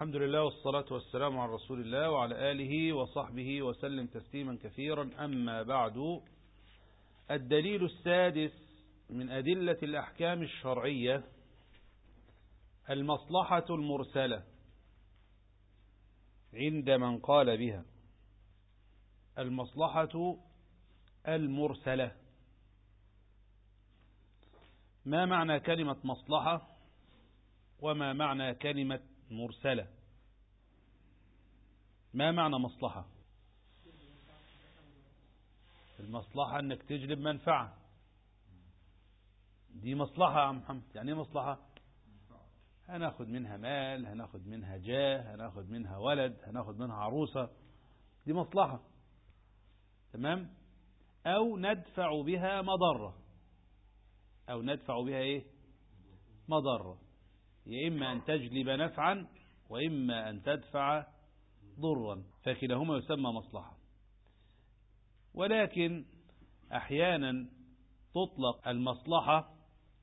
الحمد لله والصلاة والسلام على رسول الله وعلى آله وصحبه وسلم تسليما كثيرا. أما بعد، الدليل السادس من أدلة الأحكام الشرعية المصلحة المرسلة عند من قال بها. المصلحة المرسلة. ما معنى كلمة مصلحة وما معنى كلمة مرسلة؟ ما معنى مصلحة؟ المصلحة انك تجلب منفعة، دي مصلحة يا عم محمد. يعني ايه مصلحة؟ هناخد منها مال، هناخد منها جاه، هناخد منها ولد، هناخد منها عروسة، دي مصلحة. تمام؟ او ندفع بها مضرة، او ندفع بها ايه؟ مضرة. يا إما أن تجلب نفعا وإما أن تدفع ضرا، فكلاهما يسمى مصلحة. ولكن أحيانا تطلق المصلحة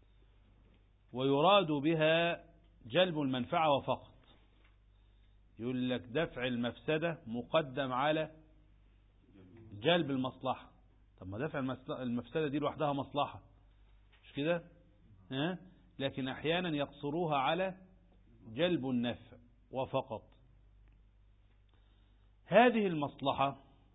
ويراد بها جلب المنفعة وفقط. يقول لك دفع المفسدة مقدم على جلب المصلحة. طب ما دفع المفسدة دي لوحدها مصلحة، مش كده؟ لكن أحيانا يقصروها على جلب النفع وفقط. هذه المصلحة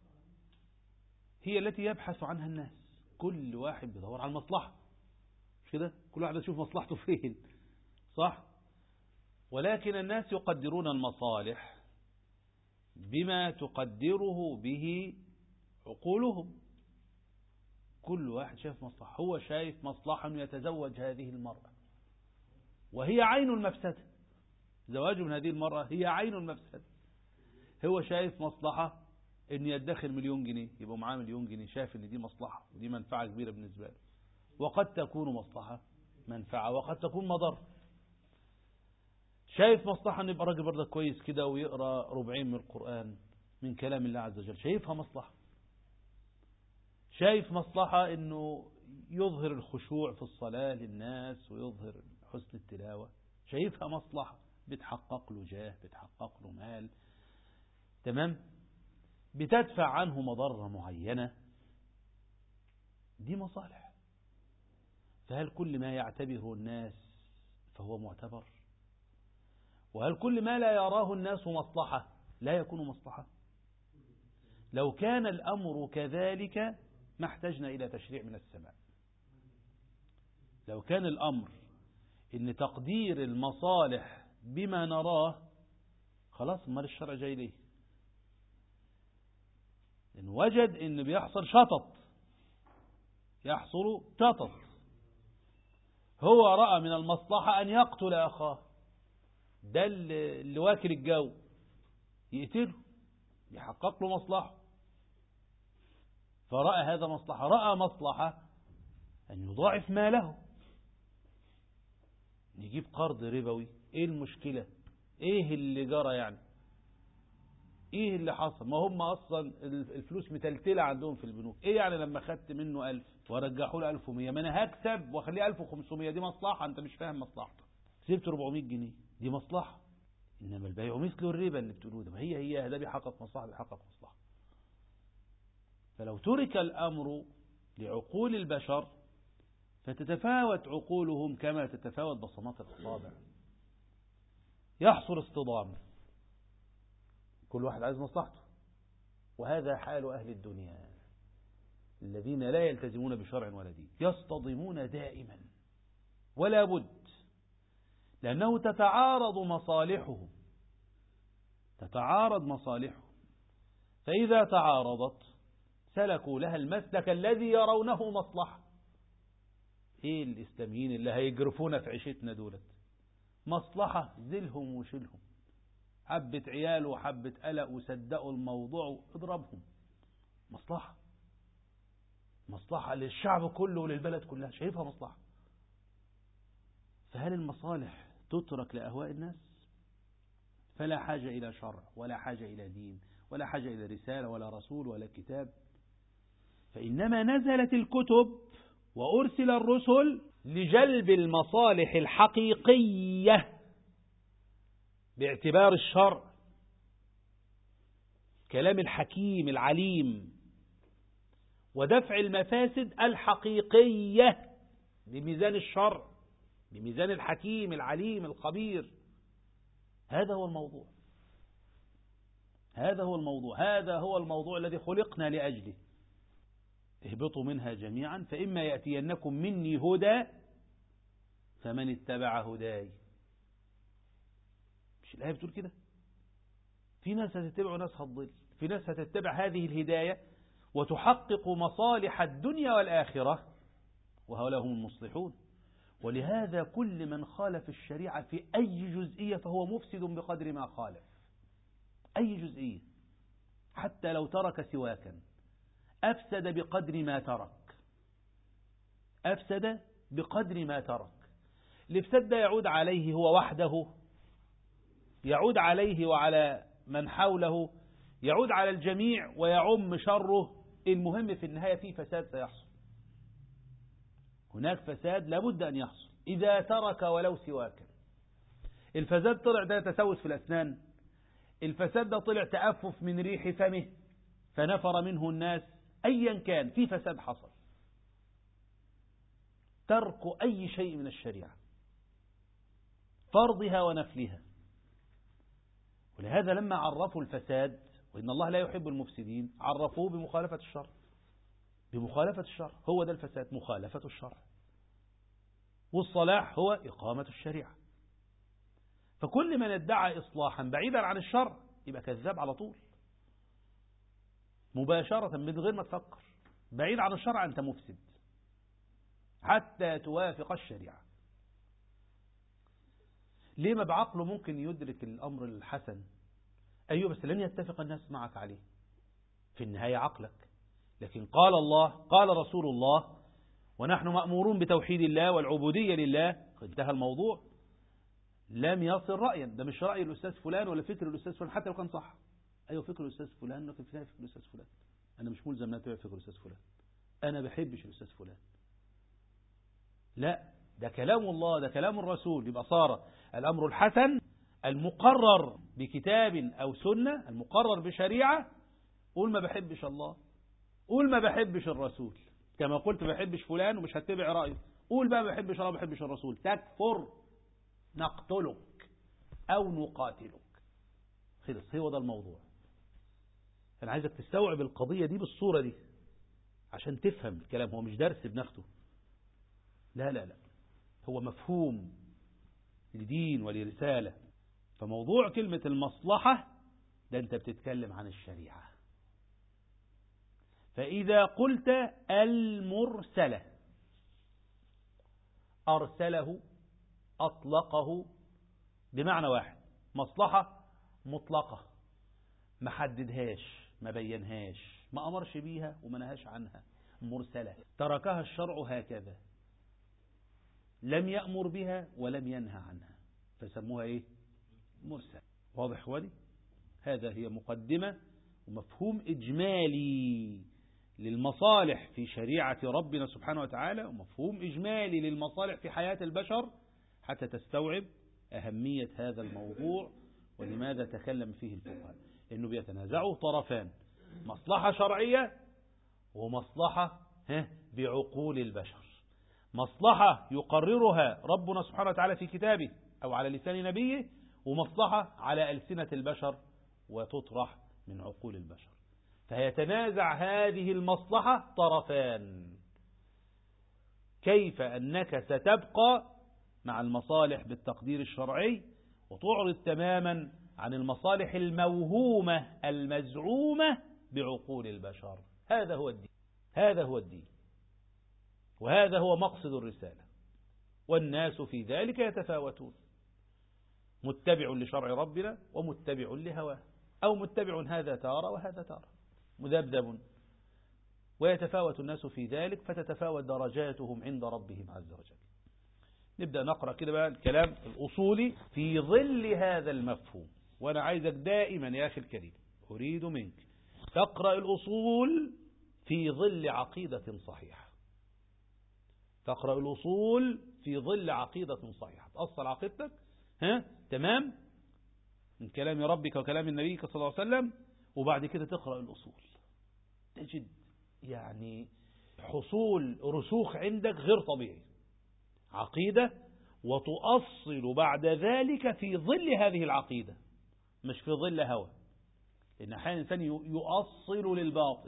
هي التي يبحث عنها الناس. كل واحد بيدور على المصلحة، مش كده؟ كل واحد يشوف مصلحته فين، صح؟ ولكن الناس يقدرون المصالح بما تقدره به عقولهم. كل واحد شايف مصلحة. هو شايف مصلحة أن يتزوج هذه المرأة وهي عين المفسدة. زواجه من هذه المرأة هي عين المفسدة. هو شايف مصلحة أن يدخر 1,000,000 جنيه، يبقى معاه 1,000,000 جنيه. شايف أن دي مصلحة ودي منفعة كبيرة بالنسبة له. وقد تكون مصلحة منفعة وقد تكون مضر. شايف مصلحة أن يبقى راجل برضه كويس كده ويقرأ ربعين من القرآن من كلام الله عز وجل، شايفها مصلحة. شايف مصلحة أنه يظهر الخشوع في الصلاة للناس ويظهر حسن التلاوة، شايفها مصلحة، بتحقق له جاه، بتحقق له مال. تمام؟ بتدفع عنه مضرة معينة، دي مصالح. فهل كل ما يعتبره الناس فهو معتبر؟ وهل كل ما لا يراه الناس مصلحة لا يكون مصلحة؟ لو كان الأمر كذلك ما احتجنا إلى تشريع من السماء. لو كان الأمر إن تقدير المصالح بما نراه، خلاص امال الشرع جاي ليه؟ إن وجد إن بيحصل شطط، يحصل شطط، هو رأى من المصلحة أن يقتل أخاه، ده اللي واكل الجو، يقتله يحقق له مصلحة. فرأى هذا مصلحة. رأى مصلحة أن يضاعف ماله، نجيب قرض ربوي. ايه المشكلة؟ ايه اللي جرى يعني؟ ايه اللي حصل؟ ما هم اصلا الفلوس متلتلة عندهم في البنوك. ايه يعني لما خدت منه 1000 ورجحوا له 1100؟ ما انا هكسب واخليه 1500. دي مصلحة؟ انت مش فاهم مصلحتك. كسبت 400 جنيه، دي مصلحة. انما البيع مثل الربا اللي بتقولوه ده، ما هي ده بيحقق مصلحة، بيحقق مصلحة. فلو ترك الامر لعقول البشر فتتفاوت عقولهم كما تتفاوت بصمات الأصابع. يحصل اصطدام، كل واحد عايز مصلحته. وهذا حال أهل الدنيا الذين لا يلتزمون بشرع ولا دين، يصطدمون دائما ولا بد، لأنه تتعارض مصالحهم. تتعارض مصالحهم، فإذا تعارضت سلكوا لها المسلك الذي يرونه مصلحة. ايه الإسلاميين اللي هيجرفونا في عيشتنا دولت؟ مصلحة، زلهم وشيلهم، حبة عيال وحبة قلق وصدقوا الموضوع واضربهم. مصلحة، مصلحة للشعب كله وللبلد كلها، شايفها مصلحة. فهل المصالح تترك لأهواء الناس؟ فلا حاجة إلى شرع ولا حاجة إلى دين ولا حاجة إلى رسالة ولا رسول ولا كتاب. فإنما نزلت الكتب وأرسل الرسل لجلب المصالح الحقيقية باعتبار الشرع، كلام الحكيم العليم، ودفع المفاسد الحقيقية بميزان الشرع، بميزان الحكيم العليم الخبير. هذا هو الموضوع، هذا هو الموضوع، هذا هو الموضوع الذي خلقنا لأجله. اهبطوا منها جميعا فإما يأتينكم مني هدى فمن اتبع هداي. مش الآية بتقول كده؟ في ناس هتتبع وناس هتضل، في ناس هتتبع هذه الهداية وتحقق مصالح الدنيا والآخرة، وهؤلاء هم المصلحون. ولهذا كل من خالف الشريعة في أي جزئية فهو مفسد بقدر ما خالف. أي جزئية، حتى لو ترك سواكا أفسد بقدر ما ترك، أفسد بقدر ما ترك. الإفساد ده يعود عليه هو وحده، يعود عليه وعلى من حوله، يعود على الجميع ويعم شره. المهم في النهاية في فساد سيحصل، هناك فساد لابد أن يحصل إذا ترك ولو سواكا. الفساد طلع ده تسوس في الأسنان، الفساد ده طلع تأفف من ريح فمه فنفر منه الناس، أيا كان في فساد حصل. ترك أي شيء من الشريعة، فرضها ونفلها. ولهذا لما عرفوا الفساد، وإن الله لا يحب المفسدين، عرفوه بمخالفة الشرع. بمخالفة الشرع هو ده الفساد، مخالفة الشرع. والصلاح هو إقامة الشريعة. فكل من ادعى إصلاحا بعيدا عن الشرع يبقى كذاب على طول، مباشرة من غير ما تفكر. بعيد عن الشرع أنت مفسد حتى توافق الشريعة. ليه؟ ما بعقله ممكن يدرك الأمر الحسن، أيوه، بس لن يتفق الناس معك عليه، في النهاية عقلك. لكن قال الله، قال رسول الله، ونحن مأمورون بتوحيد الله والعبودية لله، انتهى الموضوع. لم يصل رأيا، ده مش رأي الأستاذ فلان ولا فكر الأستاذ فلان حتى لو كان صح. أيوه فكر الأستاذ فلان، لكن فكر الأستاذ فلان، أنا مش ملزم أن أتبع فكر الأستاذ فلان، أنا بحبش الأستاذ فلان. لا، ده كلام الله، ده كلام الرسول. يبقى صار الأمر الحسن المقرر بكتاب أو سنة، المقرر بشريعة، قول ما بحبش الله، قول ما بحبش الرسول، كما قلت ما بحبش فلان ومش هتبع رأيه، قول بقى ما بحبش الله ما بحبش الرسول، تكفر، نقتلك أو نقاتلك. خلص، هو ده الموضوع. أنا عايزك تستوعب القضية دي بالصورة دي عشان تفهم الكلام. هو مش درس بناخده، لا لا لا، هو مفهوم لدين ولرسالة. فموضوع كلمة المصلحة ده أنت بتتكلم عن الشريعة. فإذا قلت المرسلة، أرسله، أطلقه، بمعنى واحد. مصلحة مطلقة، ما حددهاش، ما بينهاش، ما أمرش بيها وما نهاش عنها. مرسلة تركها الشرع هكذا، لم يأمر بها ولم ينهى عنها، فسموها إيه؟ مرسل. واضح ولي؟ هذا هي مقدمة ومفهوم إجمالي للمصالح في شريعة ربنا سبحانه وتعالى، ومفهوم إجمالي للمصالح في حياة البشر، حتى تستوعب أهمية هذا الموضوع ولماذا تكلم فيه الفقهاء. إنه بيتنازعوا طرفان، مصلحة شرعية ومصلحة بعقول البشر. مصلحة يقررها ربنا سبحانه وتعالى في كتابه أو على لسان نبيه، ومصلحة على ألسنة البشر وتطرح من عقول البشر. فيتنازع هذه المصلحة طرفان. كيف أنك ستبقى مع المصالح بالتقدير الشرعي وتعرض تماما عن المصالح الموهومة المزعومة بعقول البشر. هذا هو الدين، هذا هو الدين، وهذا هو مقصد الرسالة. والناس في ذلك يتفاوتون، متبع لشرع ربنا ومتبع لهواه، أو متبع هذا تارة وهذا تارة، مذبذب. ويتفاوت الناس في ذلك فتتفاوت درجاتهم عند ربهم عز وجل. نبدأ نقرأ كده بقى الكلام الأصولي في ظل هذا المفهوم. وأنا عايزك دائما يا أخي الكريم، أريد منك تقرأ الأصول في ظل عقيدة صحيحة. تقرأ الأصول في ظل عقيدة صحيحة، تأصل عقيدتك تمام، من كلام ربك وكلام النبي صلى الله عليه وسلم، وبعد كده تقرأ الأصول، تجد يعني حصول رسوخ عندك غير طبيعي، عقيدة، وتؤصل بعد ذلك في ظل هذه العقيدة، مش في ظل هوى، لأن أحيانا الإنسان يؤصل للباطل.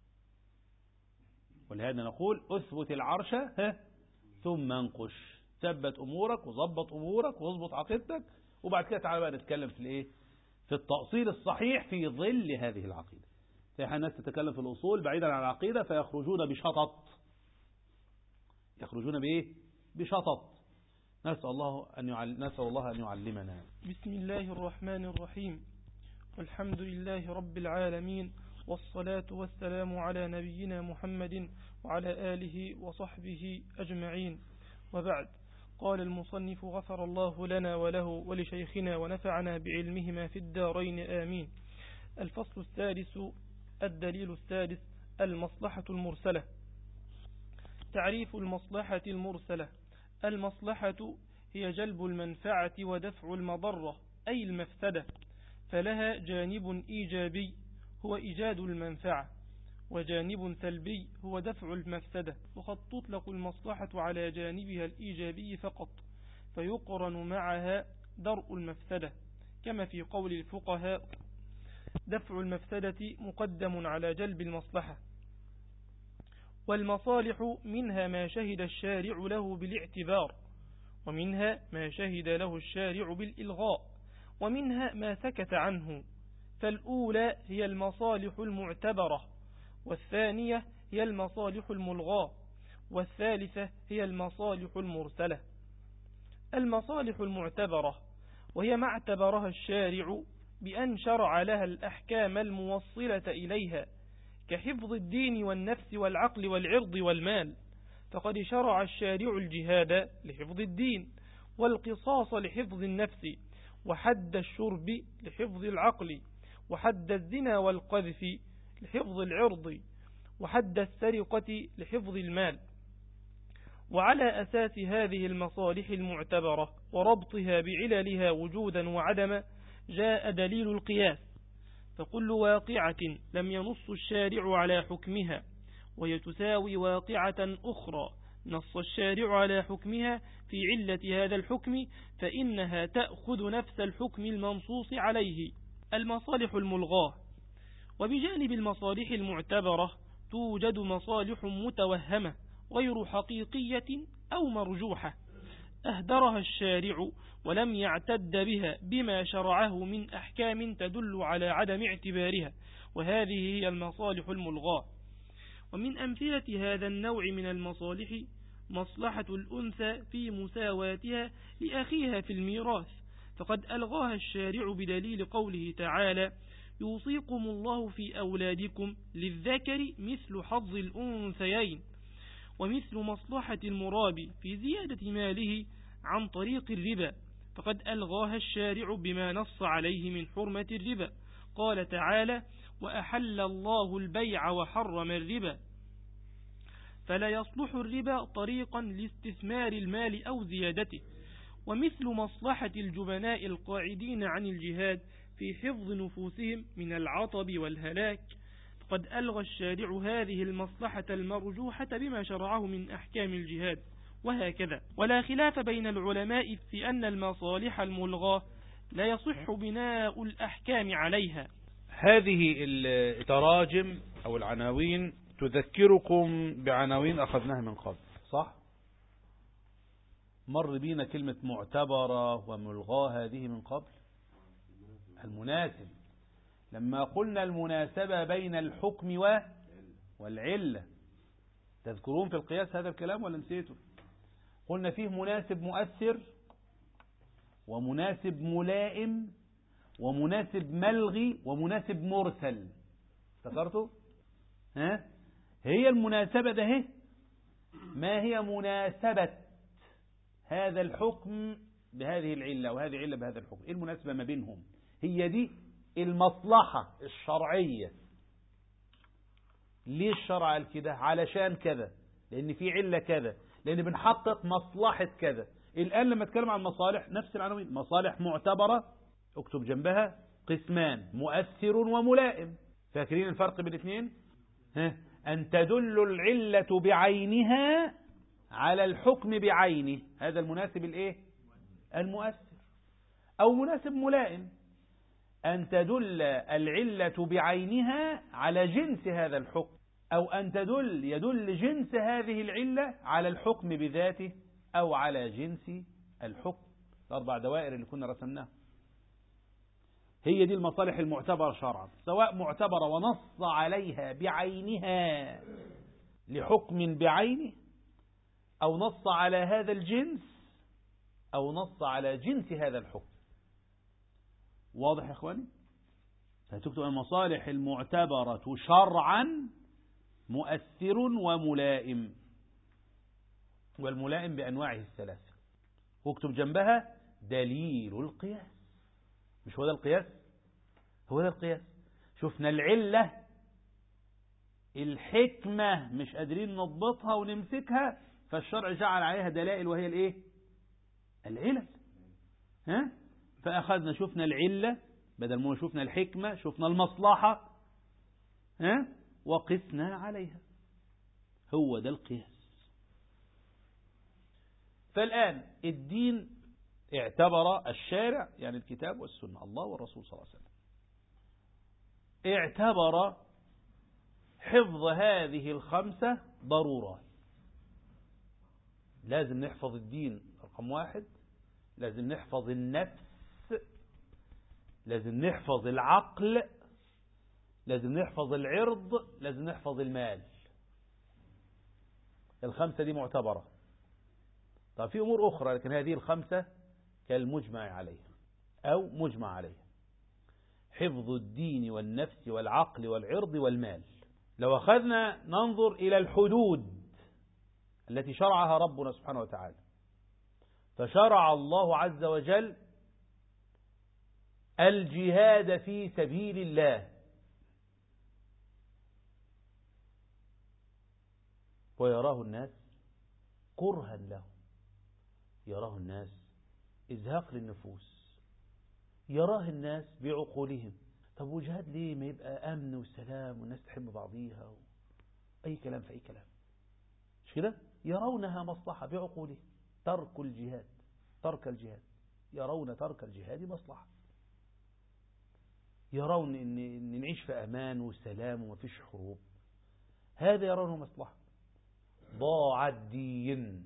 ولهذا نقول أثبت العرش ثم انقش، ثبت أمورك وظبط أمورك واظبط عقيدتك، وبعد كده تعالى بقى نتكلم في الإيه؟ في التأصيل الصحيح في ظل هذه العقيدة. في الناس تتكلم في الأصول بعيدا عن العقيدة فيخرجون بشطط، يخرجون بإيه؟ بشطط. نسأل الله أن يعلمنا. بسم الله الرحمن الرحيم، والحمد لله رب العالمين، والصلاة والسلام على نبينا محمد وعلى آله وصحبه أجمعين، وبعد. قال المصنف غفر الله لنا وله ولشيخنا ونفعنا بعلمهما في الدارين آمين. الفصل السادس، الدليل السادس، المصلحة المرسلة. تعريف المصلحة المرسلة: المصلحة هي جلب المنفعة ودفع المضرة أي المفسدة، فلها جانب إيجابي هو إيجاد المنفعة، وجانب سلبي هو دفع المفسدة. وقد تطلق المصلحة على جانبها الإيجابي فقط، فيقرن معها درء المفسدة، كما في قول الفقهاء: دفع المفسدة مقدم على جلب المصلحة. والمصالح منها ما شهد الشارع له بالاعتبار، ومنها ما شهد له الشارع بالإلغاء، ومنها ما سكت عنه. فالأولى هي المصالح المعتبرة، والثانية هي المصالح الملغاة، والثالثة هي المصالح المرسلة. المصالح المعتبرة وهي ما اعتبرها الشارع بأن شرع لها الأحكام الموصلة إليها، كحفظ الدين والنفس والعقل والعرض والمال، فقد شرع الشارع الجهاد لحفظ الدين، والقصاص لحفظ النفس، وحد الشرب لحفظ العقل، وحد الزنا والقذف لحفظ العرض، وحد السرقة لحفظ المال. وعلى أساس هذه المصالح المعتبرة وربطها بعللها وجودا وعدما جاء دليل القياس. فكل واقعة لم ينص الشارع على حكمها وهي تساوي واقعة أخرى نص الشارع على حكمها في علة هذا الحكم، فإنها تأخذ نفس الحكم المنصوص عليه. المصالح الملغاة: وبجانب المصالح المعتبرة توجد مصالح متوهمة غير حقيقية أو مرجوحة أهدرها الشارع ولم يعتد بها بما شرعه من أحكام تدل على عدم اعتبارها، وهذه هي المصالح الملغاة. ومن أمثلة هذا النوع من المصالح مصلحة الأنثى في مساواتها لأخيها في الميراث، فقد ألغاها الشارع بدليل قوله تعالى: يوصيكم الله في أولادكم للذكر مثل حظ الأنثيين. ومثل مصلحة المرابي في زيادة ماله عن طريق الربا، فقد ألغاها الشارع بما نص عليه من حرمة الربا، قال تعالى: وأحل الله البيع وحرم الربا. فلا يصلح الربا طريقا لاستثمار المال أو زيادته. ومثل مصلحة الجبناء القاعدين عن الجهاد في حفظ نفوسهم من العطب والهلاك، فقد ألغى الشارع هذه المصلحة المرجوحة بما شرعه من أحكام الجهاد، وهكذا. ولا خلاف بين العلماء في أن المصالح الملغاة لا يصح بناء الأحكام عليها. هذه التراجم أو العناوين تذكركم بعناوين أخذناها من قبل، صح؟ مر بينا كلمة معتبرة وملغاة هذه من قبل. المناسب، لما قلنا المناسبة بين الحكم والعلة، تذكرون في القياس هذا الكلام ولا نسيته؟ قلنا فيه مناسب مؤثر، ومناسب ملائم، ومناسب ملغي، ومناسب مرسل. افتكرتوا؟ هي المناسبة ده ما هي مناسبة هذا الحكم بهذه العلة وهذه العلة بهذا الحكم؟ ايه المناسبة ما بينهم؟ هي دي المصلحة الشرعية. ليه الشرع قال كده؟ علشان كذا، لأن في علة كذا، لأن بنحقق مصلحة كذا. الآن لما اتكلم عن المصالح نفس العناوين: مصالح معتبرة اكتب جنبها قسمان: مؤثر وملائم. فاكرين الفرق بين الاثنين؟ أن تدل العلة بعينها على الحكم بعينه، هذا المناسب الايه؟ المؤثر. أو مناسب ملائم، أن تدل العلة بعينها على جنس هذا الحكم، أو أن يدل جنس هذه العلة على الحكم بذاته أو على جنس الحكم. الأربع دوائر اللي كنا رسمناها هي دي المصالح المعتبرة شرعا، سواء معتبرة ونص عليها بعينها لحكم بعينه، أو نص على هذا الجنس، أو نص على جنس هذا الحكم. واضح يا إخواني؟ فتكتب المصالح المعتبرة شرعا مؤثر وملائم، والملائم بأنواعه الثلاثة. واكتب جنبها دليل القياس. مش هو ده القياس؟ هو ده القياس. شفنا العلة، الحكمة مش قادرين نضبطها ونمسكها، فالشرع جعل عليها دلائل، وهي الايه؟ العلل. فأخذنا شفنا العلة، بدل ما شفنا الحكمة شفنا المصلحة، وقسنا عليها. هو ده القياس. فالآن الدين اعتبر الشارع، يعني الكتاب والسنة، الله والرسول صلى الله عليه وسلم، اعتبر حفظ هذه الخمسة ضرورات. لازم نحفظ الدين رقم واحد، لازم نحفظ النفس، لازم نحفظ العقل، لازم نحفظ العرض، لازم نحفظ المال. الخمسة دي معتبرة. طيب في أمور أخرى، لكن هذه الخمسة كالمجمع عليها أو مجمع عليها: حفظ الدين والنفس والعقل والعرض والمال. لو أخذنا ننظر إلى الحدود التي شرعها ربنا سبحانه وتعالى، فشرع الله عز وجل الجهاد في سبيل الله، ويراه الناس كرها له، يراه الناس إزهاق للنفوس، يراه الناس بعقولهم. طب وجهاد ليه؟ ما يبقى أمن وسلام والناس تحب بعضيها أي كلام في أي كلام، مش كده؟ يرونها مصلحة بعقولهم. ترك الجهاد، ترك الجهاد، يرون ترك الجهاد مصلحة. يرون إن نعيش في أمان وسلام وما فيش حروب، هذا يرونه مصلحة. ضاع الدين،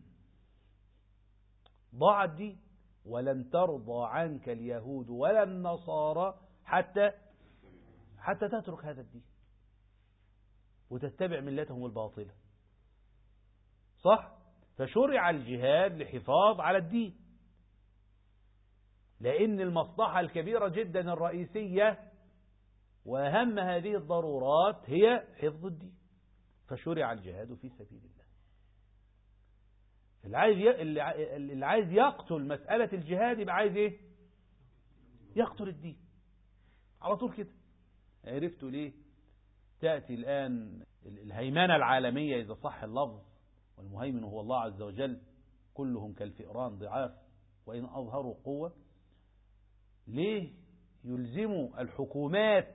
ضاع الدين. ولن ترضى عنك اليهود ولا النصارى حتى تترك هذا الدين وتتبع ملتهم الباطلة. صح؟ فشرع الجهاد لحفاظ على الدين، لأن المصلحة الكبيرة جدا الرئيسية وأهم هذه الضرورات هي حفظ الدين، فشرع الجهاد في سبيل الله. اللي عايز يقتل مسألة الجهاد يبقى عايز ايه؟ يقتل الدين على طول كده. عرفتوا ليه تأتي الآن الهيمنة العالمية إذا صح اللفظ، والمهيمن هو الله عز وجل، كلهم كالفئران ضعاف وإن أظهروا قوة؟ ليه يلزموا الحكومات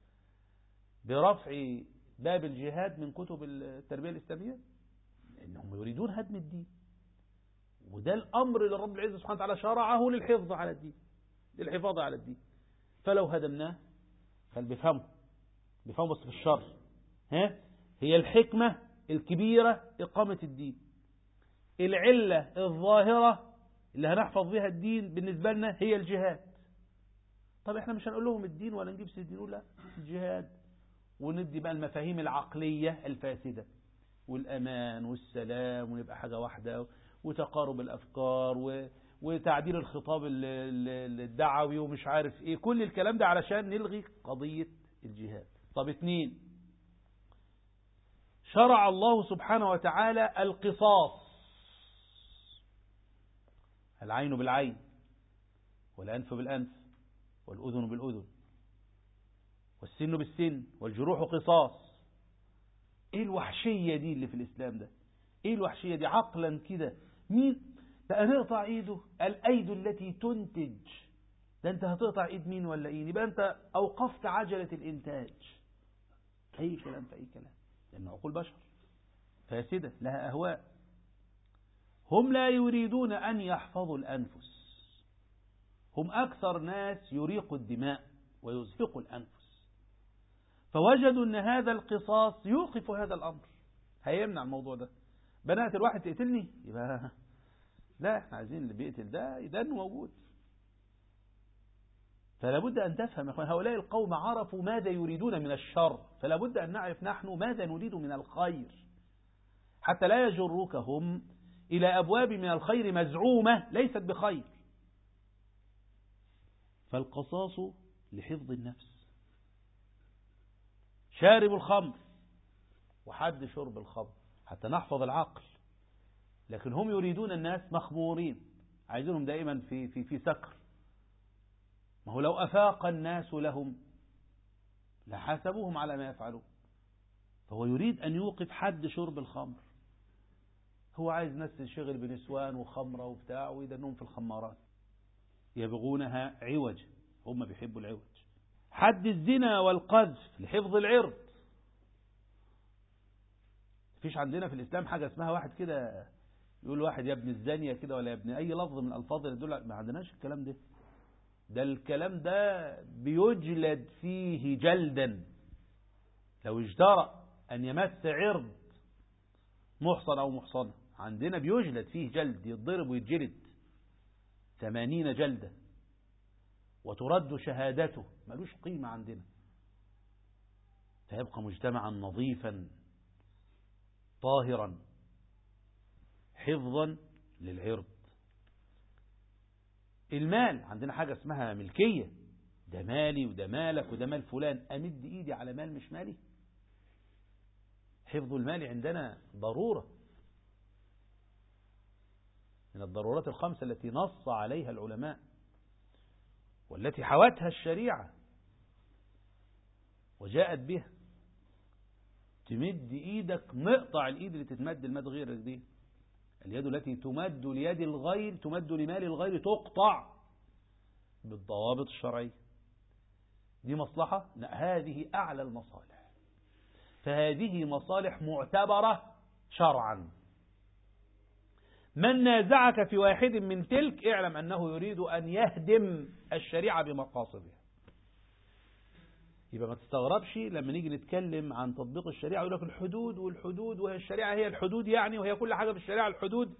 برفع باب الجهاد من كتب التربية الإسلامية؟ لأنهم يريدون هدم الدين، وده الأمر اللي رب العزة سبحانه وتعالى شرعه للحفظ على الدين، للحفاظ على الدين. فلو هدمناه، بيفهموا بس في الشر، هي الحكمة الكبيرة إقامة الدين. العلة الظاهرة اللي هنحفظ بها الدين بالنسبة لنا هي الجهاد. طب احنا مش هنقول لهم الدين ولا نجيب سيد الدين، لا، الجهاد، وندي بقى المفاهيم العقلية الفاسدة والأمان والسلام، ونبقى حاجة واحدة، وتقارب الأفكار وتعديل الخطاب الدعوي ومش عارف ايه، كل الكلام ده علشان نلغي قضية الجهاد. طب 2، شرع الله سبحانه وتعالى القصاص: العين بالعين، والأنف بالأنف، والأذن بالأذن، والسن بالسن، والجروح قصاص. ايه الوحشية دي اللي في الإسلام ده؟ ايه الوحشية دي عقلا كده؟ مين بقى نقطع ايده؟ الأيد التي تنتج ده أنت هتقطع إيد مين ولا إيه، يبقى أنت أوقفت عجلة الإنتاج. أي كلام في أي كلام، لأن عقول بشر فاسدة لها أهواء. هم لا يريدون أن يحفظوا الأنفس، هم أكثر ناس يريقوا الدماء ويزهقوا الأنفس، فوجدوا أن هذا القصاص يوقف هذا الأمر، هيمنع الموضوع ده. بنات الواحد تقتلني يبقى لا، احنا عايزين اللي بيقتل ده يدن موجود. فلا بد أن تفهم هؤلاء القوم عرفوا ماذا يريدون من الشر، فلا بد أن نعرف نحن ماذا نريد من الخير، حتى لا يجروك هم إلى أبواب من الخير مزعومة ليست بخير. فالقصاص لحفظ النفس. شارب الخمر وحد شرب الخمر حتى نحفظ العقل، لكن هم يريدون الناس مخمورين، عايزينهم دائما في سكر. ما هو لو أفاق الناس لهم لحاسبوهم على ما يفعلون. فهو يريد أن يوقف حد شرب الخمر، هو عايز ناس تشغل بنسوان وخمرة وبتاع ويدنهم في الخمارات يبغونها عوج، هم بيحبوا العوج. حد الزنا والقذف لحفظ العرض. مفيش عندنا في الإسلام حاجة اسمها واحد كده يقول واحد يا ابن الزانية كده ولا يا ابن أي لفظ من الألفاظ اللي دول، ما عندناش الكلام ده. ده الكلام ده بيجلد فيه جلدا، لو اجترأ أن يمس عرض محصن أو محصنة عندنا بيجلد فيه جلد، يتضرب ويتجلد 80 جلدة وترد شهادته، ملوش قيمة عندنا. فيبقى مجتمعا نظيفا طاهرا حفظا للعرض. المال عندنا حاجة اسمها ملكية، ده مالي وده مالك وده مال فلان، أمد إيدي على مال مش مالي. حفظ المال عندنا ضرورة من الضرورات الخمسة التي نص عليها العلماء والتي حوتها الشريعة وجاءت بها. تمد إيدك مقطع الإيد اللي تتمد لمد غيرك دي، اليد التي تمد ليد الغير تمد لمال الغير تقطع بالضوابط الشرعية. دي مصلحة؟ لا، هذه أعلى المصالح. فهذه مصالح معتبرة شرعا. من نازعك في واحد من تلك اعلم أنه يريد أن يهدم الشريعة بمقاصدها. يبقى ما تستغربش لما نيجي نتكلم عن تطبيق الشريعة يقول لك الحدود والحدود، وهي الشريعة هي الحدود يعني، وهي كل حاجة في الشريعة الحدود.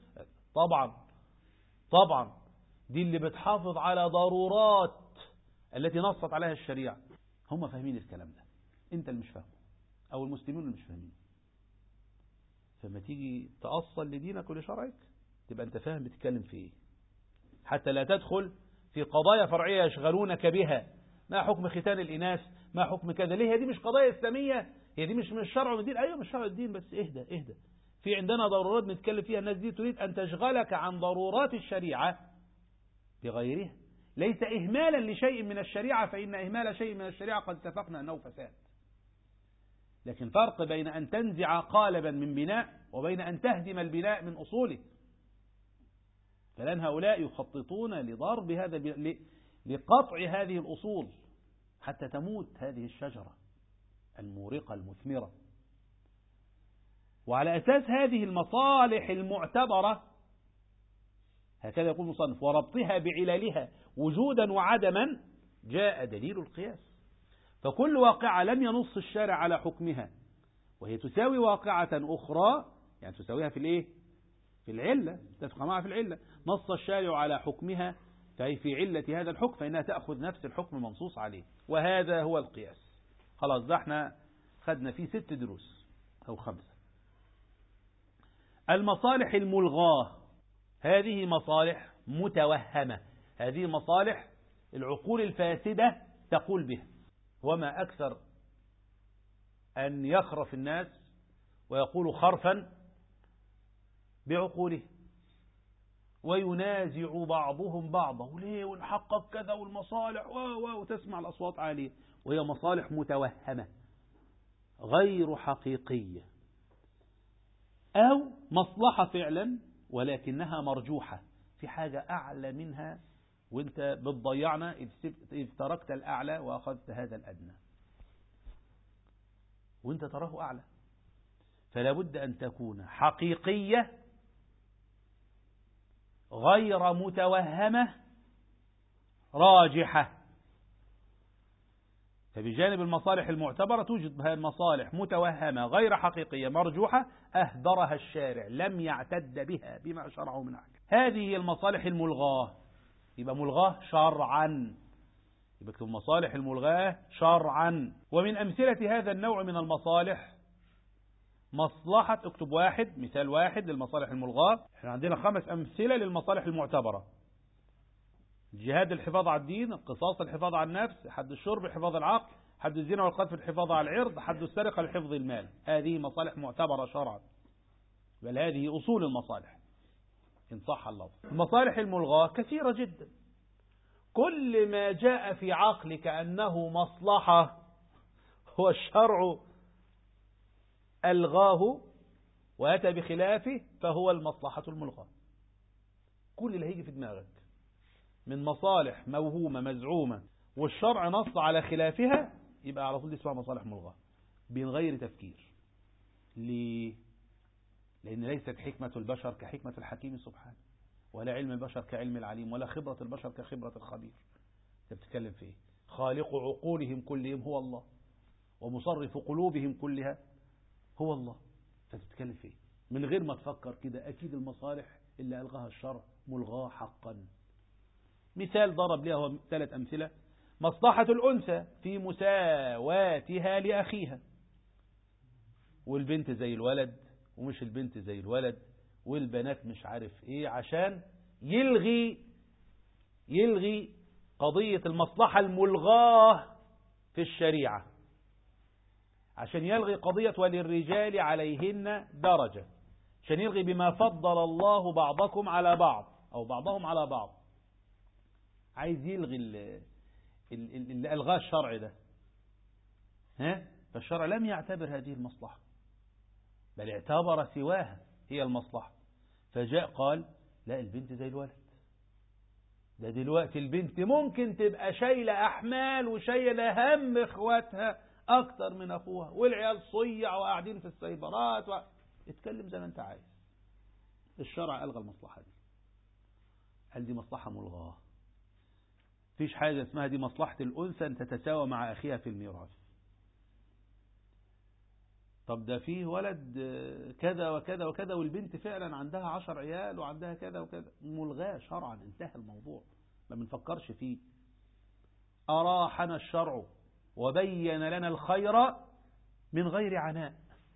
طبعا دي اللي بتحافظ على ضرورات التي نصت عليها الشريعة. هم فاهمين الكلام ده، انت اللي مش فاهمه او المسلمين اللي مش فاهمين. فما تيجي تأصل لدينك ولشرعك تبقى انت فاهم بتتكلم في ايه، حتى لا تدخل في قضايا فرعية يشغلونك بها. ما حكم ختان الإناث، ما حكم كذا، ليه؟ هي دي مش قضايا إسلامية، هي دي مش من الشرع والدين. أيوة مش الشرع والدين، بس اهدى. في عندنا ضرورات بنتكلم فيها، الناس دي تريد أن تشغلك عن ضرورات الشريعة بغيرها، ليس إهمالا لشيء من الشريعة، فإن إهمال شيء من الشريعة قد اتفقنا أنه فساد. لكن فرق بين أن تنزع قالبا من بناء وبين أن تهدم البناء من أصوله. فلان هؤلاء يخططون لضرب هذا لقطع هذه الأصول حتى تموت هذه الشجرة المورقة المثمرة. وعلى أساس هذه المصالح المعتبرة هكذا يقول المصنف وربطها بعلالها وجودا وعدما جاء دليل القياس. فكل واقعة لم ينص الشارع على حكمها وهي تساوي واقعة أخرى، يعني تساويها في الإيه؟ في العلة، تتفق معها في العلة، نص الشارع على حكمها فهي في علة هذا الحكم فإنها تأخذ نفس الحكم منصوص عليه. وهذا هو القياس. خلاص ده احنا خدنا فيه 6 دروس أو 5. المصالح الملغاة، هذه مصالح متوهمة، هذه مصالح العقول الفاسدة تقول بها. وما أكثر أن يخرف الناس ويقول خرفا بعقوله وينازع بعضهم بعضا وليه ونحقق كذا والمصالح وتسمع الأصوات عالية، وهي مصالح متوهمة غير حقيقية، أو مصلحة فعلا ولكنها مرجوحة، في حاجة أعلى منها وانت بتضيعنا إذ تركت الأعلى وأخذت هذا الأدنى، وانت تراه أعلى. فلا بد أن تكون حقيقية غير متوهمة راجحة. فبجانب المصالح المعتبرة توجد بها المصالح متوهمة غير حقيقية مرجوحة أهدرها الشارع، لم يعتد بها بما شرعه من أحكام. هذه هي المصالح الملغاة. يبقى ملغاة شرعا، يبقى اكتب مصالح الملغاة شرعا. ومن أمثلة هذا النوع من المصالح مصلحة، اكتب واحد، مثال واحد للمصالح الملغاة. احنا عندنا 5 أمثلة للمصالح المعتبرة: الجهاد الحفاظ على الدين، القصاص الحفاظ على النفس، حد الشرب الحفاظ على العقل، حد الزنا والقذف الحفاظ على العرض، حد السرقة لحفظ المال. هذه مصالح معتبرة شرعا، بل هذه أصول المصالح إن صح اللفظ. المصالح الملغاة كثيرة جدا، كل ما جاء في عقلك أنه مصلحة هو الشرع ألغاه وأتى بخلافه فهو المصلحة الملغاة. كل اللي هيجي في دماغك من مصالح موهومة مزعومة والشرع نص على خلافها يبقى على طول اسمها مصالح ملغاة من غير تفكير. ليه؟ لأن ليست حكمة البشر كحكمة الحكيم سبحانه، ولا علم البشر كعلم العليم، ولا خبرة البشر كخبرة الخبير. انت بتتكلم في ايه؟ خالق عقولهم كلهم هو الله، ومصرف قلوبهم كلها هو الله. انت بتتكلم في ايه؟ من غير ما تفكر كده أكيد المصالح اللي ألغاها الشرع ملغاة حقا. مثال ضرب له 3 أمثلة: مصلحة الأنثى في مساواتها لأخيها، والبنت زي الولد ومش البنت زي الولد، والبنات مش عارف ايه، عشان يلغي قضية المصلحة الملغاة في الشريعة، عشان يلغي قضية وللرجال عليهن درجة، عشان يلغي بما فضل الله بعضكم على بعض أو بعضهم على بعض. عايز يلغي اللي ألغاه الشرع ده. فالشرع لم يعتبر هذه المصلحة، بل اعتبر سواها هي المصلحة. فجاء قال لا، البنت زي الولد. ده دلوقتي البنت ممكن تبقى شايلة أحمال وشايلة هم إخواتها أكتر من أخوها، والعيال صيع وقاعدين في السيبرات اتكلم زي ما أنت عايز. الشرع ألغى المصلحة دي، هل دي مصلحة ملغاة؟ فيش حاجة اسمها دي مصلحة الأنثى أن تتساوى مع أخيها في الميراث. طب ده فيه ولد كذا وكذا وكذا والبنت فعلا عندها 10 عيال وعندها كذا وكذا، ملغاة شرعا، انتهى الموضوع، ما بنفكرش فيه. أراحنا الشرع وبين لنا الخير من غير عناء.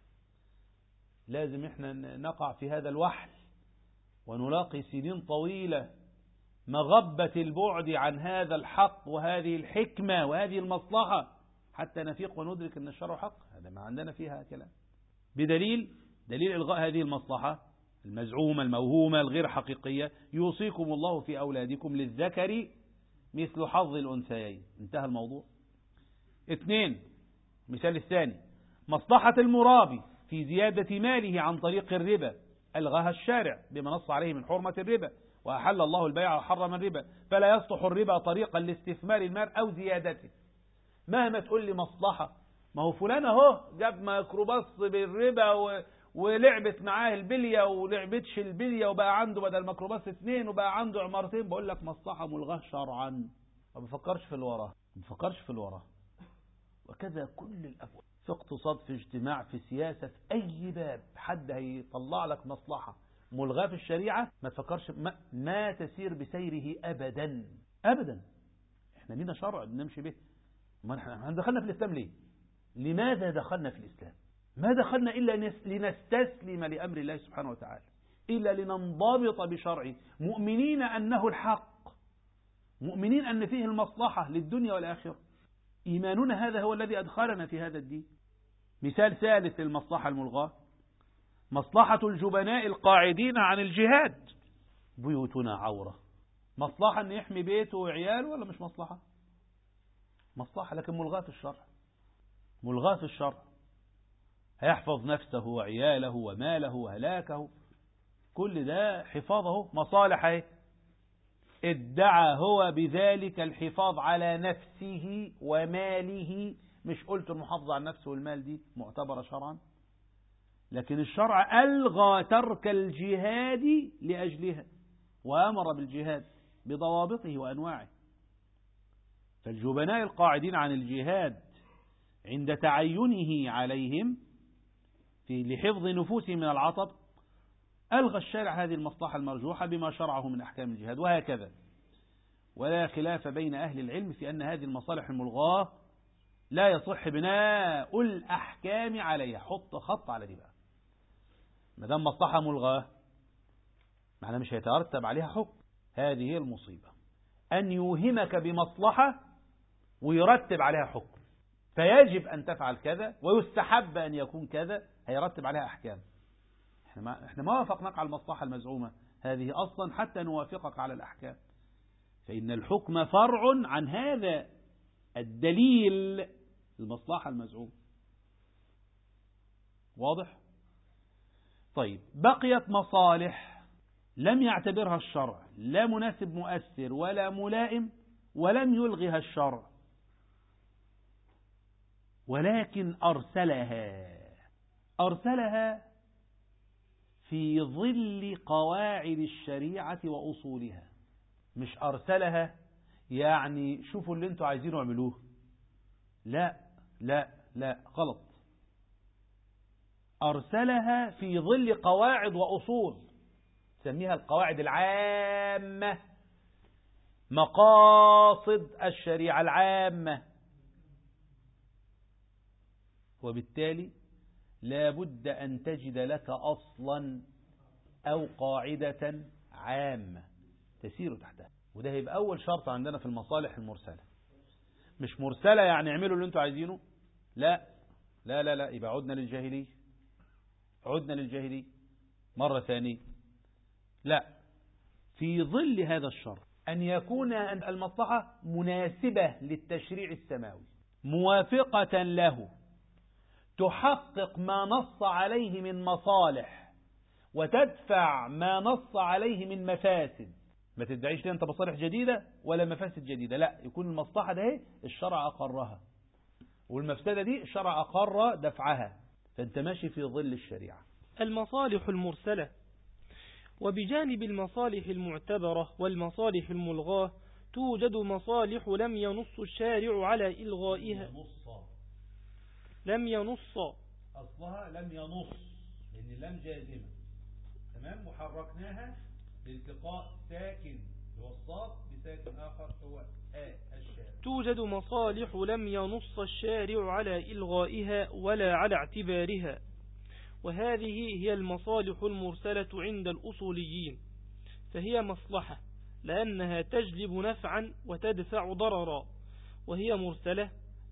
لازم احنا نقع في هذا الوحل ونلاقي سنين طويلة مغبة البعد عن هذا الحق وهذه الحكمة وهذه المصلحة حتى نفيق وندرك أن الشرع حق. هذا ما عندنا فيها كلام. دليل إلغاء هذه المصلحة المزعومة الموهومة الغير حقيقية: يوصيكم الله في أولادكم للذكر مثل حظ الأنثيين. انتهى الموضوع. 2، مثال الثاني: مصلحة المرابي في زيادة ماله عن طريق الربا، ألغاها الشارع بما نص عليه من حرمة الربا، وأحل الله البيع وحرم الربا، فلا يصلح الربا طريقا لاستثمار المال أو زيادته. مهما تقول لي مصلحة، ما هو فلان اهو جاب ميكروباص بالربا ولعبت معاه البلية ولعبتش البلية وبقى عنده بدل ميكروباص 2 وبقى عنده عمارتين. بقول لك مصلحة ملغاة شرعا، ما بفكرش في الوراء. وكذا كل الأبواب، في اقتصاد، في اجتماع، في سياسة، في أي باب حد هيطلع لك مصلحة ملغاة في الشريعة ما تفكرش، ما تسير بسيره أبدا. احنا لينا شرع نمشي به. ما احنا دخلنا في الإسلام ليه؟ لماذا دخلنا في الإسلام؟ ما دخلنا إلا لنستسلم لأمر الله سبحانه وتعالى، إلا لننضبط بشرعه، مؤمنين أنه الحق، مؤمنين أن فيه المصلحة للدنيا والآخرة. إيماننا هذا هو الذي أدخلنا في هذا الدين. مثال ثالث للمصلحة الملغاة: مصلحة الجبناء القاعدين عن الجهاد. بيوتنا عورة. مصلحة أن يحمي بيته وعياله ولا مش مصلحة؟ مصلحة، لكن ملغاة في الشرع. هيحفظ نفسه وعياله وماله وهلاكه، كل ده حفاظه مصالح. ادعى هو بذلك الحفاظ على نفسه وماله. مش قلت المحافظة على النفس والمال دي معتبرة شرعا، لكن الشرع ألغى ترك الجهاد لأجلها وأمر بالجهاد بضوابطه وأنواعه. فالجبناء القاعدين عن الجهاد عند تعينه عليهم لحفظ نفوسهم من العطب ألغى الشارع هذه المصلحة المرجوحة بما شرعه من أحكام الجهاد، وهكذا. ولا خلاف بين أهل العلم في أن هذه المصالح الملغاة لا يصح بناء الأحكام عليها. حط خط على دي بقى، ما دام مصلحة ملغاة معناه مش هيترتب عليها حكم. هذه هي المصيبة، أن يوهمك بمصلحة ويرتب عليها حكم، فيجب أن تفعل كذا ويستحب أن يكون كذا، هيرتب عليها أحكام. احنا ما وافقناك على المصلحة المزعومة هذه أصلا حتى نوافقك على الأحكام، فإن الحكم فرع عن هذا الدليل، المصلحة المزعومة. واضح؟ طيب، بقيت مصالح لم يعتبرها الشرع لا مناسب مؤثر ولا ملائم ولم يلغها الشرع، ولكن أرسلها في ظل قواعد الشريعة وأصولها. مش أرسلها يعني شوفوا اللي انتوا عايزينه اعملوه، لا لا لا، غلط. أرسلها في ظل قواعد وأصول، سميها القواعد العامة، مقاصد الشريعة العامة. وبالتالي لا بد أن تجد لك أصلا أو قاعدة عامة تسير تحتها، وده هيبقى أول شرط عندنا في المصالح المرسلة. مش مرسلة يعني اعملوا اللي انتوا عايزينه، لا لا لا لا، يبقى عدنا للجاهلية مرة ثانية. لا، في ظل هذا الشرط أن يكون المصلحة مناسبة للتشريع السماوي، موافقة له، تحقق ما نص عليه من مصالح وتدفع ما نص عليه من مفاسد. ما تدعيش لي أنت مصالح جديدة ولا مفاسد جديدة، لا، يكون المصلحة ده الشرع أقرها والمفسدة دي الشرع أقر دفعها، فأنت ماشي في ظل الشريعة. المصالح المرسلة. وبجانب المصالح المعتبرة والمصالح الملغاة توجد مصالح لم ينص الشارع على إلغائها. لم ينص أصلها لم ينص، لأن اللام جازمة، تمام، وحركناها لالتقاء ساكن هو الصاد بساكن آخر هو الشارع. توجد مصالح لم ينص الشارع على إلغائها ولا على اعتبارها، وهذه هي المصالح المرسلة عند الأصوليين، فهي مصلحة لأنها تجلب نفعا وتدفع ضررا، وهي مرسلة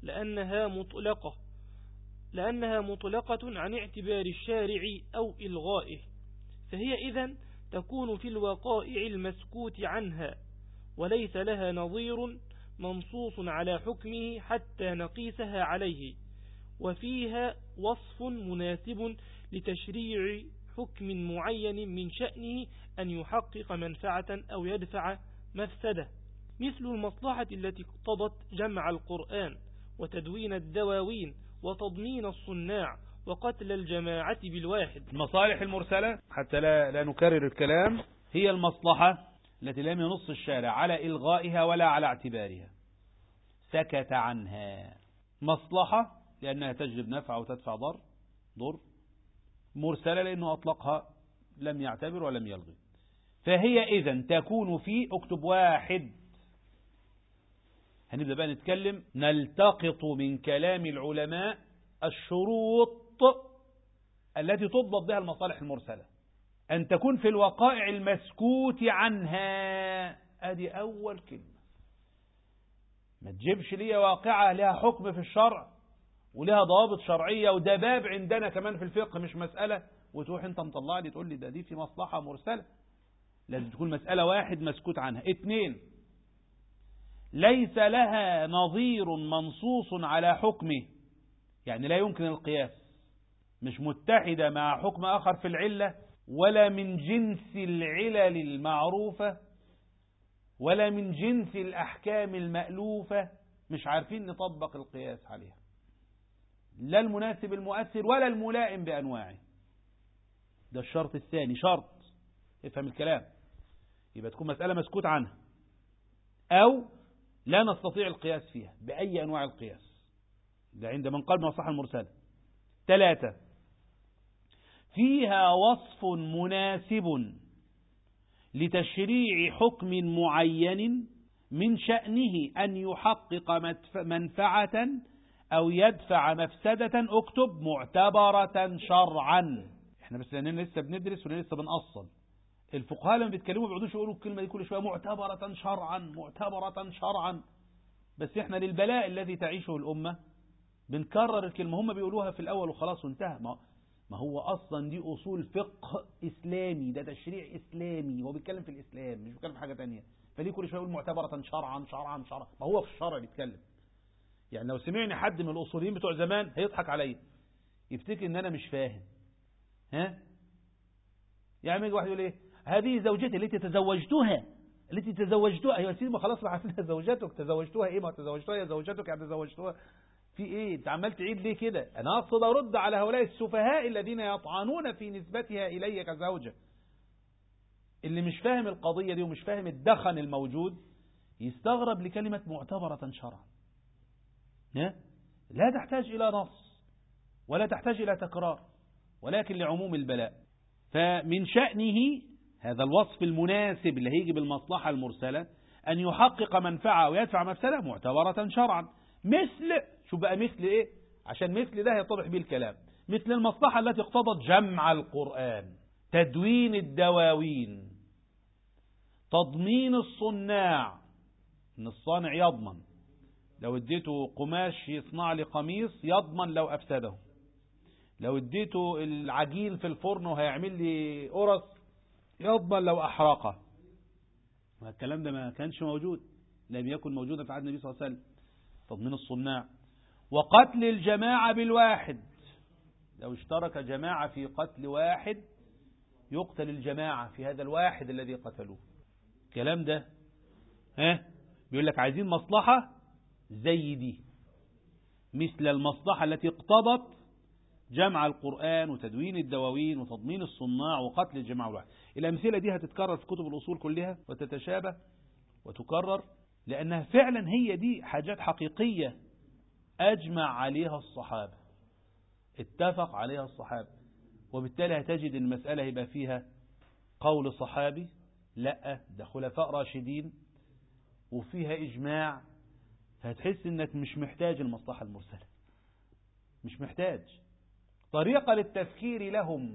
لأنها مطلقة عن اعتبار الشارع أو إلغائه، فهي إذن تكون في الوقائع المسكوت عنها وليس لها نظير منصوص على حكمه حتى نقيسها عليه، وفيها وصف مناسب لتشريع حكم معين من شأنه أن يحقق منفعة أو يدفع مفسدة، مثل المصلحة التي اقتضت جمع القرآن وتدوين الدواوين وتضمين الصناع وقتل الجماعة بالواحد. المصالح المرسلة حتى لا نكرر الكلام، هي المصلحة التي لم ينص الشارع على إلغائها ولا على اعتبارها، سكت عنها. مصلحة لأنها تجلب نفع وتدفع ضر، مرسلة لأنه أطلقها لم يعتبر ولم يلغي. فهي إذن تكون في اكتب واحد. هنبدأ بقى نتكلم، نلتقط من كلام العلماء الشروط التي تضبط بها المصالح المرسلة، أن تكون في الوقائع المسكوت عنها. ادي أول كلمة. ما تجيبش لي واقعة لها حكم في الشرع ولها ضوابط شرعية، وده باب عندنا كمان في الفقه مش مسألة، وتروح انت مطلع لي تقول لي دي في مصلحة مرسلة. لازم تكون مسألة واحد مسكوت عنها. 2، ليس لها نظير منصوص على حكمه، يعني لا يمكن القياس، مش متحدة مع حكم آخر في العلة ولا من جنس العلل المعروفة ولا من جنس الأحكام المألوفة مش عارفين نطبق القياس عليها، لا المناسب المؤثر ولا الملائم بأنواعه. ده الشرط الثاني، شرط افهم الكلام، يبقى تكون مسألة مسكوت عنها أو لا نستطيع القياس فيها بأي أنواع القياس، ده عند من قال بالمصلحة المرسلة. 3 فيها وصف مناسب لتشريع حكم معين من شأنه أن يحقق منفعة أو يدفع مفسدة، اكتب معتبرة شرعا. احنا بس لأننا لسه بندرس ولسه بنأصل. الفقهاء لما بيتكلموا بيقعدوش يقولوا الكلمة دي كل شوية معتبرة شرعا معتبرة شرعا، بس احنا للبلاء الذي تعيشه الأمة بنكرر الكلمة، هم بيقولوها في الأول وخلاص وانتهى. ما هو أصلا دي أصول فقه إسلامي، ده تشريع إسلامي، هو بيتكلم في الإسلام مش بيتكلم في حاجة تانية، فليه كل شوية يقول معتبرة شرعا شرعا شرعا؟ ما هو في الشرع بيتكلم. يعني لو سمعني حد من الأصوليين بتوع زمان هيضحك عليا، يفتكر إن أنا مش فاهم. ها يعني يجي واحد يقول إيه هذه زوجتي التي تزوجتها أيوة سيدي، ما خلاص ما عرفنا زوجتك، تزوجتها إيه؟ ما تزوجتها يا زوجتك يعني تزوجتها في إيه؟ أنت عمال تعيد ليه كده؟ أنا أقصد أرد على هؤلاء السفهاء الذين يطعنون في نسبتها إلي كزوجة. اللي مش فاهم القضية دي ومش فاهم الدخن الموجود يستغرب لكلمة معتبرة شرعا. لا تحتاج إلى نص ولا تحتاج إلى تكرار، ولكن لعموم البلاء. فمن شأنه هذا الوصف المناسب اللي هيجي بالمصلحة المرسلة أن يحقق منفعة ويدفع مفسدة معتبرة شرعا. مثل شو بقى مثل إيه؟ عشان مثل ده يتضح به الكلام. مثل المصلحة التي اقتضت جمع القرآن، تدوين الدواوين، تضمين الصناع، إن الصانع يضمن لو اديته قماش يصنع لي قميص يضمن لو أفسده، لو اديته العجين في الفرن وهيعمل لي قرص يضمن لو أحرقه. الكلام ده ما كانش موجود، لم يكن موجودا في عهد النبي صلى الله عليه وسلم. تضمين الصناع. وقتل الجماعة بالواحد، لو اشترك جماعة في قتل واحد يقتل الجماعة في هذا الواحد الذي قتلوه. الكلام ده بيقول لك عايزين مصلحة زي دي، مثل المصلحة التي اقتضت جمع القرآن وتدوين الدواوين وتضمين الصناع وقتل الجماعة الواحد. الأمثلة دي هتتكرر في كتب الأصول كلها وتتشابه وتكرر، لأنها فعلا هي دي حاجات حقيقية أجمع عليها الصحابة، اتفق عليها الصحابة، وبالتالي هتجد المسألة يبقى فيها قول صحابي لا ده خلفاء راشدين وفيها إجماع، هتحس انك مش محتاج المصلحة المرسلة، مش محتاج. طريقة للتفكير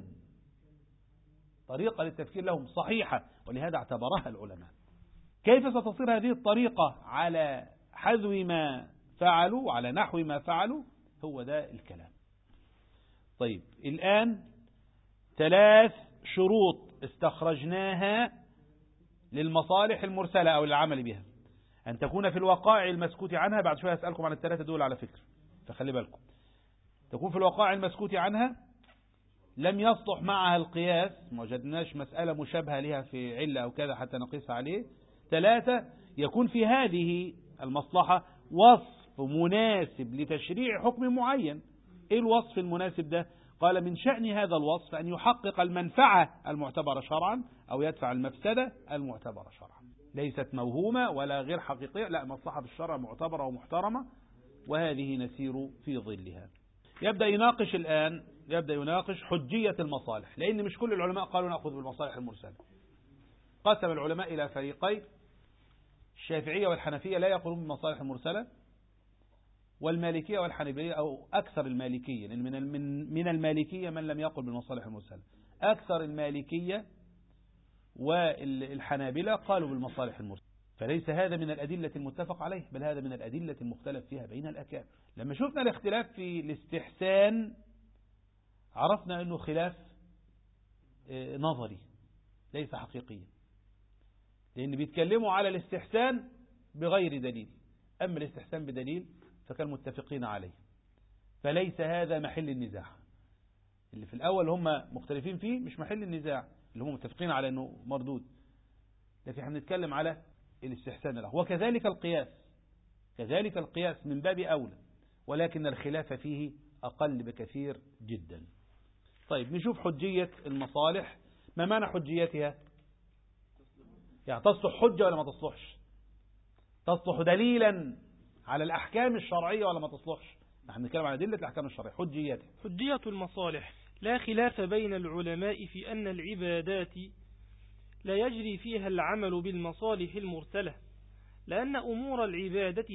لهم صحيحة، ولهذا اعتبرها العلماء. كيف ستصير هذه الطريقة على حذو ما فعلوا وعلى نحو ما فعلوا؟ هو ده الكلام. طيب الآن 3 شروط استخرجناها للمصالح المرسلة أو للعمل بها. أن تكون في الوقائع المسكوت عنها، بعد شوية أسألكم عن ال3 دول على فكرة فخلي بالكم. تكون في الوقائع المسكوت عنها، لم يصلح معها القياس، ما وجدناش مسألة مشابهة لها في علة أو كذا حتى نقيسها عليه. 3 يكون في هذه المصلحة وصف مناسب لتشريع حكم معين. إيه الوصف المناسب ده؟ قال من شأن هذا الوصف أن يحقق المنفعة المعتبرة شرعا أو يدفع المفسدة المعتبرة شرعا، ليست موهومة ولا غير حقيقية، لا مصلحة بالشرع معتبرة ومحترمة، وهذه نسير في ظلها. يبدأ يناقش حجية المصالح، لأن مش كل العلماء قالوا نأخذ بالمصالح المرسلة. قسم العلماء إلى فريقين، الشافعية والحنفية لا يقولون بالمصالح المرسلة، والمالكية والحنبلية أو أكثر المالكية، من المالكية من لم يقل بالمصالح المرسلة، أكثر المالكية والحنابلة قالوا بالمصالح المرسلة. فليس هذا من الأدلة المتفق عليه، بل هذا من الأدلة المختلف فيها بين الأكابر. لما شفنا الاختلاف في الاستحسان عرفنا أنه خلاف نظري ليس حقيقيا، لأن بيتكلموا على الاستحسان بغير دليل، أما الاستحسان بدليل فكانوا متفقين عليه، فليس هذا محل النزاع. اللي في الأول هم مختلفين فيه مش محل النزاع، اللي هم متفقين على أنه مردود، لكن احنا بنتكلم على الاستحسان له. وكذلك القياس، كذلك القياس من باب أولى، ولكن الخلاف فيه أقل بكثير جدا. طيب نشوف حجية المصالح. ما معنى حجيتها؟ يعني تصلح حجة ولا ما تصلحش؟ تصلح دليلا على الأحكام الشرعية ولا ما تصلحش؟ نحن نتكلم عن أدلة الأحكام الشرعية. حجيتها، حجية المصالح لا خلاف بين العلماء في أن العبادات لا يجري فيها العمل بالمصالح المرسلة، لأن أمور العبادة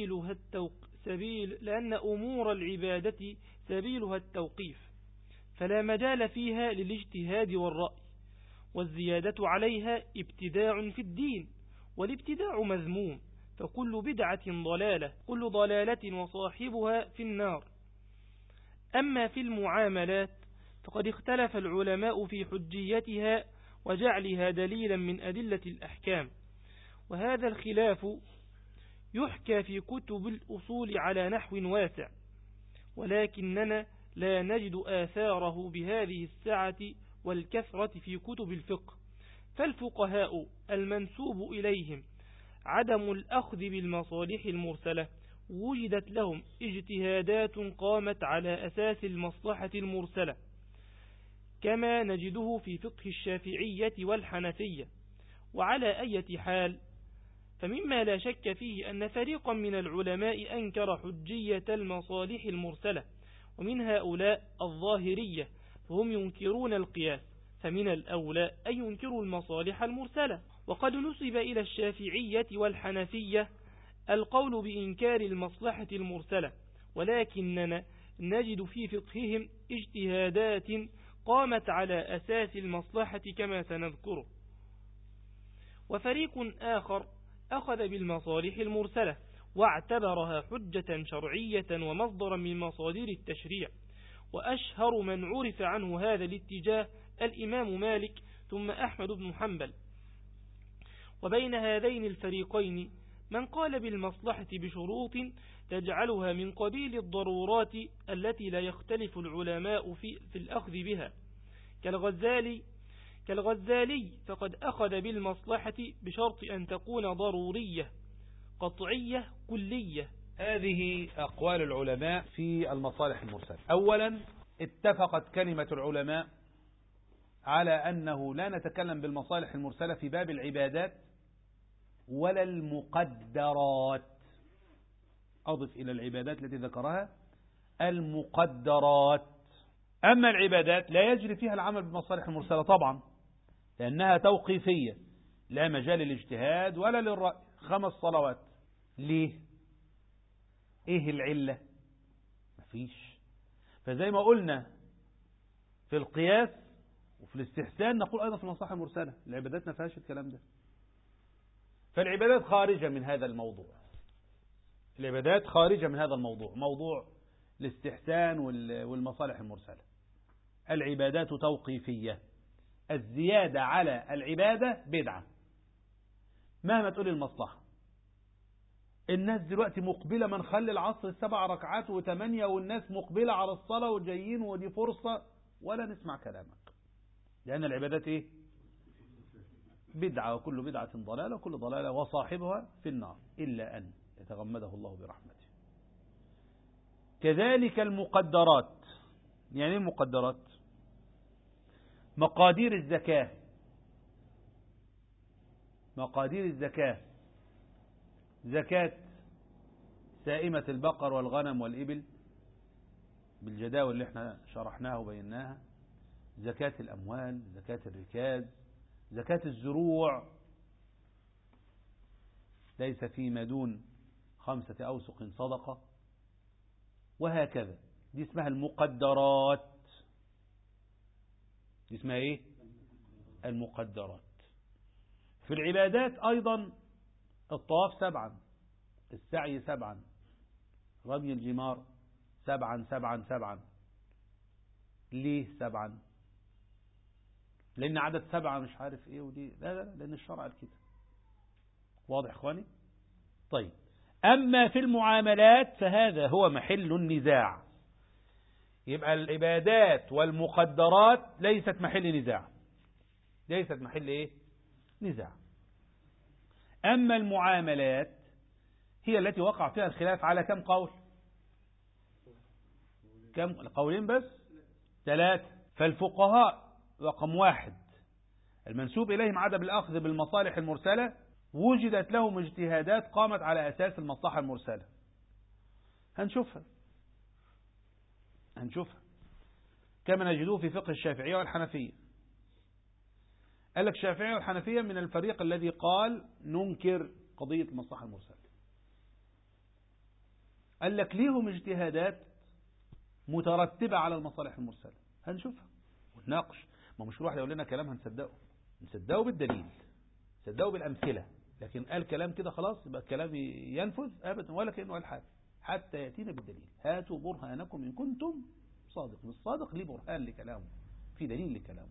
سبيلها التوقيف، فلا مجال فيها للاجتهاد والرأي، والزيادة عليها ابتداع في الدين، والابتداع مذموم، فكل بدعة ضلالة، كل ضلالة وصاحبها في النار. أما في المعاملات فقد اختلف العلماء في حجيتها وجعلها دليلا من أدلة الأحكام، وهذا الخلاف يحكى في كتب الأصول على نحو واسع، ولكننا لا نجد آثاره بهذه السعة والكثرة في كتب الفقه. فالفقهاء المنسوب إليهم عدم الأخذ بالمصالح المرسلة وجدت لهم اجتهادات قامت على أساس المصلحة المرسلة، كما نجده في فقه الشافعية والحنفية. وعلى أي حال، فمما لا شك فيه أن فريقا من العلماء أنكر حجية المصالح المرسلة، ومن هؤلاء الظاهرية، فهم ينكرون القياس، فمن الأولى أن ينكروا المصالح المرسلة. وقد نسب إلى الشافعية والحنفية القول بإنكار المصلحة المرسلة، ولكننا نجد في فقههم اجتهادات قامت على أساس المصلحة كما سنذكره. وفريق آخر أخذ بالمصالح المرسلة واعتبرها حجة شرعية ومصدرا من مصادر التشريع، وأشهر من عرف عنه هذا الاتجاه الإمام مالك ثم أحمد بن حنبل. وبين هذين الفريقين من قال بالمصلحة بشروط تجعلها من قبيل الضرورات التي لا يختلف العلماء في الأخذ بها، كالغزالي فقد أخذ بالمصلحة بشرط أن تكون ضرورية قطعية كلية. هذه أقوال العلماء في المصالح المرسلة. أولا، اتفقت كلمة العلماء على أنه لا نتكلم بالمصالح المرسلة في باب العبادات ولا المقدرات. أضف إلى العبادات التي ذكرها المقدرات. أما العبادات لا يجري فيها العمل بالمصالح المرسلة طبعا، لأنها توقيفية، لا مجال للاجتهاد ولا للرأي. 5 صلوات، ليه؟ إيه العلة؟ مفيش. فزي ما قلنا في القياس وفي الاستحسان نقول أيضا في المصالح المرسلة العبادات ما فيهاش الكلام ده. فالعبادات خارجة من هذا الموضوع، العبادات خارجة من هذا الموضوع، موضوع الاستحسان والمصالح المرسلة. العبادات توقيفية، الزيادة على العبادة بدعة مهما تقول المصلحة. الناس دلوقتي مقبلة، من خلي العصر 7 ركعات و8 والناس مقبلة على الصلاة وجايين ودي فرصة، ولا نسمع كلامك، لأن العبادات إيه؟ بدعة، وكل بدعة ضلالة، وكل ضلالة وصاحبها في النار إلا أن يتغمده الله برحمته. كذلك المقدرات. يعني المقدرات مقادير الزكاة، مقادير الزكاة، زكاة سائمة البقر والغنم والإبل بالجداول اللي احنا شرحناها وبيناها، زكاة الأموال، زكاة الركاز، زكاة الزروع، ليس فيما دون 5 أوسق صدقة، وهكذا. دي اسمها المقدرات. دي اسمها ايه؟ المقدرات. في العبادات أيضا الطواف 7، السعي 7، رمي الجمار 7 7 7. ليه 7؟ لأن عدد 7 مش عارف ايه ودي، لا لأن الشرع كده. واضح اخواني؟ طيب، أما في المعاملات فهذا هو محل النزاع. يبقى العبادات والمقدرات ليست محل نزاع، ليست محل ايه؟ نزاع. أما المعاملات هي التي وقع فيها الخلاف على كم قول؟ كم قولين بس؟ 3. فالفقهاء رقم 1 المنسوب إليهم عدم الأخذ بالمصالح المرسلة وجدت لهم اجتهادات قامت على أساس المصلحة المرسلة. هنشوفها كما نجدوه في فقه الشافعية والحنفية. قال لك الشافعية والحنفية من الفريق الذي قال ننكر قضية المصلحة المرسلة. قال لك ليهم اجتهادات مترتبة على المصالح المرسلة. هنشوفها ونناقش. ما مش واحد يقول لنا كلام نصدقه بالدليل، نصدقه بالأمثلة، لكن قال كلام كده خلاص يبقى الكلام ينفذ أبدا ولا كأنه قال حاجة حتى يأتينا بالدليل. هاتوا برهانكم إن كنتم صادق. الصادق ليه برهان لكلامه، في دليل لكلامه،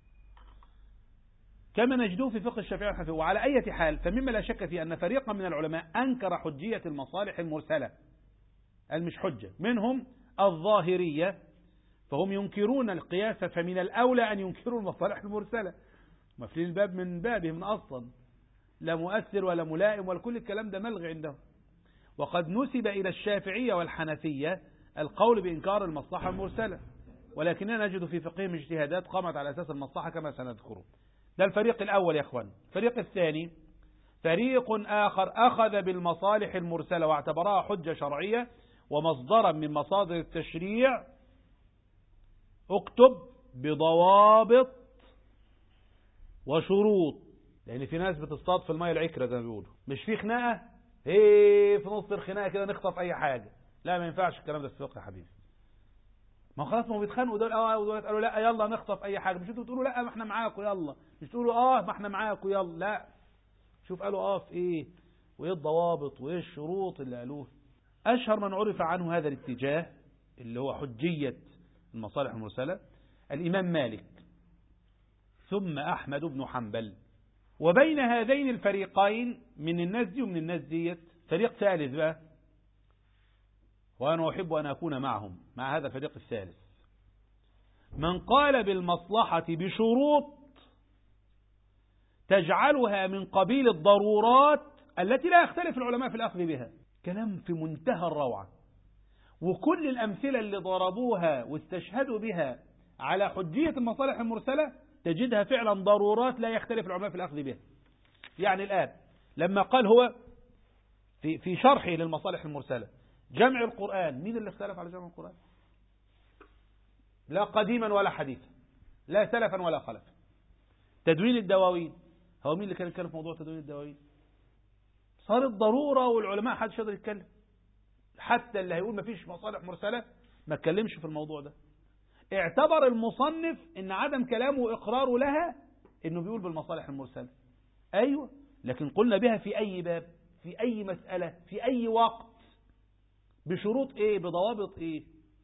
كما نجدوه في فقه الشافعي والحنفية. وعلى أي حال فمما لا شك فيه أن فريقا من العلماء أنكر حجية المصالح المرسلة، قال مش حجة، منهم الظاهرية، فهم ينكرون القياس، فمن الأولى أن ينكروا المصالح المرسلة، مفلين الباب من بابه من أصلا، لا مؤثر ولا ملائم ولا كل الكلام ده ملغي عندهم. وقد نسب إلى الشافعية والحنفية القول بإنكار المصلحة المرسلة، ولكننا نجد في فقههم اجتهادات قامت على أساس المصلحة كما سنذكره. ده الفريق الأول يا أخوان. الفريق الثاني فريق آخر أخذ بالمصالح المرسلة واعتبرها حجة شرعية ومصدرا من مصادر التشريع، اكتب بضوابط وشروط، لأن في ناس بتصطاد في المية العكرة زي ما بيقولوا، مش في خناقة في نص الخناقة كده نخطف أي حاجة. لا ما ينفعش الكلام ده في الفقه يا حبيبي. ما خلاص ما بيتخانقوا دول ودول قالوا لا يلا نخطف أي حاجة، مش انتوا تقولوا لا ما احنا معاكم يلا، مش تقولوا ما احنا معاكم يلا، لا شوف قالوا في ايه وايه الضوابط وايه الشروط اللي قالوه. أشهر من عرف عنه هذا الاتجاه اللي هو حجية المصالح المرسلة الإمام مالك ثم أحمد بن حنبل. وبين هذين الفريقين من الناس دي ومن الناس ديت فريق ثالث بقى، وأنا أحب أن أكون معهم مع هذا الفريق الثالث، من قال بالمصلحة بشروط تجعلها من قبيل الضرورات التي لا يختلف العلماء في الأخذ بها. كلام في منتهى الروعة، وكل الأمثلة اللي ضربوها واستشهدوا بها على حجية المصالح المرسلة تجدها فعلا ضرورات لا يختلف العلماء في الأخذ بها. يعني الآن لما قال هو في شرحه للمصالح المرسلة جمع القرآن، مين اللي اختلف على جمع القرآن؟ لا قديما ولا حديثا، لا سلفا ولا خلفا. تدوين الدواوين، هو مين اللي كان يتكلم في موضوع تدوين الدواوين؟ صارت ضرورة والعلماء حدش يقدر يتكلم، حتى اللي هيقول ما فيش مصالح مرسلة ما اتكلمش في الموضوع ده. اعتبر المصنف ان عدم كلامه واقراره لها انه بيقول بالمصالح المرسلة. ايوه، لكن قلنا بها في اي باب، في اي مسألة، في اي وقت، بشروط ايه، بضوابط ايه.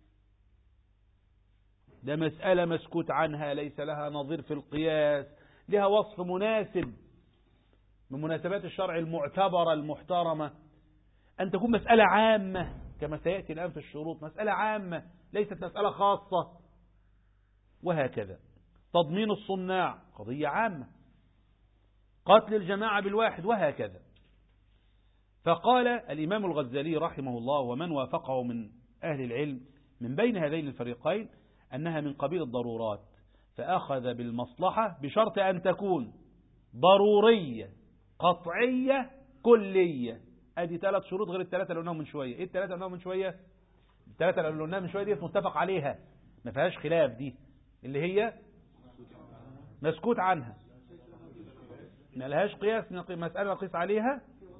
ده مسألة مسكوت عنها ليس لها نظير في القياس، لها وصف مناسب من مناسبات الشرع المعتبرة المحترمة، أن تكون مسألة عامة كما سيأتي الآن في الشروط، مسألة عامة ليست مسألة خاصة، وهكذا. تضمين الصناع قضية عامة، قتل الجماعة بالواحد، وهكذا. فقال الإمام الغزالي رحمه الله ومن وافقه من أهل العلم من بين هذين الفريقين أنها من قبيل الضرورات، فأخذ بالمصلحة بشرط أن تكون ضرورية قطعية كلية. ادي 3 شروط غير ال3 اللي قلناهم من شويه. ايه ال3 اللي قلناهم من شويه؟ ال3 اللي قلناهم من شويه دي متفق عليها ما فيهاش خلاف، دي اللي هي مسكوت عنها، ما لهاش قياس، مساله نقيس عليها،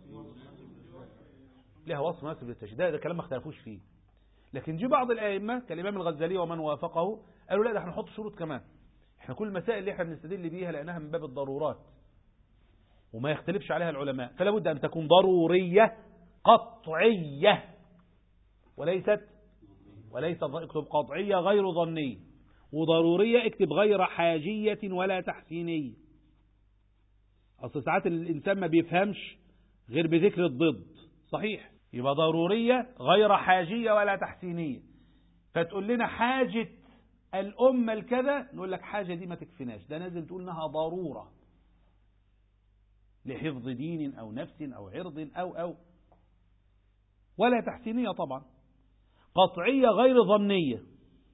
لها وصف مناسب للتشريع. ده كلام ما اختلفوش فيه. لكن جه بعض الائمه كالامام الغزالي ومن وافقه قالوا لا ده احنا نحط شروط كمان، احنا كل المسائل اللي احنا بنستدل بيها لانها من باب الضرورات وما يختلفش عليها العلماء، فلا بد أن تكون ضرورية قطعية وليست اكتب قطعية غير ظنية، وضرورية اكتب غير حاجية ولا تحسينية. أصل ساعات الإنسان ما بيفهمش غير بذكر الضد، صحيح؟ يبقى ضرورية غير حاجية ولا تحسينية. فتقول لنا حاجة الأمة الكذا، نقول لك حاجة دي ما تكفيناش، ده نازل تقول إنها ضرورة. لحفظ دين أو نفس أو عرض أو ولا تحسينية طبعا، قطعية غير ظنية،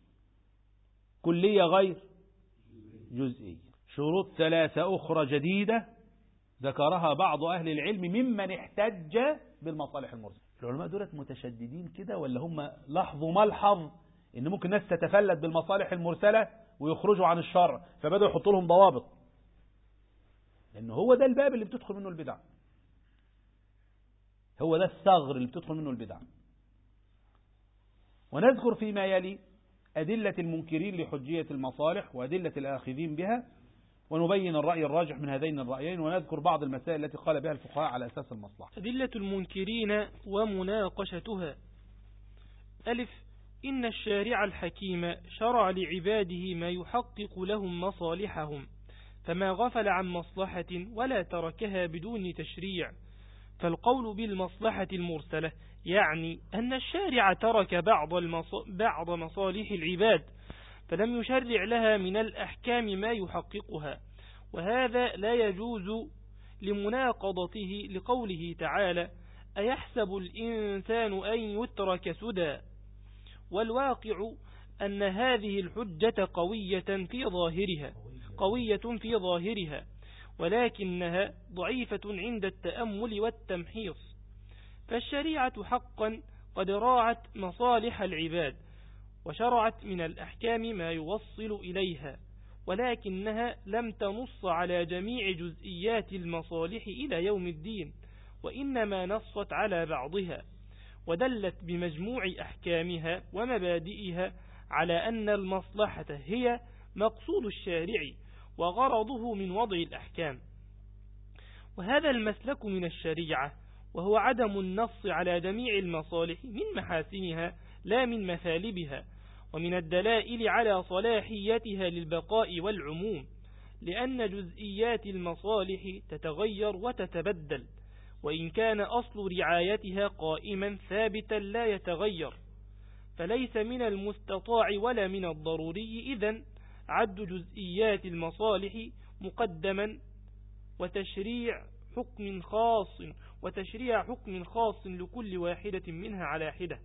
كلية غير جزئية. شروط ثلاثة أخرى جديدة ذكرها بعض أهل العلم ممن احتج بالمصالح المرسلة. العلماء دولت متشددين كده ولا هم لاحظوا ملحظ إن ممكن ناس تتفلت بالمصالح المرسلة ويخرجوا عن الشرع فبدأوا يحطوا لهم ضوابط، لأنه هو ده الباب اللي بتدخل منه البدع، هو ده الثغر اللي بتدخل منه البدع. ونذكر فيما يلي أدلة المنكرين لحجية المصالح وأدلة الآخذين بها، ونبين الرأي الراجح من هذين الرأيين، ونذكر بعض المسائل التي قال بها الفقهاء على أساس المصلحة. أدلة المنكرين ومناقشتها. ألف: إن الشارع الحكيم شرع لعباده ما يحقق لهم مصالحهم، فما غفل عن مصلحة ولا تركها بدون تشريع. فالقول بالمصلحة المرسلة يعني أن الشارع ترك بعض مصالح العباد فلم يشرع لها من الأحكام ما يحققها، وهذا لا يجوز لمناقضته لقوله تعالى: أيحسب الإنسان أن يترك سدى. والواقع أن هذه الحجة قوية في ظاهرها ولكنها ضعيفة عند التأمل والتمحيص. فالشريعة حقا قد راعت مصالح العباد وشرعت من الأحكام ما يوصل إليها، ولكنها لم تنص على جميع جزئيات المصالح إلى يوم الدين، وإنما نصت على بعضها، ودلت بمجموع أحكامها ومبادئها على أن المصلحة هي مقصود الشارع وغرضه من وضع الأحكام. وهذا المسلك من الشريعة، وهو عدم النص على جميع المصالح من محاسنها لا من مثالبها، ومن الدلائل على صلاحيتها للبقاء والعموم، لأن جزئيات المصالح تتغير وتتبدل، وإن كان أصل رعايتها قائما ثابتا لا يتغير. فليس من المستطاع ولا من الضروري إذن عد جزئيات المصالح مقدما وتشريع حكم خاص لكل واحدة منها على حدة.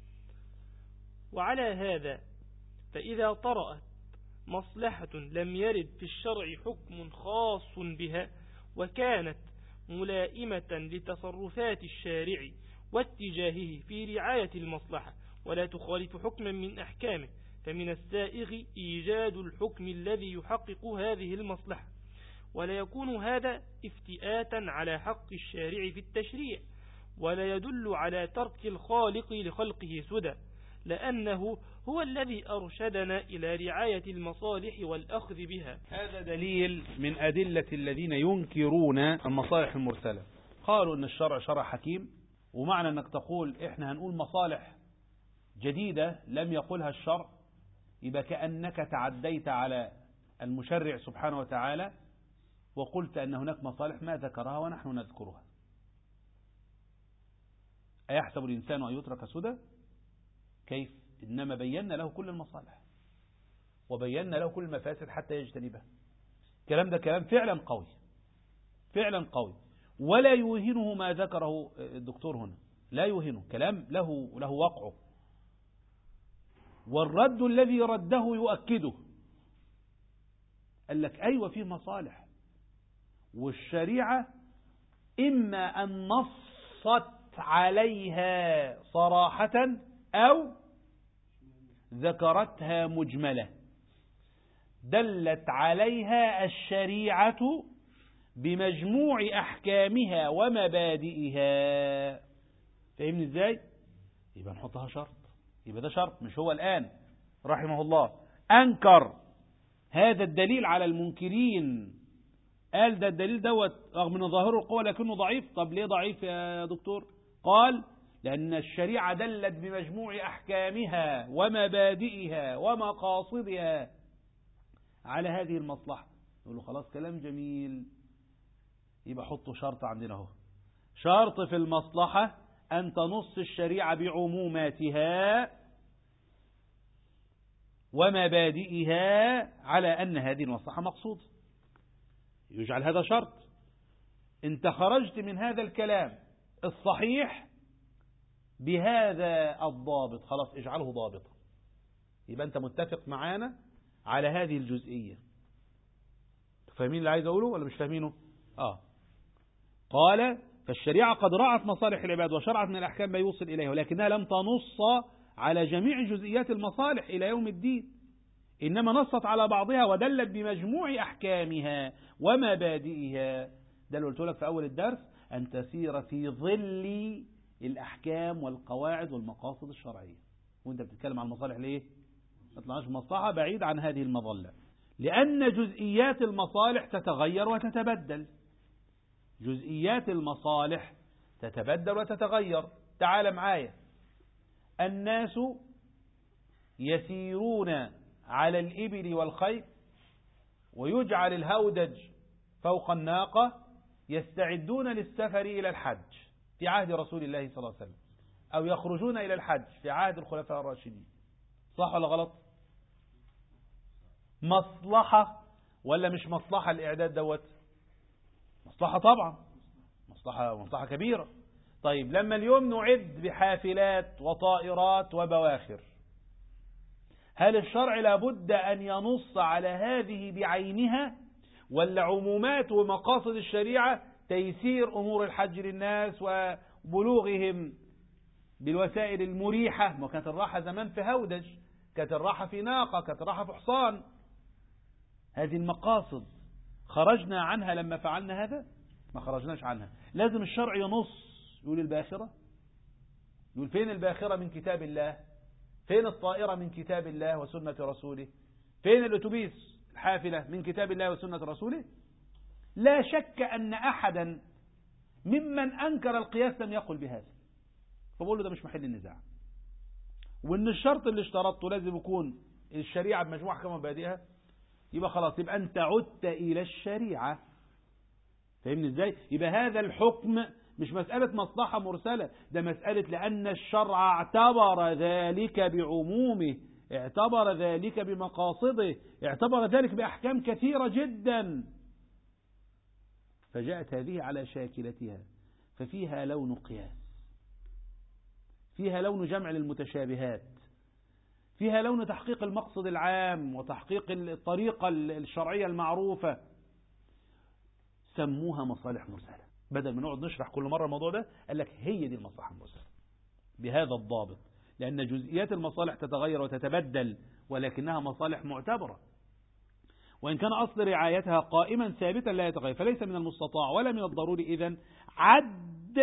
وعلى هذا فإذا طرأت مصلحة لم يرد في الشرع حكم خاص بها وكانت ملائمة لتصرفات الشارع واتجاهه في رعاية المصلحة ولا تخالف حكما من أحكامه، فمن السائغ إيجاد الحكم الذي يحقق هذه المصلحة، ولا يكون هذا افتئاتا على حق الشارع في التشريع، ولا يدل على ترك الخالق لخلقه سدى، لأنه هو الذي أرشدنا إلى رعاية المصالح والأخذ بها. هذا دليل من أدلة الذين ينكرون المصالح المرسلة. قالوا أن الشرع شرع حكيم، ومعنى أنك تقول إحنا هنقول مصالح جديدة لم يقولها الشرع، يبقى كأنك تعديت على المشرع سبحانه وتعالى وقلت أن هناك مصالح ما ذكرها ونحن نذكرها. أيحسب الإنسان أن يترك سدى؟ كيف؟ إنما بينا له كل المصالح وبينا له كل المفاسد حتى يجتنبها. الكلام ده كلام فعلا قوي، فعلا قوي، ولا يوهنه ما ذكره الدكتور هنا، لا يوهنه، كلام له وقعه، والرد الذي رده يؤكده. قال لك أيوة في مصالح، والشريعة إما أن نصت عليها صراحة أو ذكرتها مجملة، دلت عليها الشريعة بمجموع أحكامها ومبادئها. فهمني إزاي؟ يبقى نحطها شرط، يبقى ده شرط. مش هو الآن رحمه الله أنكر هذا الدليل على المنكرين، قال ده الدليل دوت رغم من ظاهره القوة لكنه ضعيف. طب ليه ضعيف يا دكتور؟ قال لأن الشريعة دلت بمجموع أحكامها ومبادئها ومقاصدها على هذه المصلحة. يقول له خلاص كلام جميل، يبقى حطوا شرط عندنا اهو، شرط في المصلحة أن تنص الشريعة بعموماتها ومبادئها على أن هذه المصلحة مقصودة، يجعل هذا شرط. انت خرجت من هذا الكلام الصحيح بهذا الضابط، خلاص اجعله ضابطا، يبقى انت متفق معانا على هذه الجزئية. فاهمين اللي عايز اقوله ولا مش فاهمينه؟ قال فالشريعة قد رعت مصالح العباد وشرعت من الأحكام ما يوصل إليه، ولكنها لم تنص على جميع جزئيات المصالح إلى يوم الدين، إنما نصت على بعضها ودلت بمجموع أحكامها ومبادئها. ده اللي قلت لك في أول الدرس، أن تسير في ظل الأحكام والقواعد والمقاصد الشرعية. وانت بتتكلم عن المصالح ليه؟ ما تطلعش مصلحة بعيد عن هذه المظلة، لأن جزئيات المصالح تتغير وتتبدل. جزئيات المصالح تتبدل وتتغير. تعال معايا، الناس يسيرون على الإبل والخيل ويجعل الهودج فوق الناقة، يستعدون للسفر إلى الحج في عهد رسول الله صلى الله عليه وسلم، أو يخرجون إلى الحج في عهد الخلفاء الراشدين. صح ولا غلط؟ مصلحة ولا مش مصلحة الإعداد دوت؟ مصلحة طبعا، مصلحة كبيرة. طيب لما اليوم نعد بحافلات وطائرات وبواخر، هل الشرع لابد أن ينص على هذه بعينها، ولا عمومات ومقاصد الشريعة تيسير أمور الحج للناس وبلوغهم بالوسائل المريحة؟ ما كانت الراحة زمان في هودج، كانت الراحة في ناقة، كانت الراحة في حصان. هذه المقاصد خرجنا عنها لما فعلنا هذا؟ ما خرجناش عنها. لازم الشرع ينص، يقول الباخرة، يقول فين الباخرة من كتاب الله؟ فين الطائرة من كتاب الله وسنة رسوله؟ فين الأتوبيس الحافلة من كتاب الله وسنة رسوله؟ لا شك أن أحدا ممن أنكر القياس لم يقل بهذا، فبقول له ده مش محل النزاع، وإن الشرط اللي اشترطته لازم يكون الشريعة بمجموعة أحكام ومبادئها. يبقى خلاص، يبقى أنت عدت إلى الشريعة. فاهمني إزاي؟ يبقى هذا الحكم مش مسألة مصلحة مرسلة، ده مسألة لأن الشرع اعتبر ذلك بعمومه، اعتبر ذلك بمقاصده، اعتبر ذلك بأحكام كثيرة جدا، فجاءت هذه على شاكلتها، ففيها لون قياس، فيها لون جمع للمتشابهات، فيها لون تحقيق المقصد العام وتحقيق الطريقة الشرعية المعروفة. سموها مصالح مرسلة، بدل ما نقعد نشرح كل مرة الموضوع ده، قال لك هي دي المصلحة المرسلة بهذا الضابط، لأن جزئيات المصالح تتغير وتتبدل، ولكنها مصالح معتبرة، وإن كان أصل رعايتها قائما ثابتا لا يتغير، فليس من المستطاع ولا من الضروري إذن عد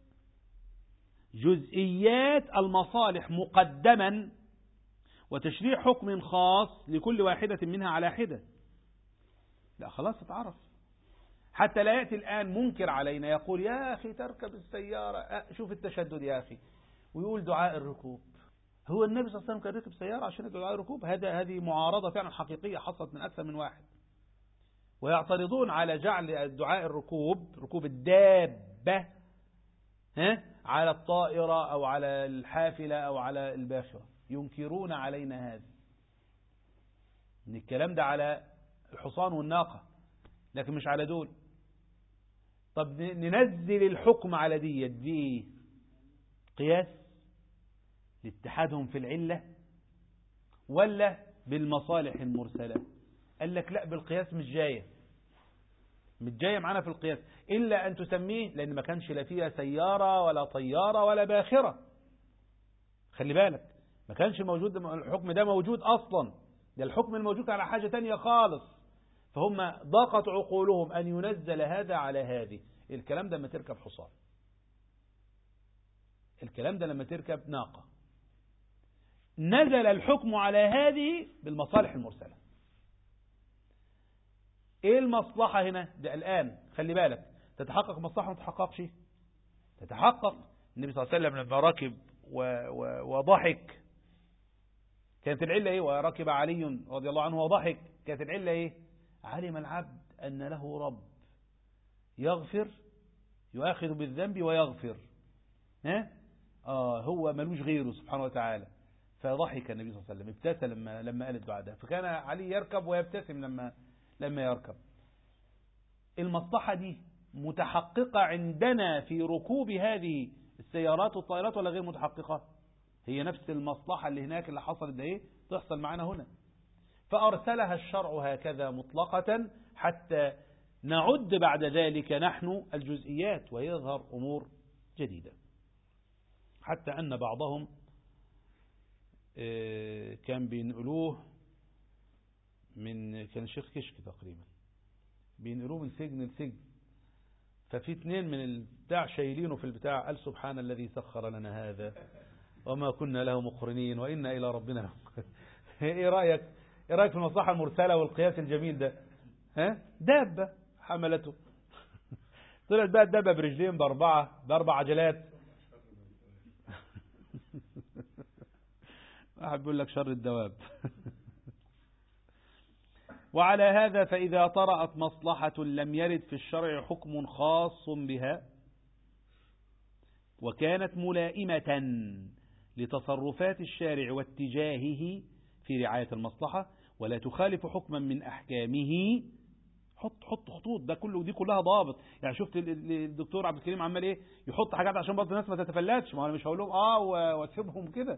جزئيات المصالح مقدما وتشريع حكم خاص لكل واحدة منها على حدة. لا خلاص اتعرف، حتى لا يأتي الآن منكر علينا يقول يا أخي تركب السيارة، شوف التشدد يا أخي، ويقول دعاء الركوب. هو النبي صلى الله عليه وسلم كان ركب سيارة عشان دعاء الركوب؟ هذه معارضة فعلا حقيقية حصلت من أكثر من واحد، ويعترضون على جعل دعاء الركوب، ركوب الدابة، على الطائرة أو على الحافلة أو على الباخرة، ينكرون علينا هذا، إن الكلام ده على الحصان والناقة لكن مش على دول. طب ننزل الحكم على دي قياس لاتحادهم في العلة ولا بالمصالح المرسلة؟ قال لك لا، بالقياس مش جاية معانا في القياس، إلا أن تسميه، لأن ما كانش لا فيها سيارة ولا طيارة ولا باخرة. خلي بالك، ما كانش موجود الحكم ده موجود أصلا، ده الحكم الموجود على حاجة تانية خالص، فهم ضاقت عقولهم أن ينزل هذا على هذه. الكلام ده لما تركب حصان، الكلام ده لما تركب ناقة، نزل الحكم على هذه بالمصالح المرسلة. ايه المصلحة هنا؟ ده الآن خلي بالك، تتحقق مصلحة ما تتحققش؟ تتحقق. النبي صلى الله عليه وسلم لما ركب وضحك، كانت العلة ايه؟ وركب علي رضي الله عنه وضحك، كانت العلة ايه؟ علم العبد أن له رب يغفر، يؤاخذ بالذنب ويغفر، هو ملوش غيره سبحانه وتعالى. فضحك النبي صلى الله عليه وسلم، ابتسم لما قال الدعاء ده، فكان علي يركب ويبتسم لما يركب. المصلحة دي متحققة عندنا في ركوب هذه السيارات والطائرات ولا غير متحققة؟ هي نفس المصلحة اللي هناك اللي حصلت ده تحصل معنا هنا. فأرسلها الشرع هكذا مطلقة حتى نعد بعد ذلك نحن الجزئيات ويظهر أمور جديدة. حتى أن بعضهم كان بينقلوه كان شيخ كشك تقريبا، بينقلوه من سجن لسجن، ففي 2 من البتاع شايلينه في البتاع، قال سبحان الذي سخر لنا هذا وما كنا له مقرنين وإنا إلى ربنا ايه رأيك في المصلحة المرسلة والقياس الجميل ده؟ دابة حملته طلعت بقى الدابة برجلين بأربع عجلات. واحد بيقول لك شر الدواب. وعلى هذا فإذا طرأت مصلحة لم يرد في الشرع حكم خاص بها وكانت ملائمة لتصرفات الشارع واتجاهه في رعاية المصلحة ولا تخالف حكما من أحكامه، حط خطوط، ده كله دي كلها ضابط. يعني شفت الدكتور عبد الكريم عمال ايه يحط حاجات عشان برضه الناس ما تتفلتش، ما انا مش هقول لهم واسيبهم كده.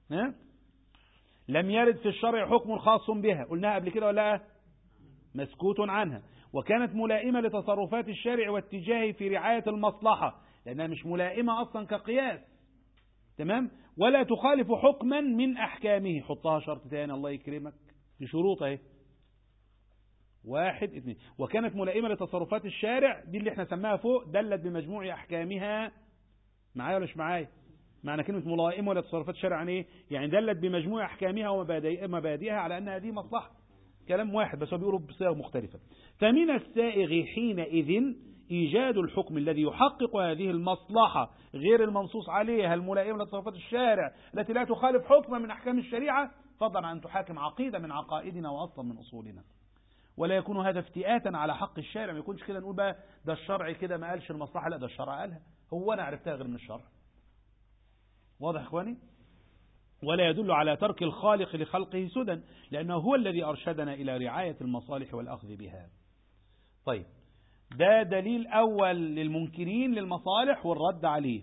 لم يرد في الشرع حكم خاص بها، قلناها قبل كده ولا مسكوت عنها، وكانت ملائمة لتصرفات الشارع واتجاهه في رعاية المصلحة، لأنها مش ملائمة أصلا كقياس، تمام، ولا تخالف حكما من أحكامه. حطها شرط تاني الله يكرمك، دي شروط اهي، 1 2. وكانت ملائمة لتصرفات الشارع، دي اللي احنا سماها فوق، دلت بمجموع أحكامها. معايا ولا مش معايا؟ معنى كلمة ملائمة لتصرفات الشارع عن ايه؟ يعني دلت بمجموع أحكامها ومبادئها على أنها دي مصلحة. كلام واحد بس هو بيقولوا بصيغ مختلفة. فمن السائغ حينئذ إيجاد الحكم الذي يحقق هذه المصلحة غير المنصوص عليها الملائمة لتصرفات الشارع التي لا تخالف حكما من أحكام الشريعة، فضلا عن تحاكم عقيدة من عقائدنا وأصلا من أصولنا. ولا يكون هذا افتئاتا على حق الشارع، ما يكونش كده نقول بقى ده الشرع كده ما قالش المصلحة، لا ده الشرع قالها، هو أنا عرفتها غير من الشرع. واضح يا إخواني؟ ولا يدل على ترك الخالق لخلقه سدى، لأنه هو الذي أرشدنا إلى رعاية المصالح والأخذ بها. طيب، ده دليل أول للمنكرين للمصالح والرد عليه،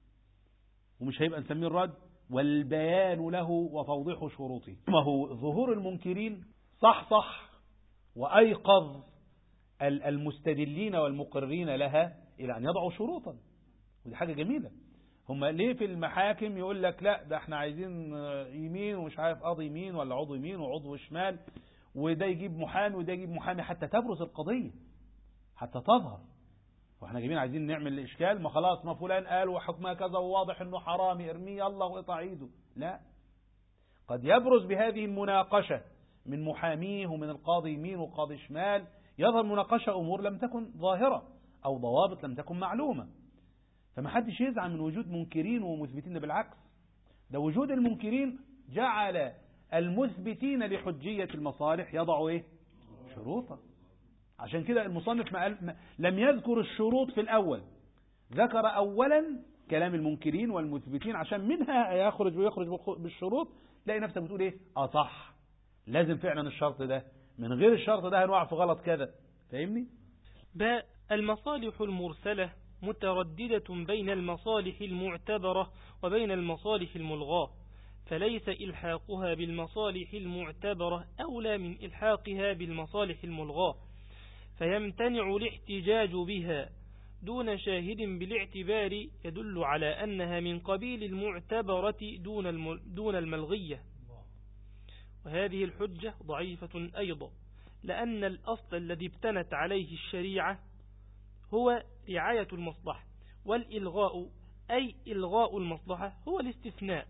ومش هيبقى نسميه الرد، والبيان له وتوضيح شروطه. ما هو ظهور المنكرين صح وأيقظ المستدلين والمقرين لها إلى أن يضعوا شروطا، ودي حاجة جميلة. هم ليه في المحاكم يقول لك لا ده احنا عايزين يمين ومش عارف قاضي يمين ولا عضو يمين وعضو شمال، وده يجيب محامي وده يجيب محامي حتى تبرز القضية، حتى تظهر. واحنا جايين عايزين نعمل الاشكال، ما خلاص ما فلان قال وحكمها كذا وواضح انه حرامي ارميه الله وقطع ايده. لا، قد يبرز بهذه المناقشة من محاميه ومن القاضي يمين وقاضي شمال، يظهر مناقشة امور لم تكن ظاهرة او ضوابط لم تكن معلومة. فما حدش يزعل من وجود منكرين ومثبتين، بالعكس ده وجود المنكرين جعل المثبتين لحجية المصالح يضعوا ايه؟ شروطا. عشان كده المصنف لم يذكر الشروط في الأول، ذكر أولا كلام المنكرين والمثبتين عشان منها يخرج بالشروط. تلاقي نفسك بتقول ايه؟ صح، لازم فعلا الشرط ده، من غير الشرط ده هنوقع في غلط كذا. فاهمني؟ باء المصالح المرسلة مترددة بين المصالح المعتبرة وبين المصالح الملغاة، فليس إلحاقها بالمصالح المعتبرة أولى من إلحاقها بالمصالح الملغاة، فيمتنع الاحتجاج بها دون شاهد بالاعتبار يدل على أنها من قبيل المعتبرة دون الملغية. وهذه الحجة ضعيفة أيضا، لأن الأصل الذي ابتنت عليه الشريعة هو رعاية المصلحة، والإلغاء أي إلغاء المصلحة هو الاستثناء،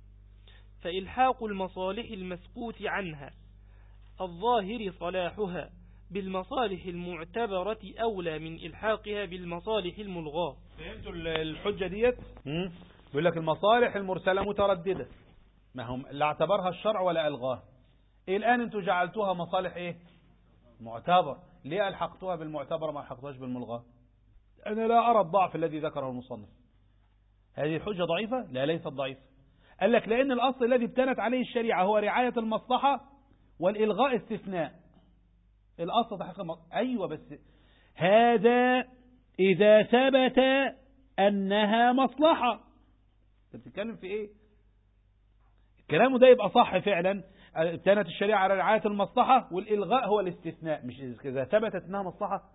فإلحاق المصالح المسكوت عنها الظاهر صلاحها بالمصالح المعتبرة أولى من إلحاقها بالمصالح الملغاة. فهمتوا الحجة ديت؟ يقول لك المصالح المرسلة مترددة، ما هم لا اعتبرها الشرع ولا ألغاها. إيه الآن انتوا جعلتوها مصالح ايه؟ معتبر، ليه ألحقتوها بالمعتبر ما ألحقتوهاش بالملغاة؟ أنا لا أرى الضعف الذي ذكره المصنف. هذه الحجة ضعيفة؟ لا، ليست ضعيفة. قال لك لأن الأصل الذي ابتنت عليه الشريعة هو رعاية المصلحة والإلغاء استثناء. الأصل تحقيق أيوة، بس هذا إذا ثبت أنها مصلحة. أنت بتتكلم في إيه؟ الكلام ده يبقى صح فعلا، كانت الشريعة على رعاية المصلحة والإلغاء هو الاستثناء، مش إذا ثبتت أنها مصلحة.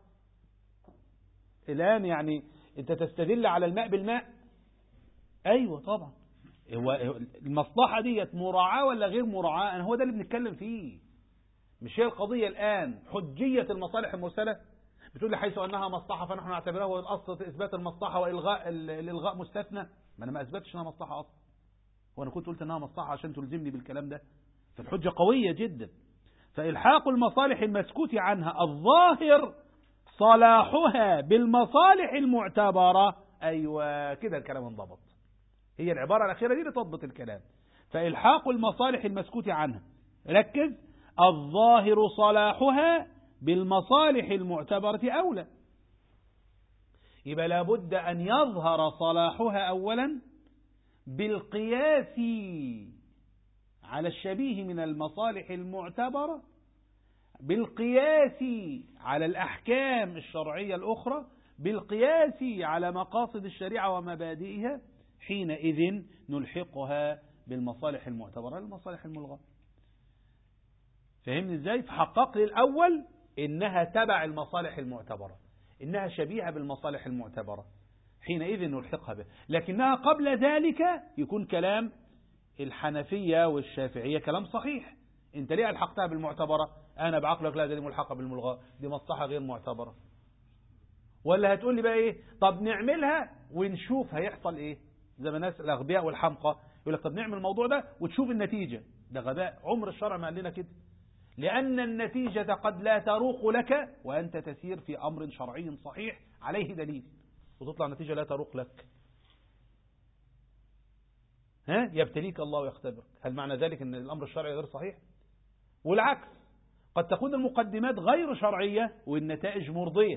الآن يعني أنت تستدل على الماء بالماء؟ أيوة طبعا. هو المصلحة دي مراعاة ولا غير مراعاة؟ أنا هو ده اللي بنتكلم فيه. مش هي القضية الآن حجية المصالح المرسلة؟ بتقول لي حيث أنها مصلحة فنحن نعتبرها هو الأصل إثبات المصلحة وإلغاء الإلغاء مستثنى. ما أنا ما أثبتش أنها مصلحة أصلا، وأنا كنت قلت أنها مصلحة عشان تلزمني بالكلام ده. فالحجة قوية جدا. فإلحاق المصالح المسكوت عنها الظاهر صلاحها بالمصالح المعتبرة. أيوة كده الكلام انضبط. هي العبارة الأخيرة دي لتضبط الكلام. فإلحاق المصالح المسكوت عنها، ركز، الظاهر صلاحها بالمصالح المعتبرة أولى. يبقى لابد أن يظهر صلاحها أولا بالقياس على الشبيه من المصالح المعتبرة، بالقياس على الأحكام الشرعية الأخرى، بالقياس على مقاصد الشريعة ومبادئها. حينئذ نلحقها بالمصالح المعتبرة المصالح الملغاة. فهمني ازاي؟ فحقق لي الأول إنها تبع المصالح المعتبرة، إنها شبيهة بالمصالح المعتبرة، حينئذ نلحقها به. لكنها قبل ذلك يكون كلام الحنفية والشافعية كلام صحيح. انت ليه ألحقتها بالمعتبرة؟ أنا بعقلك لا، دي ملحقة بالملغاة، دي مصلحة غير معتبرة. ولا هتقول لي بقى ايه؟ طب نعملها ونشوف هيحصل ايه. زي ما الناس الأغبياء والحمقى يقول لك طب نعمل الموضوع ده وتشوف النتيجة. ده غباء. عمر الشرع ما قال لنا كده، لأن النتيجة قد لا تروق لك وأنت تسير في أمر شرعي صحيح عليه دليل، وتطلع نتيجة لا تروق لك. يبتليك الله ويختبرك. هل معنى ذلك أن الأمر الشرعي غير صحيح؟ والعكس، قد تكون المقدمات غير شرعية والنتائج مرضية.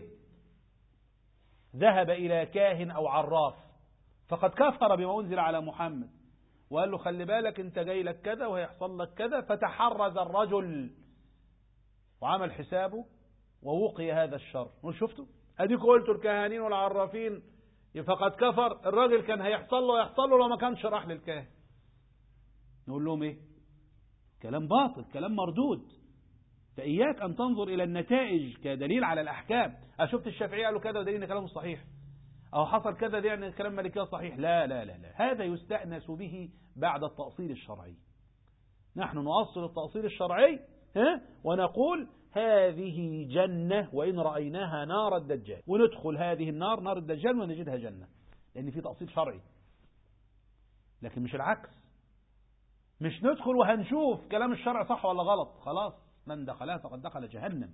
ذهب إلى كاهن أو عراف فقد كفر بما أنزل على محمد، وقال له خلي بالك انت جاي لك كذا وهيحصل لك كذا، فتحرز الرجل وعمل حسابه ووقي هذا الشر. شفتوا اديك قلتوا الكهانين والعرافين فقد كفر. الراجل كان هيحصل له لو ما كانش راح للكاهن. نقول لهم ايه؟ كلام باطل، كلام مردود. فإياك أن تنظر إلى النتائج كدليل على الأحكام. شفت الشافعية قالوا كذا ودليل ان كلامه صحيح، أو حصل كذا دي يعني كلام مالكية صحيح. لا لا لا لا، هذا يستأنس به بعد التأصيل الشرعي. نحن نؤصل التأصيل الشرعي ونقول هذه جنة وإن رأيناها نار الدجال، وندخل هذه النار نار الدجال ونجدها جنة، لأن في تأصيل شرعي. لكن مش العكس، مش ندخل وهنشوف كلام الشرع صح ولا غلط، خلاص من دخلها فقد دخل جهنم.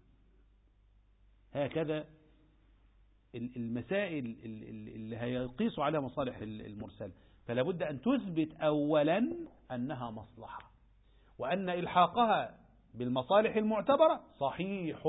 هكذا المسائل اللي هيقيس عليها مصالح المرسل. فلا بد أن تثبت أولا أنها مصلحة، وأن إلحاقها بالمصالح المعتبرة صحيح.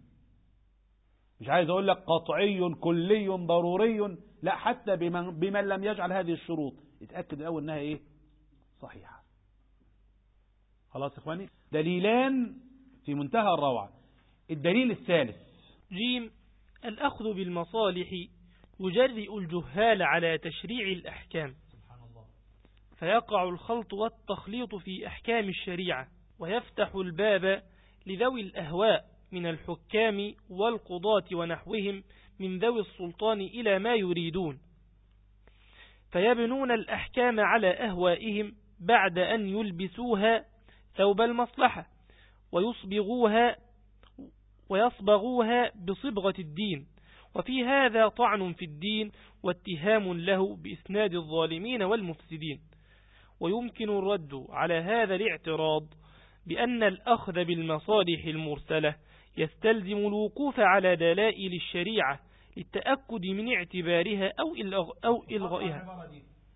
مش عايز أقول لك قطعي كلي ضروري، لا، حتى بمن لم يجعل هذه الشروط اتأكد الأول أنها إيه؟ صحيحة. خلاص يا إخواني، دليلان في منتهى الروعة. الدليل الثالث جيم: الأخذ بالمصالح يجرئ الجهال على تشريع الأحكام، فيقع الخلط والتخليط في أحكام الشريعة، ويفتح الباب لذوي الأهواء من الحكام والقضاة ونحوهم من ذوي السلطان إلى ما يريدون، فيبنون الأحكام على أهوائهم بعد أن يلبسوها ثوب المصلحة ويصبغوها بصبغة الدين. وفي هذا طعن في الدين واتهام له بإسناد الظالمين والمفسدين. ويمكن الرد على هذا الاعتراض بأن الأخذ بالمصالح المرسلة يستلزم الوقوف على دلائل الشريعة للتأكد من اعتبارها أو إلغائها.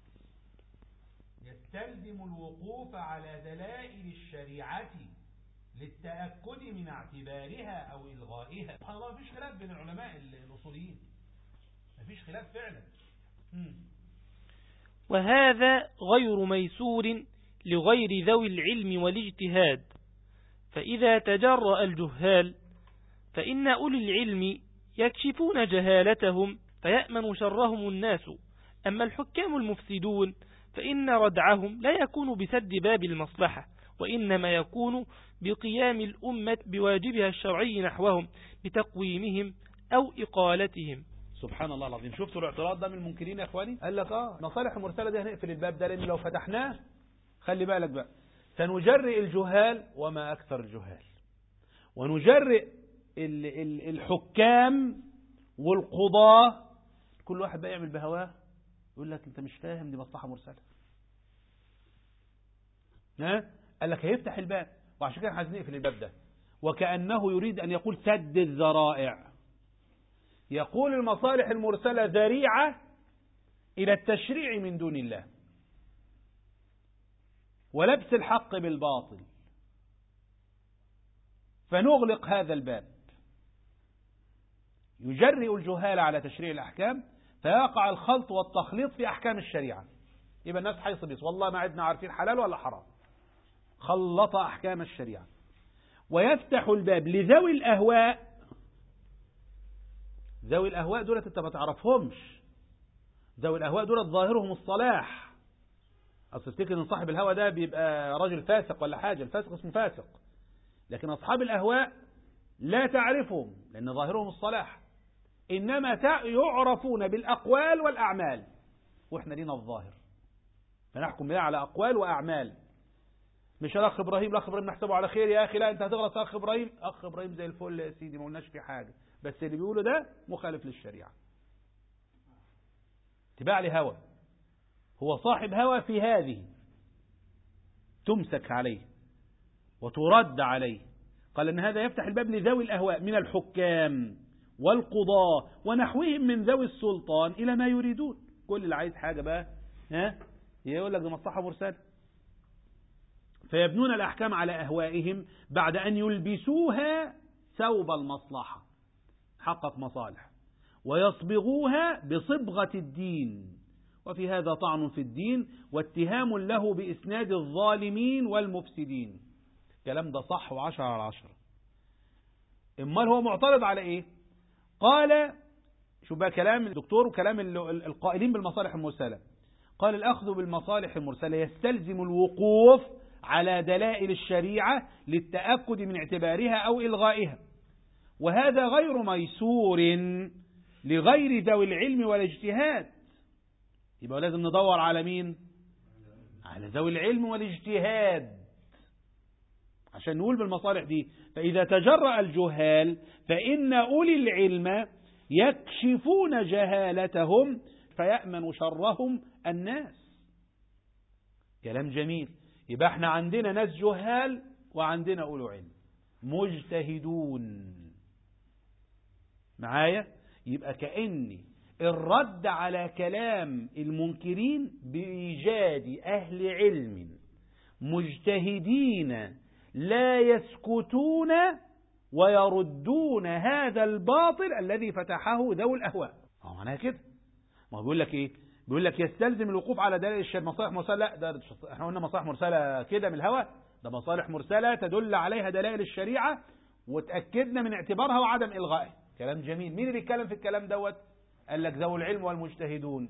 يستلزم الوقوف على دلائل الشريعة للتأكد من اعتبارها أو إلغائها. سبحان الله، مفيش خلاف بين العلماء الأصوليين، مفيش خلاف فعلا. وهذا غير ميسور لغير ذوي العلم والاجتهاد. فإذا تجرأ الجهال فإن أولي العلم يكشفون جهالتهم فيأمن شرهم الناس. أما الحكام المفسدون فإن ردعهم لا يكون بسد باب المصلحة، وإنما يكون بقيام الأمة بواجبها الشرعي نحوهم بتقويمهم أو إقالتهم. سبحان الله العظيم. شفتوا الاعتراض ده من المنكرين يا اخواني؟ قال لك مصالح المرسلة دي هنقفل الباب ده، لان لو فتحناه خلي بالك بقى سنجرئ الجهال وما اكثر الجهال، ونجرئ الحكام والقضاة، كل واحد بقى يعمل بهواه، يقول لك انت مش فاهم دي مصلحة مرسلة. قال لك هيفتح الباب، وعشان كده عايزين نقفل الباب ده، وكأنه يريد ان يقول سد الذرائع. يقول المصالح المرسلة ذريعة إلى التشريع من دون الله ولبس الحق بالباطل، فنغلق هذا الباب. يجرئ الجهال على تشريع الأحكام فيقع الخلط والتخليط في أحكام الشريعة، يبقى الناس حيصبيص والله ما عدنا عارفين حلال ولا حرام، خلط أحكام الشريعة. ويفتح الباب لذوي الأهواء. ذوي الأهواء دولت انت ما تعرفهمش، ذوي الأهواء دولت ظاهرهم الصلاح. أصل تفتكر ان صاحب الهوى ده بيبقى راجل فاسق ولا حاجة، الفاسق اسمه فاسق، لكن أصحاب الأهواء لا تعرفهم لأن ظاهرهم الصلاح، إنما يعرفون بالأقوال والأعمال، وإحنا لينا الظاهر فنحكم بها على أقوال وأعمال. مش الأخ إبراهيم نحسبه على خير يا أخي، لا أنت هتغلط أخ إبراهيم زي الفل يا سيدي، ما قلناش في حاجة، بس اللي بيقوله ده مخالف للشريعة، اتباع لهوى. هو صاحب هوى في هذه تمسك عليه وترد عليه. قال إن هذا يفتح الباب لذوي الأهواء من الحكام والقضاة ونحوهم من ذوي السلطان إلى ما يريدون. كل اللي عايز حاجة بقى يقول لك دي مصلحة مرسلة، فيبنون الأحكام على أهوائهم بعد أن يلبسوها ثوب المصلحة، حقق مصالح، ويصبغوها بصبغة الدين، وفي هذا طعن في الدين واتهام له بإسناد الظالمين والمفسدين. الكلام ده صح وعشرة على عشرة. امال هو معترض على ايه؟ قال شو بقى كلام الدكتور وكلام القائلين بالمصالح المرسلة. قال الأخذ بالمصالح المرسلة يستلزم الوقوف على دلائل الشريعة للتأكد من اعتبارها أو إلغائها، وهذا غير ميسور لغير ذوي العلم والاجتهاد. يبقى لازم ندور على مين؟ على ذوي العلم والاجتهاد عشان نقول بالمصالح دي. فإذا تجرأ الجهال فإن أولي العلم يكشفون جهالتهم فيأمن شرهم الناس. كلام جميل. يبقى احنا عندنا ناس جهال وعندنا أولو علم مجتهدون معايا. يبقى كأني الرد على كلام المنكرين بإيجاد أهل علم مجتهدين لا يسكتون ويردون هذا الباطل الذي فتحه ذوي الأهواء. معناها كده. ما بيقول لك ايه؟ بيقول لك يستلزم الوقوف على دلائل مصالح مرسلة. لا ده احنا قلنا مصالح مرسلة كده من الهوى، ده مصالح مرسلة تدل عليها دلائل الشريعة وتأكدنا من اعتبارها وعدم إلغائها. كلام جميل. مين اللي يتكلم في الكلام دوت؟ قال لك ذوي العلم والمجتهدون.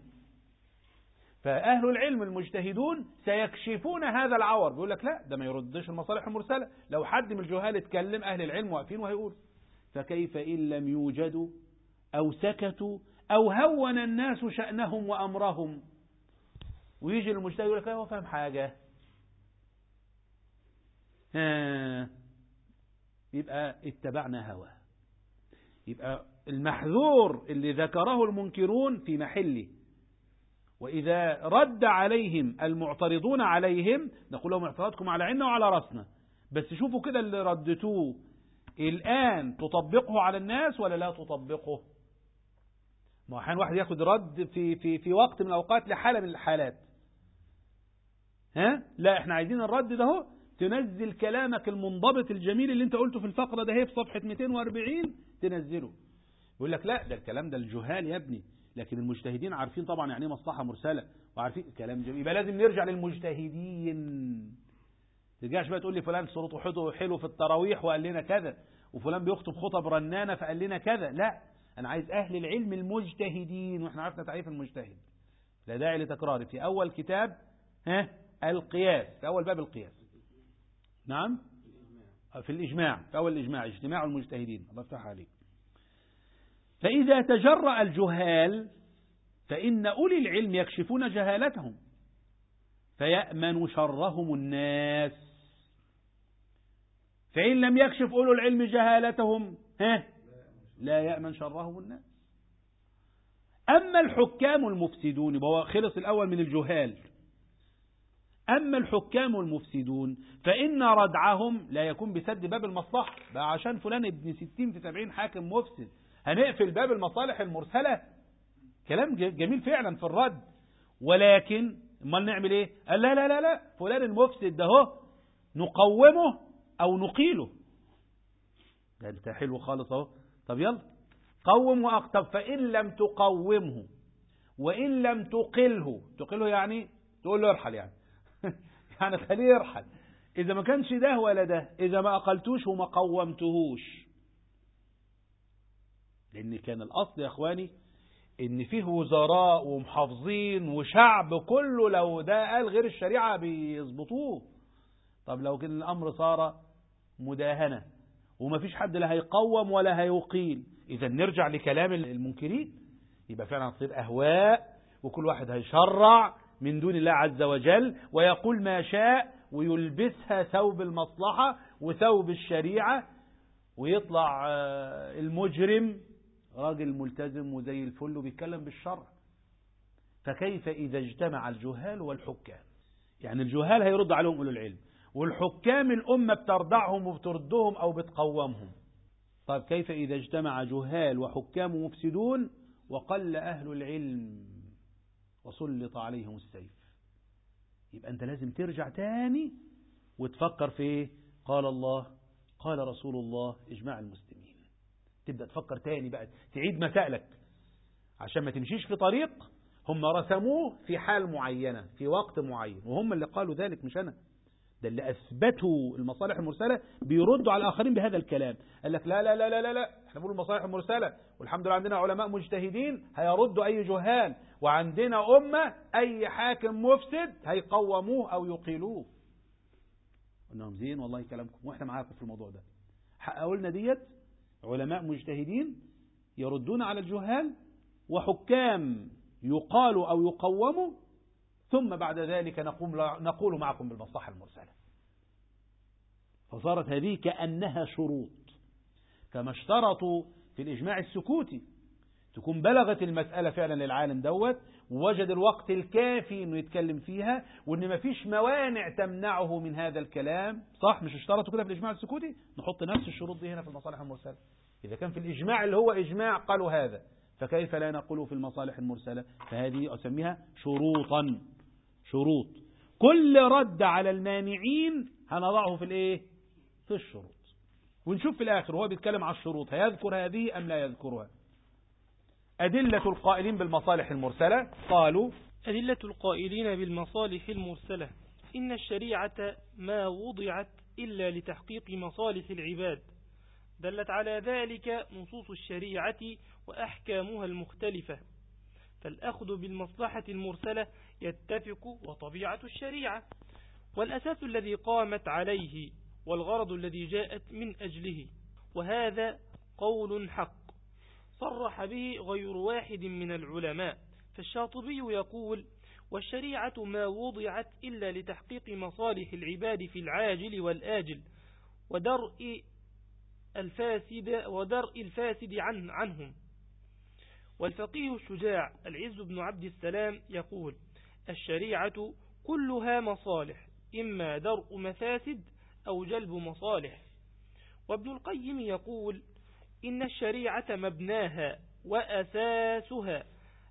فأهل العلم المجتهدون سيكشفون هذا العور. بيقول لك لا ده ما يردش المصالح المرسلة. لو حد من الجهال اتكلم أهل العلم واقفين وهيقول. فكيف إن لم يوجدوا أو سكتوا أو هون الناس شأنهم وأمرهم؟ ويجي المجتهد يقول لك هو فاهم حاجة. يبقى اتبعنا هواه. يبقى المحذور اللي ذكره المنكرون في محله. وإذا رد عليهم المعترضون عليهم نقول لهم اعتراضكم على عنا وعلى رأسنا، بس شوفوا كده اللي ردتوه الآن تطبقه على الناس ولا لا تطبقه؟ ما أحيانا واحد ياخد رد في وقت من الأوقات لحالة من الحالات. لا احنا عايزين الرد ده هو تنزل كلامك المنضبط الجميل اللي انت قلته في الفقرة ده هي في صفحة 240 تنزله. يقول لك لا ده الكلام ده الجهال يا ابني، لكن المجتهدين عارفين طبعا يعني مصلحة مرسلة وعارفين كلام جميل. يبقى لازم نرجع للمجتهدين. ترجعش بقى تقول لي فلان صوته حلو في التراويح وقال لنا كذا، وفلان بيخطب خطب رنانة فقال لنا كذا. لا أنا عايز أهل العلم المجتهدين، وإحنا عرفنا تعريف المجتهد، لا داعي لتكراره، في أول كتاب القياس، في أول باب القياس. نعم، في الإجماع، في أول الإجماع، اجتماع المجتهدين، الله يفتح عليك. فإذا تجرأ الجهال فإن أولي العلم يكشفون جهالتهم فيأمن شرهم الناس، فإن لم يكشف أولو العلم جهالتهم لا يأمن شرهم الناس. أما الحكام المفسدون، يبقى خلص الأول من الجهال. أما الحكام المفسدون فإن ردعهم لا يكون بسد باب المصلحة، بقى عشان فلان ابن 60 في 70 حاكم مفسد هنقفل باب المصالح المرسلة. كلام جميل فعلا في الرد، ولكن امال نعمل ايه؟ قال لا لا لا لا، فلان المفسد ده هو نقومه او نقيله. ده انت حلو خالص اهو. طب يلا قوم واقطب، فان لم تقومه وان لم تقله يعني تقول له ارحل يعني يعني خليه يرحل. اذا ما كانش ده ولا ده، اذا ما اقلتوش وما قومتهوش، لان كان الاصل يا اخواني ان فيه وزراء ومحافظين وشعب كله لو ده قال غير الشريعة بيظبطوه. طب لو كان الامر صار مداهنة وما فيش حد لا هيقوم ولا هيقيل، اذا نرجع لكلام المنكرين، يبقى فعلا هتصير اهواء وكل واحد هيشرع من دون الله عز وجل ويقول ما شاء ويلبسها ثوب المصلحة وثوب الشريعة، ويطلع المجرم راجل ملتزم وزي الفل وبيتكلم بالشرع. فكيف إذا اجتمع الجهال والحكام؟ يعني الجهال هيرد عليهم أولو العلم، والحكام الأمة بتردعهم وبتردهم أو بتقومهم. طيب كيف إذا اجتمع جهال وحكام مفسدون وقل أهل العلم وسلط عليهم السيف؟ يبقى أنت لازم ترجع تاني وتفكر في إيه؟ قال الله قال رسول الله إجماع المسلمين. تبدأ تفكر تاني بقى، تعيد مسائلك عشان ما تمشيش في طريق هم رسموه في حال معينة في وقت معين، وهم اللي قالوا ذلك مش أنا. ده اللي أثبتوا المصالح المرسلة بيردوا على الآخرين بهذا الكلام. قال لك لا لا لا لا لا لا، احنا بنقول المصالح المرسلة والحمد لله عندنا علماء مجتهدين هيردوا أي جهال، وعندنا أمة أي حاكم مفسد هيقوموه أو يقيلوه. قلناهم زين والله كلامكم واحنا معاكم في الموضوع ده. حققوا لنا ديت علماء مجتهدين يردون على الجهال وحكام يقالوا أو يقوموا، ثم بعد ذلك نقول معكم بالمصلحة المرسلة. فصارت هذه كأنها شروط، كما اشترطوا في الإجماع السكوتي تكون بلغت المسألة فعلا للعالم دوت ووجد الوقت الكافي انه يتكلم فيها، وان ما فيش موانع تمنعه من هذا الكلام. صح مش اشترطوا كده في الإجماع السكوتي؟ نحط نفس الشروط دي هنا في المصالح المرسلة. إذا كان في الإجماع اللي هو إجماع قالوا هذا، فكيف لا نقوله في المصالح المرسلة؟ فهذه أسميها شروطا. شروط كل رد على المانعين هنضعه في الايه؟ في الشروط، ونشوف في الآخر هو بيتكلم على الشروط هيذكر هذه أم لا يذكرها. أدلة القائلين بالمصالح المرسلة. قالوا أدلة القائلين بالمصالح المرسلة: إن الشريعة ما وضعت إلا لتحقيق مصالح العباد، دلت على ذلك نصوص الشريعة وأحكامها المختلفة، فالأخذ بالمصلحة المرسلة يتفق وطبيعة الشريعة والأساس الذي قامت عليه والغرض الذي جاءت من أجله، وهذا قول حق صرح به غير واحد من العلماء. فالشاطبي يقول: والشريعة ما وضعت إلا لتحقيق مصالح العباد في العاجل والآجل ودرء الفاسد عنهم. والفقيه الشجاع العز بن عبد السلام يقول: الشريعة كلها مصالح، إما درء مفاسد أو جلب مصالح. وابن القيم يقول: إن الشريعة مبناها وأساسها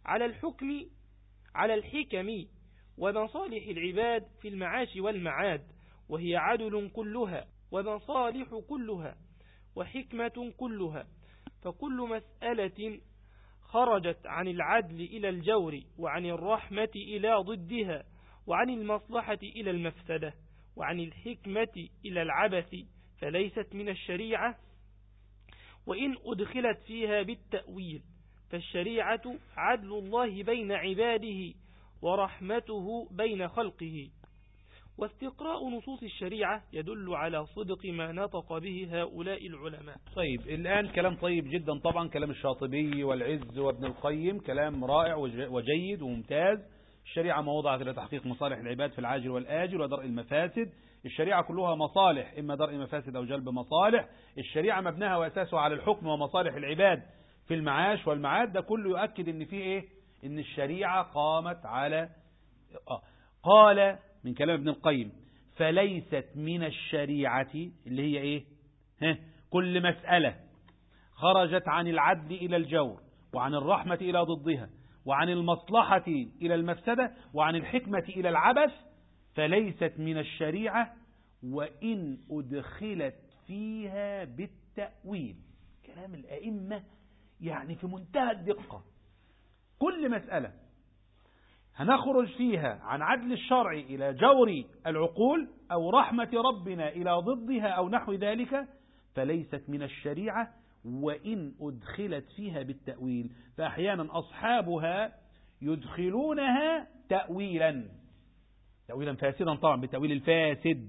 على الحكم ومصالح العباد في المعاش والمعاد، وهي عدل كلها ومصالح كلها وحكمة كلها. فكل مسألة خرجت عن العدل إلى الجور وعن الرحمة إلى ضدها وعن المصلحة إلى المفسدة وعن الحكمة إلى العبث فليست من الشريعة، وإن أدخلت فيها بالتأويل فالشريعة عدل الله بين عباده ورحمته بين خلقه. واستقراء نصوص الشريعة يدل على صدق ما نطق به هؤلاء العلماء. طيب الآن كلام طيب جدا طبعا، كلام الشاطبي والعز وابن القيم كلام رائع وجيد وممتاز. الشريعة ما وضعت لتحقيق مصالح العباد في العاجل والآجل ودرء المفاسد. الشريعة كلها مصالح، إما درء مفاسد أو جلب مصالح. الشريعة مبناها وأساسها على الحكم ومصالح العباد في المعاش والمعاد. ده كله يؤكد إن فيه إيه؟ إن الشريعة قامت على قال من كلام ابن القيم فليست من الشريعة اللي هي إيه؟ كل مسألة خرجت عن العدل إلى الجور، وعن الرحمة إلى ضدها، وعن المصلحة إلى المفسدة، وعن الحكمة إلى العبث، فليست من الشريعة وإن أدخلت فيها بالتأويل. كلام الأئمة يعني في منتهى الدقة. كل مسألة هنخرج فيها عن عدل الشرع إلى جور العقول أو رحمة ربنا إلى ضدها أو نحو ذلك فليست من الشريعة وإن أدخلت فيها بالتأويل. فأحيانا أصحابها يدخلونها تأويلا فاسدا طبعا، بالتأويل الفاسد.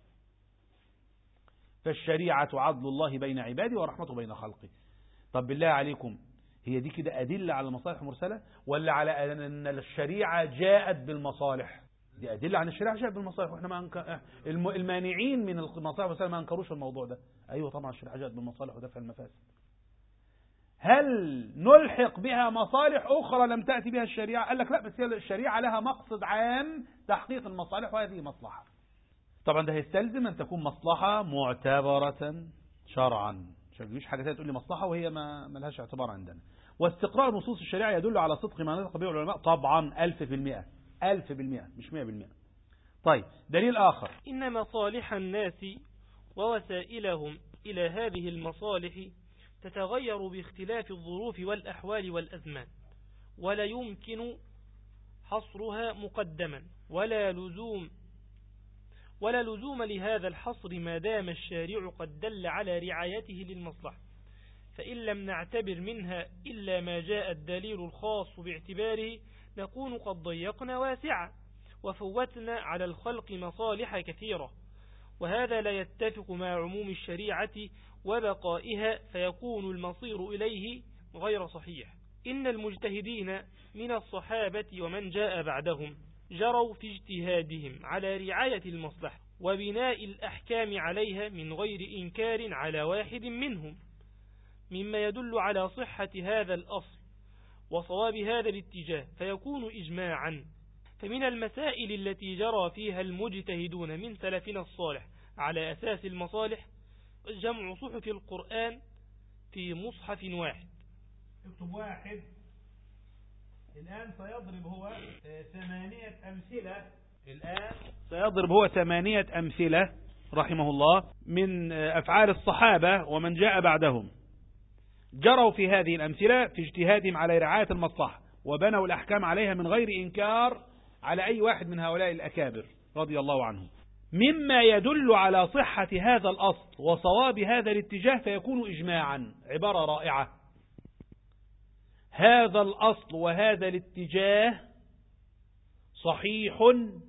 فالشريعة عدل الله بين عباده ورحمته بين خلقه. طب بالله عليكم، هي دي كده أدلة على المصالح المرسلة ولا على أن الشريعة جاءت بالمصالح؟ دي أدلة عن الشريعة جاءت بالمصالح، وإحنا ما المانعين من المصالح المرسلة ما أنكروش الموضوع ده. أيوة طبعا الشريعة جاءت بالمصالح ودفع المفاسد. هل نلحق بها مصالح أخرى لم تأتي بها الشريعة؟ قال لك لا، بس الشريعة لها مقصد عام تحقيق المصالح وهذه مصلحة. طبعا ده يستلزم أن تكون مصلحة معتبرة شرعا. مش حاجة تانية تقول لي مصلحة وهي ما لهاش اعتبار عندنا. واستقراء نصوص الشريعة يدل على صدق ما نطق به العلماء طبعا 1000%، 1000% مش 100%. طيب دليل آخر: إن مصالح الناس ووسائلهم إلى هذه المصالح تتغير باختلاف الظروف والأحوال والأزمان، ولا يمكن حصرها مقدما ولا لزوم لهذا الحصر ما دام الشارع قد دل على رعايته للمصلحة. فإن لم نعتبر منها إلا ما جاء الدليل الخاص باعتباره نكون قد ضيقنا واسعا وفوتنا على الخلق مصالح كثيرة، وهذا لا يتفق مع عموم الشريعة وبقائها، فيكون المصير إليه غير صحيح. إن المجتهدين من الصحابة ومن جاء بعدهم جروا في اجتهادهم على رعاية المصلحة وبناء الأحكام عليها من غير إنكار على واحد منهم، مما يدل على صحة هذا الأصل وصواب هذا الاتجاه، فيكون إجماعا. فمن المسائل التي جرى فيها المجتهدون من سلفنا الصالح على أساس المصالح جمع صحف القرآن في مصحف واحد. اكتب واحد. الآن سيضرب هو 8 أمثلة. الآن سيضرب هو 8 أمثلة رحمه الله من أفعال الصحابة ومن جاء بعدهم جروا في هذه الأمثلة في اجتهادهم على رعاية المصلحة وبنوا الأحكام عليها من غير إنكار على أي واحد من هؤلاء الأكابر رضي الله عنهم، مما يدل على صحة هذا الأصل وصواب هذا الاتجاه، فيكون إجماعا. عبارة رائعة: هذا الأصل وهذا الاتجاه صحيح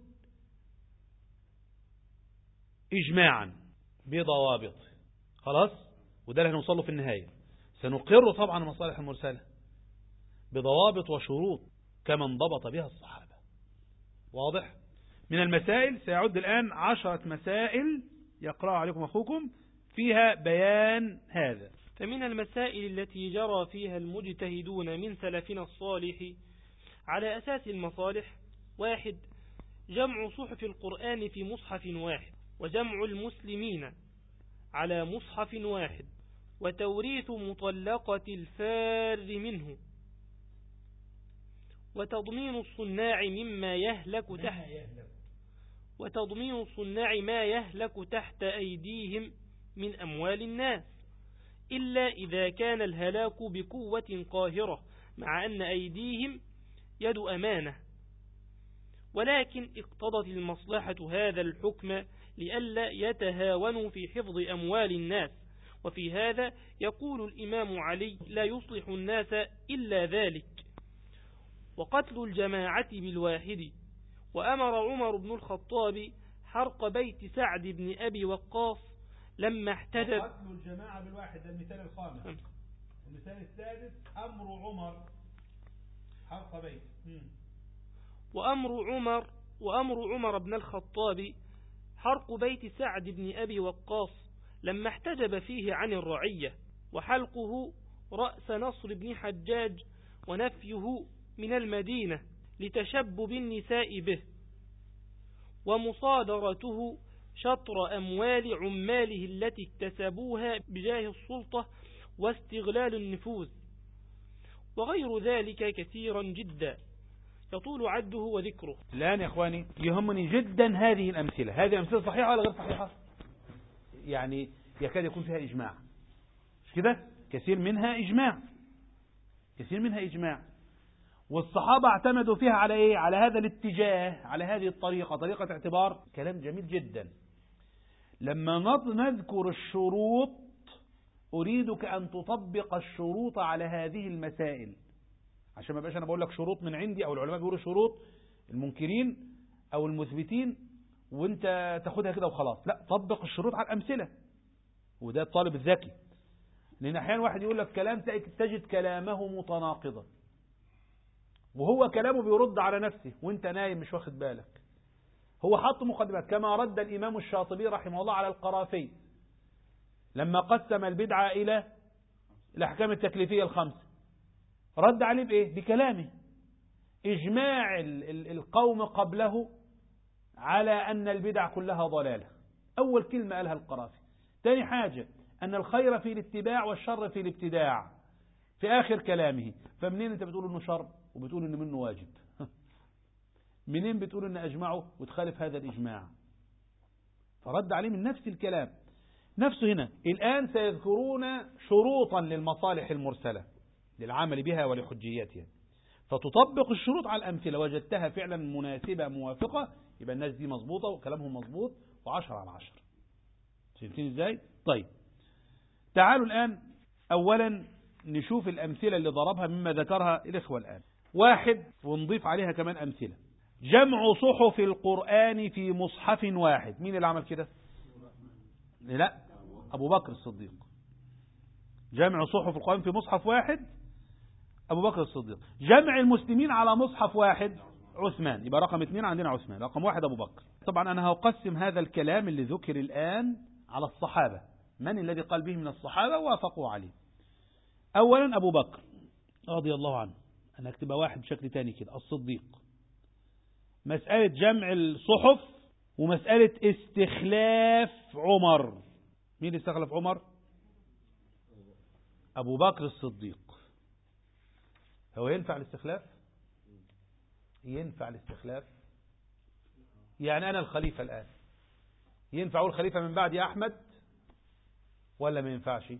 إجماعا بضوابط. خلاص، وده اللي هنوصله في النهاية. سنقر طبعا المصالح المرسلة بضوابط وشروط كما انضبط بها الصحابة. واضح؟ من المسائل سيعد الآن 10 مسائل يقرأ عليكم أخوكم فيها بيان هذا. فمن المسائل التي جرى فيها المجتهدون من سلفنا الصالح على أساس المصالح: 1. جمع صحف القرآن في مصحف واحد، وجمع المسلمين على مصحف واحد، وتوريث مطلقة الفار منه، وتضمين الصناع ما يهلك تحت أيديهم من أموال الناس، إلا إذا كان الهلاك بقوة قاهرة مع أن أيديهم يد أمانة، ولكن اقتضت المصلحة هذا الحكم لئلا يتهاونوا في حفظ أموال الناس وفي هذا يقول الإمام علي: لا يصلح الناس إلا ذلك، وقتل الجماعة بالواحد. وأمر عمر بن الخطاب حرق بيت سعد بن أبي وقاص لما احتجب. قتل الجماعة بالواحد، المثال الخامس. المثال السادس أمر عمر حرق بيت. وأمر عمر بن الخطاب حرق بيت سعد بن أبي وقاص لما احتجب فيه عن الرعية، وحلقه رأس نصر بن حجاج، ونفيه من المدينة لتشبب النساء به، ومصادرته شطر أموال عماله التي اكتسبوها بجاه السلطة واستغلال النفوذ، وغير ذلك كثيرا جدا يطول عده وذكره. الآن يا إخواني يهمني جدا هذه الأمثلة. هذه أمثلة صحيحة ولا غير صحيحة؟ يعني يكاد يكون فيها إجماع، مش كده؟ كثير منها إجماع، والصحابة اعتمدوا فيها على إيه؟ على هذا الاتجاه، على هذه الطريقة، طريقة اعتبار. كلام جميل جدا. لما نذكر الشروط أريدك أن تطبق الشروط على هذه المسائل، عشان ما بقاش أنا بقول لك شروط من عندي أو العلماء بيقولوا شروط المنكرين أو المثبتين وانت تاخدها كده وخلاص. لا، طبق الشروط على الأمثلة، وده الطالب الذكي. لأن أحيانا واحد يقول لك كلام تجد كلامه متناقضا، وهو كلامه بيرد على نفسه وانت نايم مش واخد بالك. هو حط مقدمات، كما رد الإمام الشاطبي رحمه الله على القرافي لما قسم البدعة إلى الأحكام التكليفية الخمسة، رد عليه بإيه؟ بكلامه. إجماع القوم قبله على أن البدع كلها ضلالة، أول كلمة قالها القرافي. تاني حاجة أن الخير في الاتباع والشر في الابتداع في آخر كلامه. فمنين أنت بتقول إنه شر وبتقول إنه منه واجب؟ منين بتقول إنه أجمعه وتخالف هذا الإجماع؟ فرد عليه من نفس الكلام نفسه. هنا الآن سيذكرون شروطا للمصالح المرسلة للعمل بها ولحجيتها، فتطبق الشروط على الأمثلة، وجدتها فعلا مناسبة موافقة، يبقى الناس دي مظبوطة وكلامهم مظبوط و10 على 10. فهمتين ازاي؟ طيب تعالوا الآن أولا نشوف الأمثلة اللي ضربها مما ذكرها الإخوة الآن. واحد، ونضيف عليها كمان أمثلة: جمع صحف القرآن في مصحف واحد. مين اللي عمل كده؟ لا، أبو بكر الصديق. جمع صحف القرآن في مصحف واحد أبو بكر الصديق. جمع المسلمين على مصحف واحد عثمان. يبقى رقم 2 عندنا عثمان، رقم 1 أبو بكر. طبعا أنا هقسم هذا الكلام اللي ذكر الآن على الصحابة، من الذي قال به من الصحابة وافقوا عليه. أولا أبو بكر رضي الله عنه، أنا أكتبها واحد بشكل تاني كده، الصديق. مسألة جمع الصحف ومسألة استخلاف عمر. مين اللي استخلف عمر؟ أبو بكر الصديق. هو ينفع الاستخلاف؟ ينفع الاستخلاف. يعني أنا الخليفة الآن، ينفع الخليفة من بعد أحمد ولا ما ينفعش؟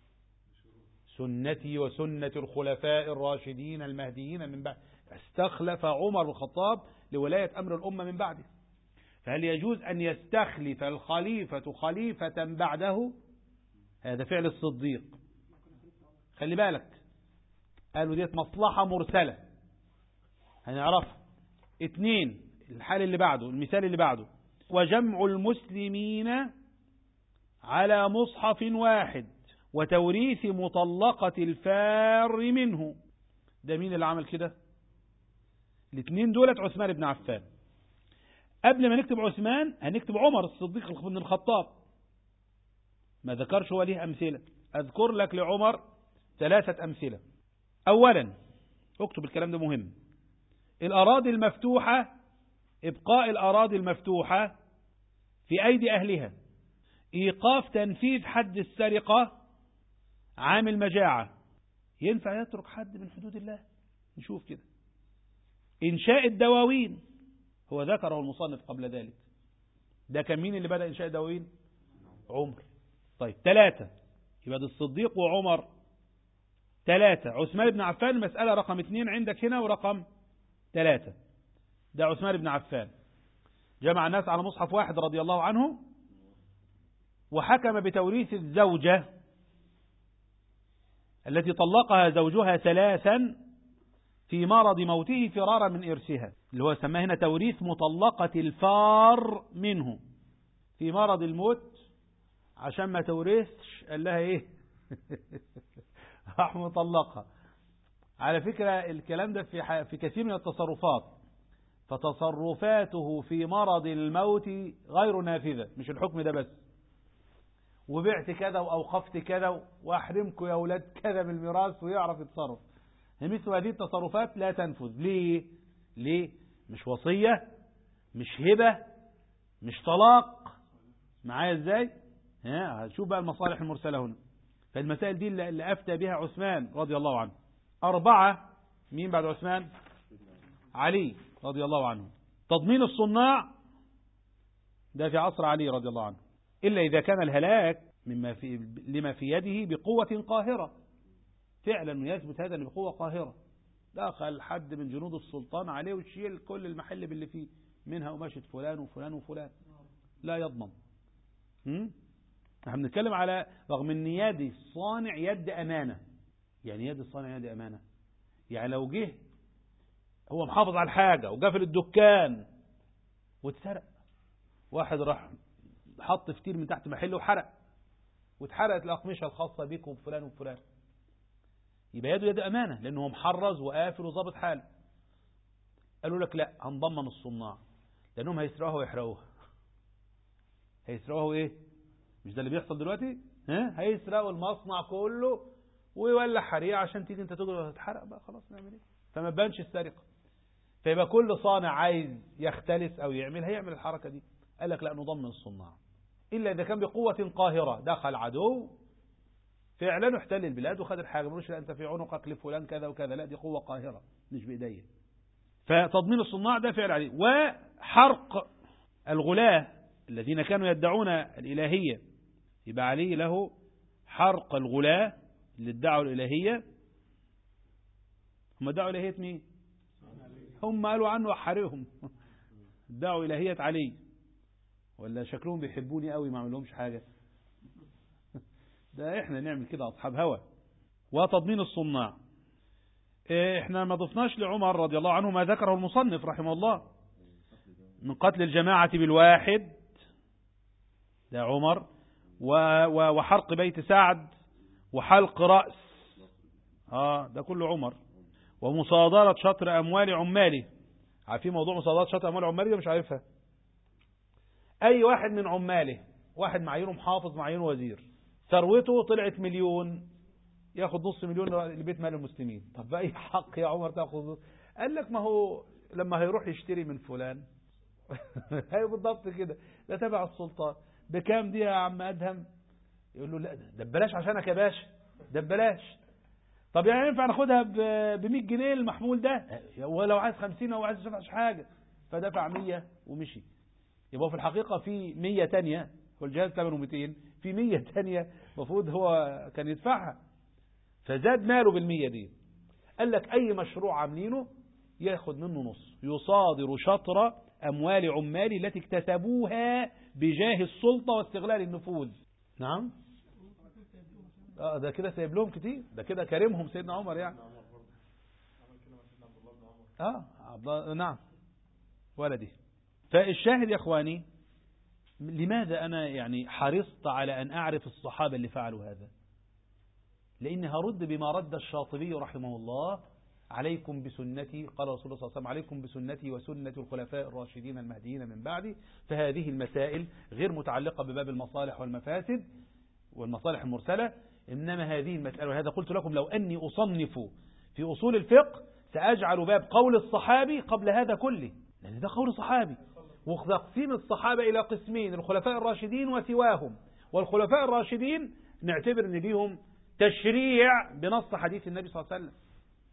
سنتي وسنة الخلفاء الراشدين المهديين من بعد. استخلف عمر بن الخطاب لولاية أمر الأمة من بعده، فهل يجوز أن يستخلف الخليفة خليفة بعده؟ هذا فعل الصديق. خلي بالك، قالوا ديت مصلحة مرسلة هنعرفها. 2، الحال اللي بعده، المثال اللي بعده: وجمع المسلمين على مصحف واحد وتوريث مطلقة الفار منه. ده مين اللي عمل كده؟ 2 دولة عثمان بن عفان. قبل ما نكتب عثمان هنكتب عمر الصديق بن الخطاب. ما ذكرش هو ليه أمثلة، أذكر لك لعمر 3 أمثلة. أولا، اكتب الكلام ده مهم: الأراضي المفتوحة، إبقاء الأراضي المفتوحة في أيدي أهلها، إيقاف تنفيذ حد السرقة، عامل مجاعة. ينفع يترك حد من حدود الله؟ نشوف كده. إنشاء الدواوين، هو ذكره المصنف قبل ذلك. ده كان مين اللي بدأ إنشاء الدواوين؟ عمر. طيب 3، يبقى ده الصديق وعمر. 3 عثمان بن عفان. مسألة رقم 2 عندك هنا، ورقم 3 ده عثمان بن عفان. جمع الناس على مصحف واحد رضي الله عنه، وحكم بتوريث الزوجة التي طلقها زوجها 3 في مرض موته فرارا من إرثها، اللي هو سماه هنا توريث مطلقة الفار منه في مرض الموت، عشان ما تورثش قال لها ايه راح مطلقها. على فكرة الكلام ده في كثير من التصرفات، فتصرفاته في مرض الموت غير نافذة، مش الحكم ده بس، وبعت كذا وأوقفت كذا وأحرمكم يا أولاد كذا من الميراث، ويعرف يتصرف. مثل هذه التصرفات لا تنفذ. ليه؟ مش وصية، مش هبة، مش طلاق. معايا ازاي؟ هنشوف بقى المصالح المرسلة هنا. فالمسائل دي اللي أفتى بها عثمان رضي الله عنه. 4. مين بعد عثمان؟ علي رضي الله عنه. تضمين الصناع ده في عصر علي رضي الله عنه، إلا إذا كان الهلاك لما في يده بقوة قاهرة، فعلا يثبت هذا بقوة قاهرة، دخل حد من جنود السلطان عليه ويشيل كل المحل باللي فيه، منها قماشة فلان وفلان وفلان، لا يضمن. احنا بنتكلم على رغم ان يد الصانع يد أمانة. يعني يد الصانع يد أمانة، يعني لو جه هو محافظ على الحاجة وقفل الدكان واتسرق، واحد راح حط فتيل من تحت محله وحرق، واتحرقت الأقمشة الخاصة بيكم وفلان وفلان، يبقى يده يد أمانة، لأنه هو محرز وقافل وظابط حاله. قالوا لك لا، هنضمن الصناع، لأنهم هيسرقوها ويحرقوها. هيسرقوها ايه؟ مش ده اللي بيحصل دلوقتي؟ هيسرقوا المصنع كله ويولع حريقة عشان تيجي انت تقدر تتحرق بقى، خلاص نعمل ايه؟ فما بانش السرقة. فيبقى كل صانع عايز يختلس او هيعمل الحركة دي. قال لك لا، نضمن الصناع إلا إذا كان بقوة قاهرة، دخل عدو فعلا احتل البلاد وخد الحاجة، ملوش لا أنت في عنقك لفلان كذا وكذا، لا دي قوة قاهرة مش بإيديه. فتضمين الصناع ده فعل عليه. وحرق الغلاة الذين كانوا يدعون الإلهية، يبقى عليه له حرق الغلاة اللي ادعوا الإلهية. هم ادعوا إلهية مين؟ هم قالوا عنه وحرقهم ادعوا إلهية علي، ولا شكلهم بيحبوني قوي ما عملهمش حاجة؟ ده احنا نعمل كده أصحاب هوى. وتضمين الصناع، احنا ما ضفناش لعمر رضي الله عنه ما ذكره المصنف رحمه الله من قتل الجماعة بالواحد، ده عمر، وحرق بيت سعد، وحلق رأس، ده كله عمر. ومصادرة شطر أموال عماله. عارفين موضوع مصادرة شطر أموال عماله ده؟ مش عارفها. أي واحد من عماله، واحد معينه محافظ معينه وزير، ثروته طلعت 1,000,000، ياخد 500,000 لبيت مال المسلمين. طب بأي حق يا عمر تاخذ؟ قال لك ما هو لما هيروح يشتري من فلان هي بالضبط كده، ده تبع السلطان. بكام دي يا عم أدهم؟ يقول له لا ده ببلاش عشانك يا باشا، ده ببلاش. طب يعني ينفع ناخدها ب 100 جنيه المحمول ده؟ ولو عايز 50 او عايز يدفعش حاجة، فدفع 100 ومشي. يبقى في الحقيقة في 100 تانية، والجهاز ثمنه 200، في 100 تانية المفروض هو كان يدفعها، فزاد ماله بال100 دي. قال لك أي مشروع عاملينه ياخد منه نص، يصادر شطر أموال عمال التي اكتسبوها بجاه السلطة واستغلال النفوذ. نعم، ده كده سايب لهم كتير، ده كده كريمهم سيدنا عمر يعني. نعم ولدي. فالشاهد يا اخواني، لماذا انا يعني حرصت على ان اعرف الصحابة اللي فعلوا هذا؟ لان هرد بما رد الشاطبي رحمه الله: عليكم بسنتي، قال رسول الله صلى الله عليه وسلم: عليكم بسنتي وسنة الخلفاء الراشدين المهديين من بعدي. فهذه المسائل غير متعلقة بباب المصالح والمفاسد والمصالح المرسلة، إنما هذه المسألة. وهذا قلت لكم لو أني أصنف في أصول الفقه سأجعل باب قول الصحابي قبل هذا كله، لأن ده قول صحابي. وتقسيم الصحابة إلى قسمين: الخلفاء الراشدين وسواهم. والخلفاء الراشدين نعتبر أن ليهم تشريع بنص حديث النبي صلى الله عليه وسلم.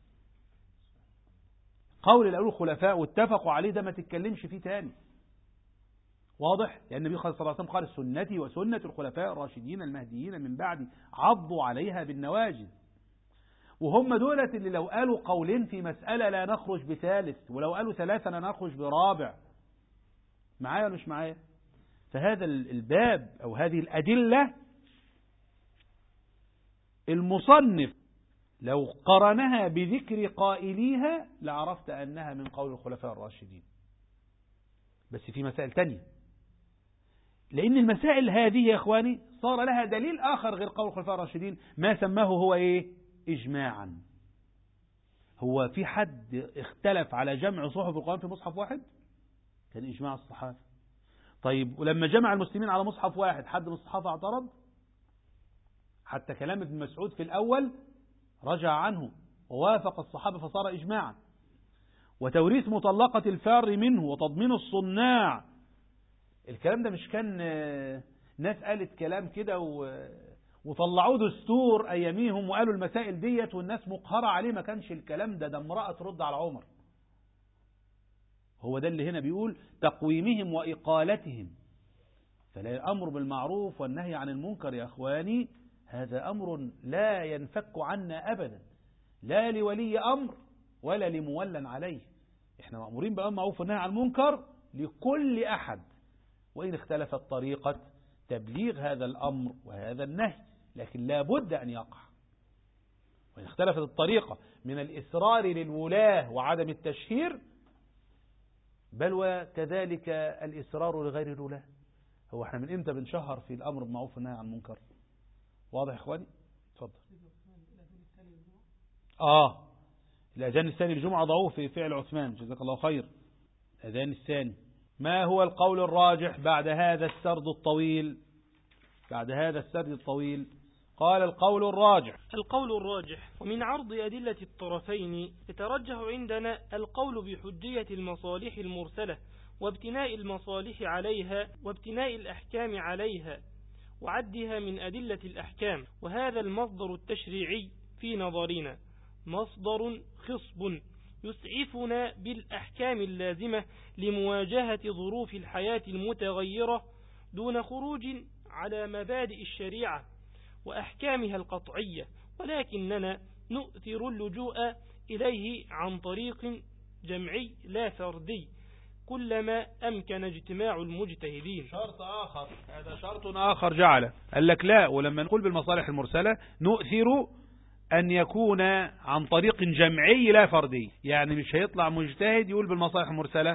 قول الأول الخلفاء واتفقوا عليه ده ما تتكلمش فيه تاني، واضح؟ لأن النبي صلى الله عليه وسلم قال: سنتي وسنة الخلفاء الراشدين المهديين من بعدي عضوا عليها بالنواجذ. وهم دولة اللي لو قالوا قولين في مسألة لا نخرج بثالث، ولو قالوا ثلاثة لا نخرج برابع. معايا ولا مش معايا؟ فهذا الباب أو هذه الأدلة المصنف لو قرنها بذكر قائليها لعرفت أنها من قول الخلفاء الراشدين. بس في مسائل تانية، لأن المسائل هذه يا إخواني صار لها دليل آخر غير قول الخلفاء الراشدين، ما سماه هو إيه؟ إجماعا. هو في حد اختلف على جمع صحف القرآن في مصحف واحد؟ كان إجماع الصحابة. طيب ولما جمع المسلمين على مصحف واحد حد من الصحابة اعترض؟ حتى كلام ابن مسعود في الأول رجع عنه ووافق الصحابة فصار إجماعا. وتوريث مطلقة الفار منه وتضمين الصناع، الكلام ده مش كان ناس قالت كلام كده وطلعوه دستور أياميهم وقالوا المسائل ديت والناس مقهرة عليه؟ ما كانش الكلام ده امرأة ترد على عمر. هو ده اللي هنا بيقول تقويمهم وإقالتهم. فلا الأمر بالمعروف والنهي عن المنكر يا أخواني هذا أمر لا ينفك عنا أبدا، لا لولي أمر ولا لمولى عليه. احنا مأمورين بالأمر بالمعروف والنهي عن المنكر لكل أحد، وإن اختلفت طريقة تبليغ هذا الأمر وهذا النهي، لكن لا بد أن يقع. وإن اختلفت الطريقة من الإصرار للولاة وعدم التشهير، بل وكذلك الإصرار لغير الولاة. هو احنا من امتى بنشهر في الأمر بالمعروف والنهي عن المنكر؟ واضح يا إخواني؟ اتفضل. الأذان الثاني الجمعة ضعوه في فعل عثمان، جزاك الله خير. الأذان الثاني. ما هو القول الراجح بعد هذا السرد الطويل؟ قال القول الراجح ومن عرض أدلة الطرفين يترجح عندنا القول بحجية المصالح المرسلة وابتناء المصالح عليها وابتناء الأحكام عليها وعدها من أدلة الأحكام. وهذا المصدر التشريعي في نظرنا مصدر خصب يسعفنا بالأحكام اللازمة لمواجهة ظروف الحياة المتغيرة دون خروج على مبادئ الشريعة وأحكامها القطعية، ولكننا نؤثر اللجوء إليه عن طريق جمعي لا فردي كلما أمكن اجتماع المجتهدين. هذا شرط آخر جعله، قال لك لا، ولما نقول بالمصالح المرسلة نؤثر أن يكون عن طريق جمعي لا فردي، يعني مش هيطلع مجتهد يقول بالمصالح المرسلة،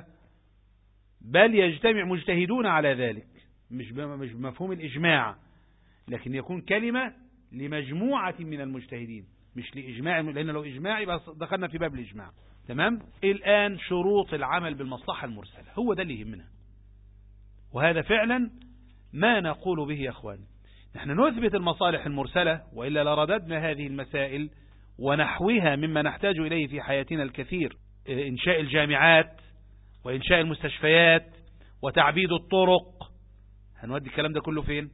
بل يجتمع مجتهدون على ذلك، مش بمفهوم الإجماع، لكن يكون كلمة لمجموعة من المجتهدين مش لإجماع، لأن لو إجماع يبقى دخلنا في باب الإجماع. تمام؟ الآن شروط العمل بالمصلحة المرسلة هو ده اللي يهمنا، وهذا فعلا ما نقول به يا أخواني. نحن نثبت المصالح المرسلة، وإلا لرددنا هذه المسائل ونحوها مما نحتاج إليه في حياتنا الكثير، إنشاء الجامعات وإنشاء المستشفيات وتعبيد الطرق. هنودي الكلام ده كله فين؟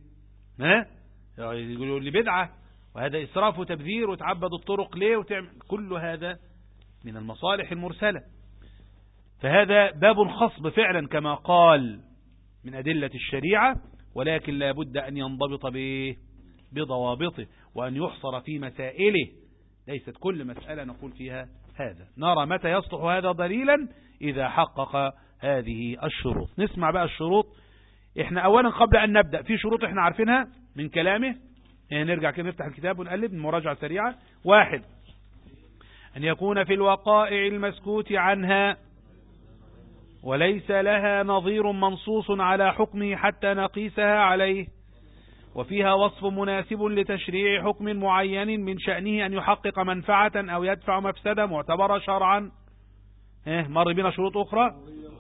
يقولوا لي بدعة، وهذا إسراف وتبذير، وتعبد الطرق ليه وتعمل كل هذا من المصالح المرسلة. فهذا باب خصب فعلا كما قال من أدلة الشريعة، ولكن لا بد أن ينضبط بضوابطه وأن يحصر في مسائله، ليست كل مسألة نقول فيها هذا. نرى متى يصلح هذا دليلا إذا حقق هذه الشروط. نسمع بقى الشروط. احنا أولا قبل أن نبدأ في شروط احنا عارفينها من كلامه، نرجع كده نفتح الكتاب ونقلب مراجعة سريعة. 1 أن يكون في الوقائع المسكوت عنها وليس لها نظير منصوص على حكمه حتى نقيسها عليه، وفيها وصف مناسب لتشريع حكم معين من شأنه أن يحقق منفعة أو يدفع مفسدة معتبرة شرعا. مر بنا شروط أخرى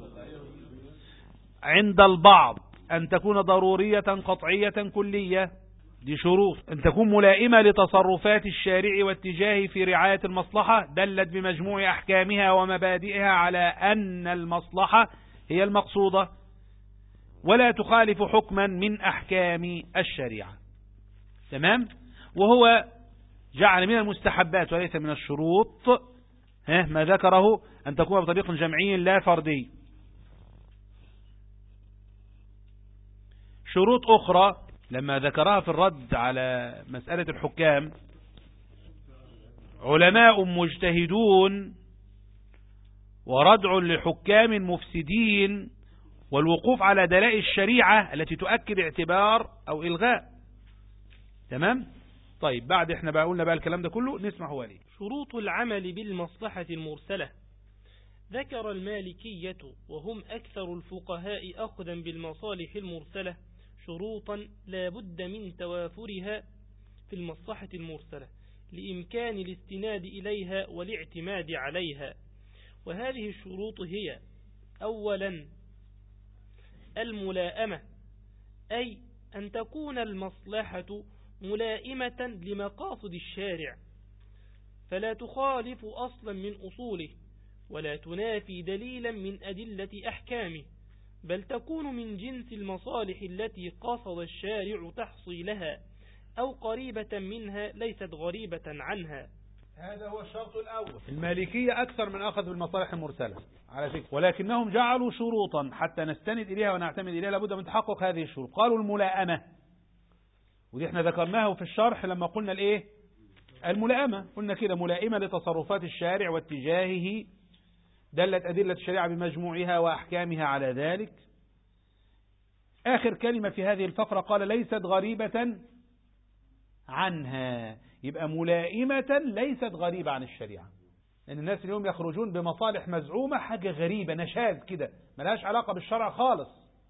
عند البعض، أن تكون ضرورية قطعية كلية، دي شروط. أن تكون ملائمة لتصرفات الشارع واتجاهه في رعاية المصلحة، دلت بمجموع أحكامها ومبادئها على أن المصلحة هي المقصودة، ولا تخالف حكما من أحكام الشريعة. تمام؟ وهو جعل من المستحبات وليس من الشروط ما ذكره أن تكون بطريق جمعي لا فردي. شروط أخرى لما ذكرها في الرد على مسألة الحكام: علماء مجتهدون، وردع لحكام مفسدين، والوقوف على دلائل الشريعة التي تؤكد اعتبار أو إلغاء. تمام؟ طيب بعد احنا بقى قلنا بقى الكلام ده كله نسمع هو ليه. شروط العمل بالمصلحة المرسلة. ذكر المالكية وهم أكثر الفقهاء أخذا بالمصالح المرسلة شروطا لا بد من توافرها في المصلحة المرسلة لإمكان الاستناد إليها والاعتماد عليها. وهذه الشروط هي: أولا الملائمة، أي أن تكون المصلحة ملائمة لمقاصد الشارع فلا تخالف أصلا من أصوله ولا تنافي دليلا من أدلة أحكامه، بل تكون من جنس المصالح التي قصد الشارع تحصيلها أو قريبة منها ليست غريبة عنها. هذا هو الشرط الأول. المالكية أكثر من أخذ بالمصالح المرسلة على فكرة، ولكنهم جعلوا شروطا حتى نستند إليها ونعتمد إليها لابد من تحقق هذه الشروط. قالوا الملائمة، ودي احنا ذكرناه في الشرح لما قلنا الايه الملائمة، قلنا كده ملائمة لتصرفات الشارع واتجاهه، دلت أدلة الشريعة بمجموعها وأحكامها على ذلك. آخر كلمة في هذه الفقرة قال ليست غريبة عنها، يبقى ملائمة ليست غريبة عن الشريعة، لأن الناس اليوم يخرجون بمصالح مزعومة حاجة غريبة نشاذ كده ملهاش علاقة بالشرع خالص.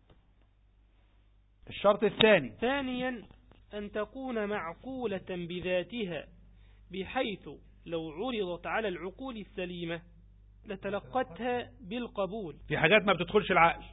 الشرط الثاني: ثانيا أن تكون معقولة بذاتها بحيث لو عرضت على العقول السليمة لتلقتها بالقبول. في حاجات ما بتدخلش العقل.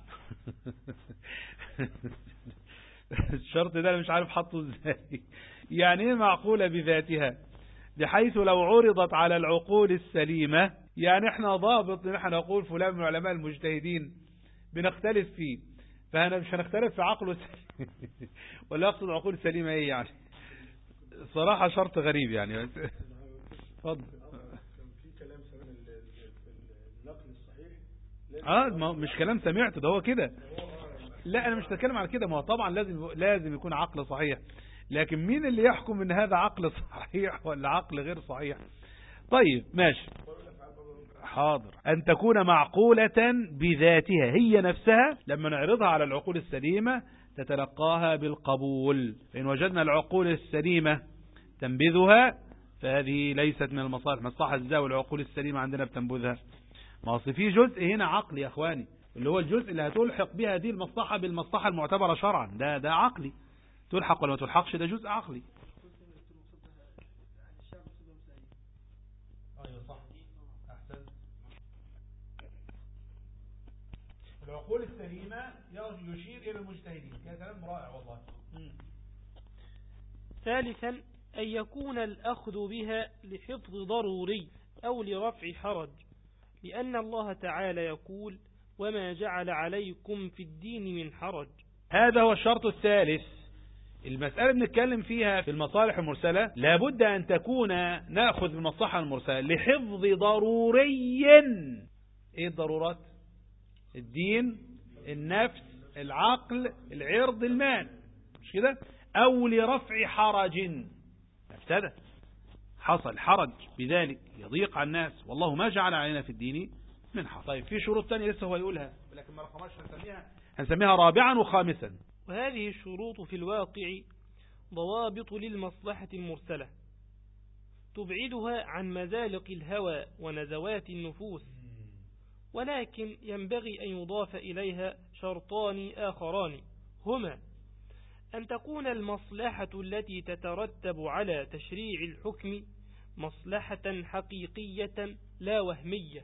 الشرط ده أنا مش عارف حطه ازاي. يعني ايه معقولة بذاتها؟ بحيث لو عرضت على العقول السليمة، يعني احنا ضابط ان احنا نقول فلان من علماء المجتهدين بنختلف فيه، فانا مش هنختلف في عقله ولا اقصد العقول السليمة ايه يعني؟ صراحة شرط غريب يعني. اتفضل. في كلام سمعنا النقل الصحيح مش كلام سمعته، ده هو كده. لا انا مش بتكلم على كده، ما هو طبعا لازم يكون عقل صحيح، لكن مين اللي يحكم ان هذا عقل صحيح ولا عقل غير صحيح؟ طيب ماشي حاضر. أن تكون معقولة بذاتها، هي نفسها لما نعرضها على العقول السليمة تتلقاها بالقبول. فإن وجدنا العقول السليمة تنبذها فهذه ليست من المصالح. مصلحة ازاي والعقول السليمة عندنا بتنبذها؟ ما أصل في جزء هنا عقلي يا أخواني، اللي هو الجزء اللي هتلحق بها دي المصلحة بالمصلحة المعتبرة شرعا، ده عقلي، تلحق ولا ما تلحقش ده جزء عقلي. ايوه صح احسن. العقول السليمة يشير الى المجتهدين، كلام رائع والله. ثالثا أن يكون الأخذ بها لحفظ ضروري أو لرفع حرج، لأن الله تعالى يقول وما جعل عليكم في الدين من حرج. هذا هو الشرط الثالث. المسألة بنتكلم فيها في المصالح المرسلة لابد أن تكون نأخذ بالمصلحة المرسلة لحفظ ضروري. ايه الضرورات؟ الدين، النفس، العقل، العرض، المال، مش كده؟ أو لرفع حرج، ابتدى حصل حرج بذلك يضيق على الناس، والله ما جعل علينا في الدين من حرج. طيب في شروط تانية لسه هو يقولها لكن ما رقمهاش، هنسميها رابعا وخامسا. وهذه الشروط في الواقع ضوابط للمصلحة المرسلة تبعدها عن مزالق الهوى ونزوات النفوس، ولكن ينبغي أن يضاف إليها شرطان آخران، هما أن تكون المصلحة التي تترتب على تشريع الحكم مصلحة حقيقية لا وهمية،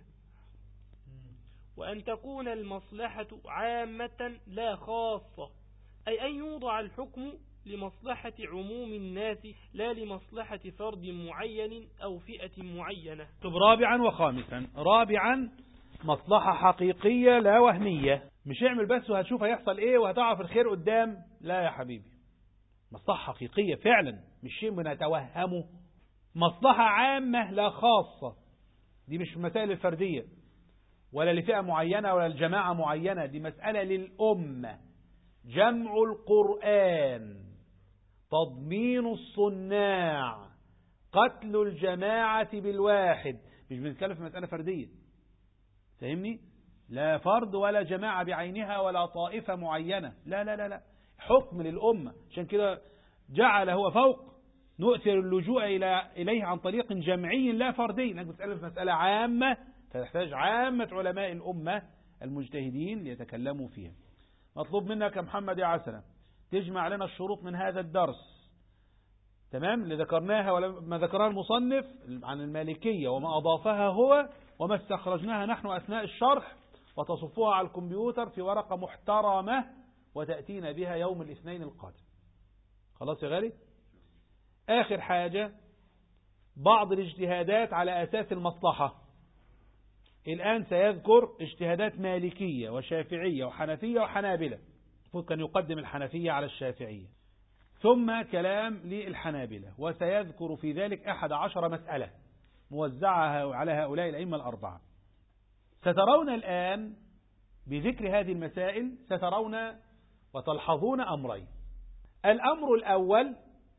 وأن تكون المصلحة عامة لا خاصة، أي أن يوضع الحكم لمصلحة عموم الناس لا لمصلحة فرد معين أو فئة معينة. طب رابعا وخامسا. رابعا مصلحة حقيقية لا وهمية، مش اعمل بس وهتشوف هيحصل ايه وهتعرف الخير قدام، لا يا حبيبي، مصلحة حقيقية فعلا مش شيء بنتوهمه، مصلحة عامة لا خاصة. دي مش مسائل الفردية ولا لفئة معينة ولا لجماعة معينة، دي مسألة للأمة. جمع القرآن، تضمين الصناع، قتل الجماعة بالواحد. مش بنتكلم في مسألة فردية، فهمني؟ لا فرد ولا جماعة بعينها ولا طائفة معينة، لا لا لا لا، حكم للأمة. عشان كده جعل هو فوق نؤثر اللجوء إليه عن طريق جمعي لا فردي، لأنك بتسأل في مسألة عامة فتحتاج عامة علماء الأمة المجتهدين ليتكلموا فيها. مطلوب منك يا محمد يا عسلة تجمع لنا الشروط من هذا الدرس، تمام، اللي ذكرناها وما ذكرها المصنف عن المالكية وما أضافها هو وما استخرجناها نحن أثناء الشرح، وتصفوها على الكمبيوتر في ورقة محترمة وتأتينا بها يوم الاثنين القادم. خلاص يا غالي. آخر حاجة بعض الاجتهادات على أساس المصلحة. الآن سيذكر اجتهادات مالكية وشافعية وحنفية وحنابلة، المفروض كان يقدم الحنفية على الشافعية، ثم كلام للحنابلة، وسيذكر في ذلك 11 مسألة موزعها على هؤلاء الأئمة الأربعة. سترون الآن بذكر هذه المسائل سترون وتلحظون أمرين. الأمر الأول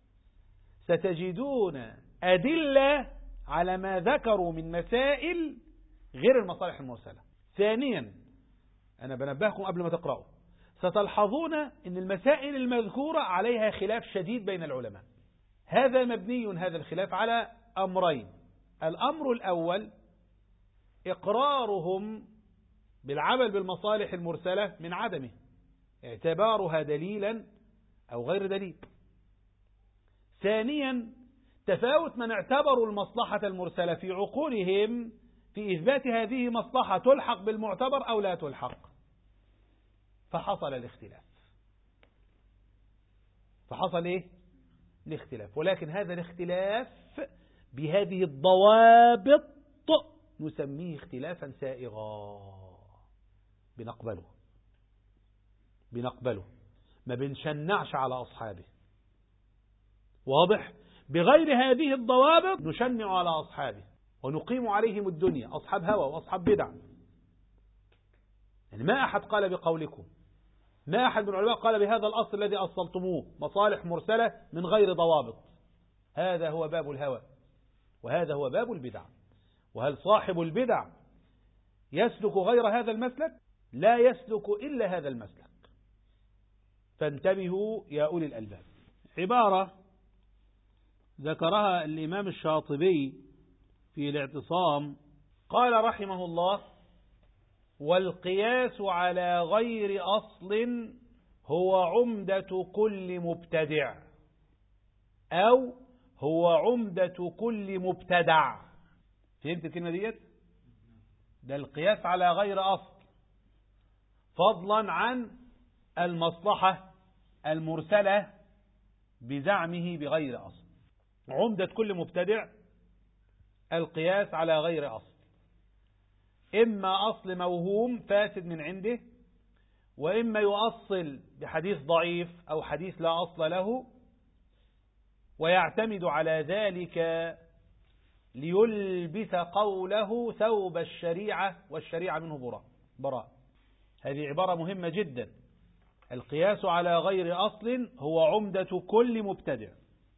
ستجدون أدلة على ما ذكروا من مسائل غير المصالح المرسلة. ثانيا أنا بنبهكم قبل ما تقرأوا، ستلحظون أن المسائل المذكورة عليها خلاف شديد بين العلماء. هذا مبني هذا الخلاف على أمرين. الأمر الأول إقرارهم بالعمل بالمصالح المرسلة من عدمه، اعتبارها دليلا أو غير دليل. ثانيا تفاوت من اعتبروا المصلحة المرسلة في عقولهم في إثبات هذه مصلحة تلحق بالمعتبر أو لا تلحق، فحصل الاختلاف. فحصل إيه؟ الاختلاف. ولكن هذا الاختلاف بهذه الضوابط نسميه اختلافا سائغا، بنقبله ما بنشنعش على أصحابه. واضح؟ بغير هذه الضوابط نشنع على أصحابه ونقيم عليهم الدنيا، أصحاب هوى وأصحاب بدع. يعني ما أحد قال بقولكم، ما أحد من العلماء قال بهذا الأصل الذي أصلتموه مصالح مرسلة من غير ضوابط. هذا هو باب الهوى وهذا هو باب البدع. وهل صاحب البدع يسلك غير هذا المسلك؟ لا يسلك إلا هذا المسلك. فانتبهوا يا أولي الألباب. عبارة ذكرها الإمام الشاطبي في الاعتصام، قال رحمه الله: والقياس على غير أصل هو عمدة كل مبتدع، أو هو عمدة كل مبتدع. فهمت الكلمة ديت؟ ده القياس على غير أصل، فضلا عن المصلحة المرسلة بزعمه بغير أصل. عمدة كل مبتدع القياس على غير أصل، إما أصل موهوم فاسد من عنده، وإما يؤصل بحديث ضعيف أو حديث لا أصل له، ويعتمد على ذلك ليلبس قوله ثوب الشريعة والشريعة منه براء. هذه عبارة مهمة جدا. القياس على غير أصل هو عمدة كل مبتدع.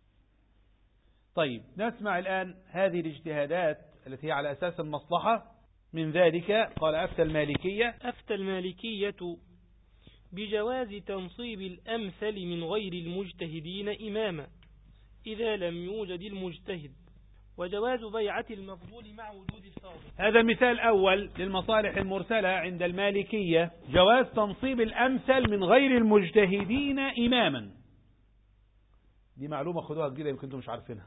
طيب نسمع الآن هذه الاجتهادات التي هي على أساس المصلحة. من ذلك قال: أفتى المالكية بجواز تنصيب الأمثل من غير المجتهدين إماما إذا لم يوجد المجتهد، وجواز بيعة المفضول مع وجود الفاضل. هذا مثال أول للمصالح المرسلة عند المالكية، جواز تنصيب الأمثل من غير المجتهدين إماما. دي معلومة خدوها جديدة يمكن انتم مش عارفينها.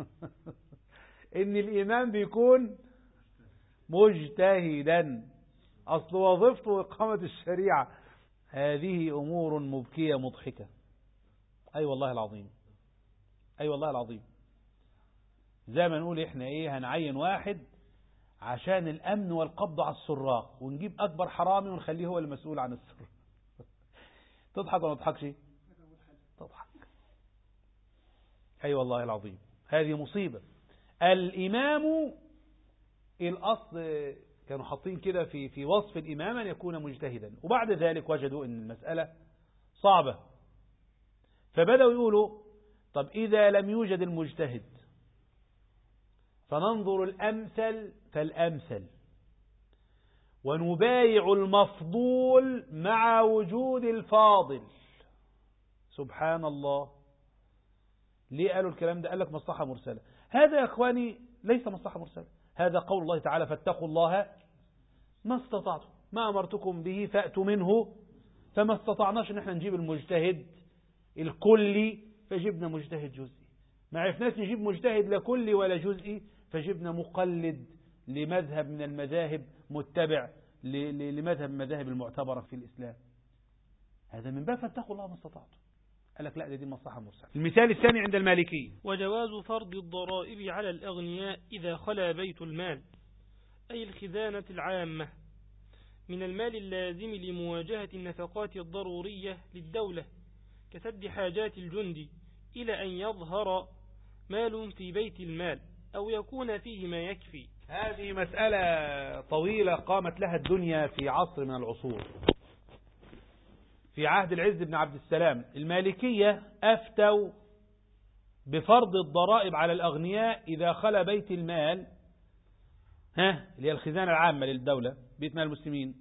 إن الإمام بيكون مجتهدا، أصل وظيفته إقامة الشريعة. هذه أمور مبكية مضحكة. أي والله العظيم، أي والله العظيم. زي ما نقول إحنا إيه، هنعين واحد عشان الأمن والقبض على السراق، ونجيب أكبر حرامي ونخليه هو المسؤول عن السر. تضحك ولا ما تضحكش؟ تضحك. أي والله العظيم، هذه مصيبة. الإمام الأصل كانوا حاطين كده في وصف الإمام أن يكون مجتهدا، وبعد ذلك وجدوا أن المسألة صعبة، فبدأوا يقولوا: طب إذا لم يوجد المجتهد فننظر الأمثل فالأمثل، ونبايع المفضول مع وجود الفاضل. سبحان الله، ليه قالوا الكلام ده؟ قال لك مصلحة مرسلة. هذا يا إخواني ليس مصلحة مرسلة، هذا قول الله تعالى فاتقوا الله ما استطعتم، ما أمرتكم به فأتوا منه، فما استطعناش ان احنا نجيب المجتهد الكلي فجبنا مجتهد جزئي، ما عرفناش نجيب مجتهد لا كلي ولا جزئي فجبنا مقلد لمذهب من المذاهب متبع لمذهب المذاهب المعتبرة في الإسلام. هذا من باب فاتقوا الله ما استطعتم. قال لك لا، دي مصلحة مرسلة. المثال الثاني عند المالكي: وجواز فرض الضرائب على الأغنياء إذا خلا بيت المال، أي الخزانة العامة، من المال اللازم لمواجهة النفقات الضرورية للدولة كسد حاجات الجند، إلى أن يظهر مال في بيت المال أو يكون فيه ما يكفي. هذه مسألة طويلة قامت لها الدنيا في عصر من العصور. في عهد العز بن عبد السلام المالكية أفتوا بفرض الضرائب على الأغنياء إذا خلا بيت المال، اللي هي الخزانة العامة للدولة، بيت مال المسلمين،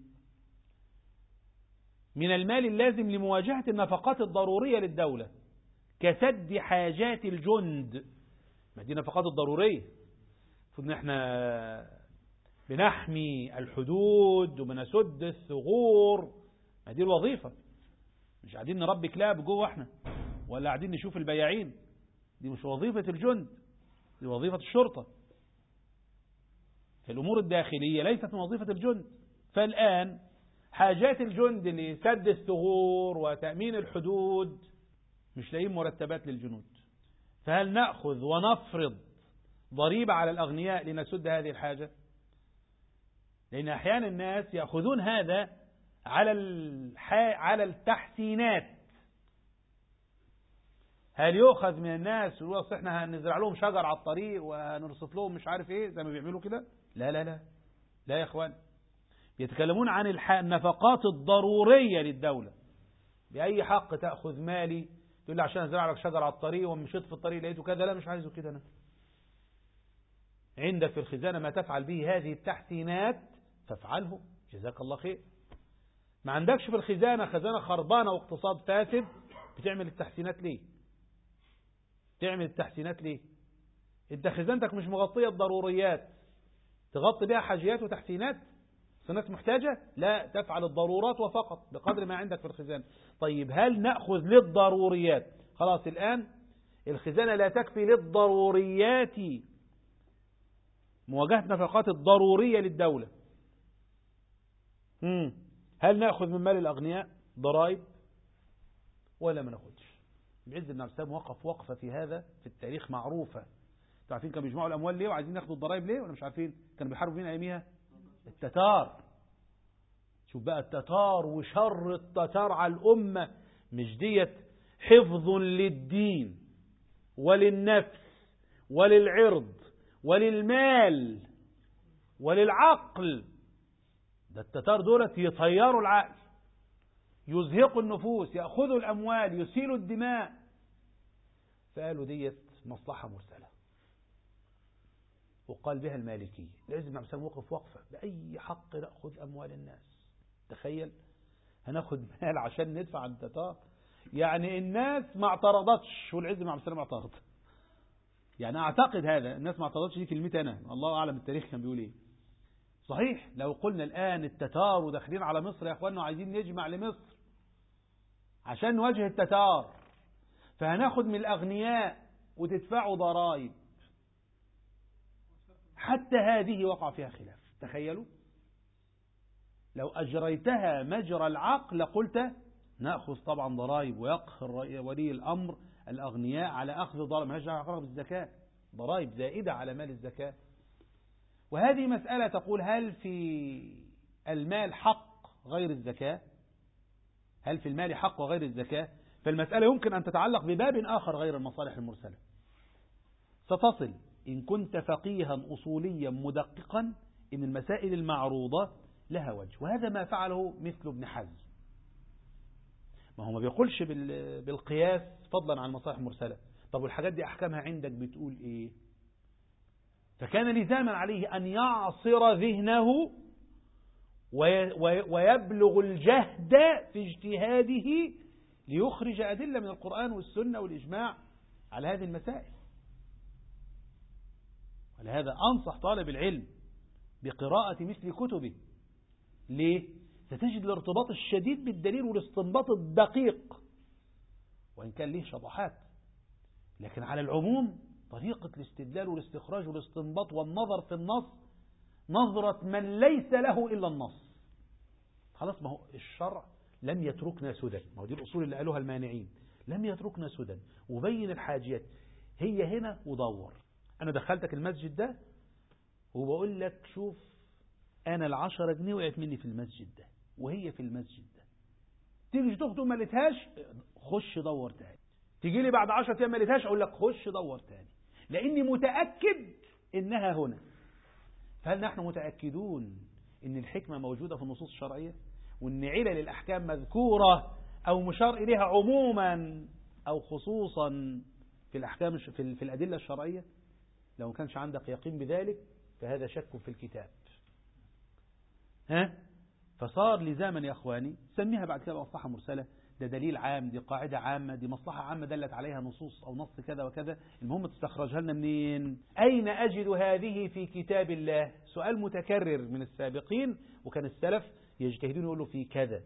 من المال اللازم لمواجهة النفقات الضرورية للدولة كسد حاجات الجند. ما دي نفقات الضرورية، المفروض ان احنا بنحمي الحدود وبنسد الثغور، ما دي الوظيفة، مش قاعدين نربي كلاب جوه احنا ولا قاعدين نشوف البياعين، دي مش وظيفة الجند، دي وظيفة الشرطة. الأمور الداخلية ليست من وظيفة الجند. فالآن حاجات الجند لسد الثغور وتأمين الحدود مش لاقيين مرتبات للجنود، فهل نأخذ ونفرض ضريبة على الأغنياء لنسد هذه الحاجة؟ لأن أحيانا الناس يأخذون هذا على التحسينات. هل يؤخذ من الناس ويقول احنا هنزرع لهم شجر على الطريق ونرصف لهم مش عارف ايه زي ما بيعملوا كده؟ لا لا لا لا يا اخوان، يتكلمون عن النفقات الضرورية للدولة. بأي حق تأخذ مالي تقول لي عشان ازرع لك شجر على الطريق ومشيت في الطريق لقيته كذا؟ لا، مش عايزه كده. أنا عندك في الخزانة ما تفعل به هذه التحسينات فافعله، جزاك الله خير. ما عندكش في الخزانة خزانة خربانة واقتصاد فاسد، بتعمل التحسينات ليه؟ تعمل التحسينات ليه؟ انت خزانتك مش مغطية الضروريات تغطي بها حاجيات وتحسينات؟ الناس محتاجة؟ لا، تفعل الضرورات وفقط بقدر ما عندك في الخزانة. طيب هل نأخذ للضروريات؟ خلاص الآن الخزانة لا تكفي للضروريات، مواجهة نفقات الضرورية للدولة. هل نأخذ من مال الأغنياء ضرائب ولا ما ناخدش؟ العز بن عبد السلام وقف وقفة في هذا في التاريخ معروفة. انتوا عارفين كانوا بيجمعوا الأموال ليه وعايزين ياخدوا الضرائب ليه ولا مش عارفين؟ كانوا بيحاربوا مين أياميها؟ التتار. شوف بقى التتار وشر التتار على الأمة، مش ديت حفظ للدين وللنفس وللعرض وللمال وللعقل. ده التتار دولت يطيروا العقل، يزهقوا النفوس، يأخذوا الأموال، يسيلوا الدماء. فقالوا ديت مصلحة مرسلة وقال بها المالكي. العز بن عبد السلام وقف وقفة، بأي حق نأخذ أموال الناس؟ تخيل، هناخذ مال عشان ندفع عن التتار؟ يعني الناس ما اعترضتش والعز بن عبد السلام اعترض. يعني أعتقد هذا الناس ما اعترضتش، دي كلمتي أنا، الله أعلم التاريخ كان بيقول إيه. صحيح لو قلنا الآن التتار وداخلين على مصر يا أخواننا وعايزين نجمع لمصر عشان نواجه التتار، فهناخد من الأغنياء وتدفعوا ضرائب، حتى هذه وقع فيها خلاف. تخيلوا لو أجريتها مجرى العقل قلت نأخذ طبعا ضرائب، ويقهر ولي الأمر الأغنياء على أخذ ضرائب، ما هي علاقة بالزكاة، ضرائب زائدة على مال الزكاة. وهذه مسألة تقول هل في المال حق غير الزكاة؟ هل في المال حق وغير الزكاة؟ فالمسألة يمكن أن تتعلق بباب آخر غير المصالح المرسلة. ستصل إن كنت فقيها أصوليا مدققا إن المسائل المعروضة لها وجه، وهذا ما فعله مثل ابن حزم. ما هو ما بيقولش بالقياس فضلا عن المصالح المرسلة. طب والحاجات دي أحكامها عندك بتقول إيه؟ فكان لزاما عليه أن يعصر ذهنه ويبلغ الجهد في اجتهاده ليخرج أدلة من القرآن والسنة والإجماع على هذه المسائل. ولهذا أنصح طالب العلم بقراءة مثل كتبه. ليه؟ ستجد الارتباط الشديد بالدليل والاستنباط الدقيق، وإن كان له شطحات، لكن على العموم طريقة الاستدلال والاستخراج والاستنباط والنظر في النص نظرة من ليس له إلا النص. خلاص، ما هو الشرع لم يتركنا سدى، ما هو دي الأصول اللي قالوها المانعين، لم يتركنا سدى، وبين الحاجيات، هي هنا ودور. أنا دخلتك المسجد ده وبقول لك شوف، أنا 10 جنيه وقعت مني في المسجد ده وهي في المسجد ده، تيجي تخطب ما لقيتهاش، خش دور تاني. تيجي لي بعد 10 أيام ما لقيتهاش، أقول لك خش دور تاني، لأني متأكد إنها هنا. فهل نحن متأكدون إن الحكمة موجودة في النصوص الشرعية، وإن علل الأحكام مذكورة أو مشار إليها عموما أو خصوصا في الأحكام في الأدلة الشرعية؟ لو ما كانش عندك يقين بذلك فهذا شك في الكتاب. فصار لزاما يا أخواني، سميها بعد كده مصلحة مرسلة، ده دليل عام، دي قاعدة عامة، دي مصلحة عامة دلت عليها نصوص أو نص كذا وكذا، المهم تستخرجها لنا منين؟ أين أجد هذه في كتاب الله؟ سؤال متكرر من السابقين، وكان السلف يجتهدون يقولوا في كذا.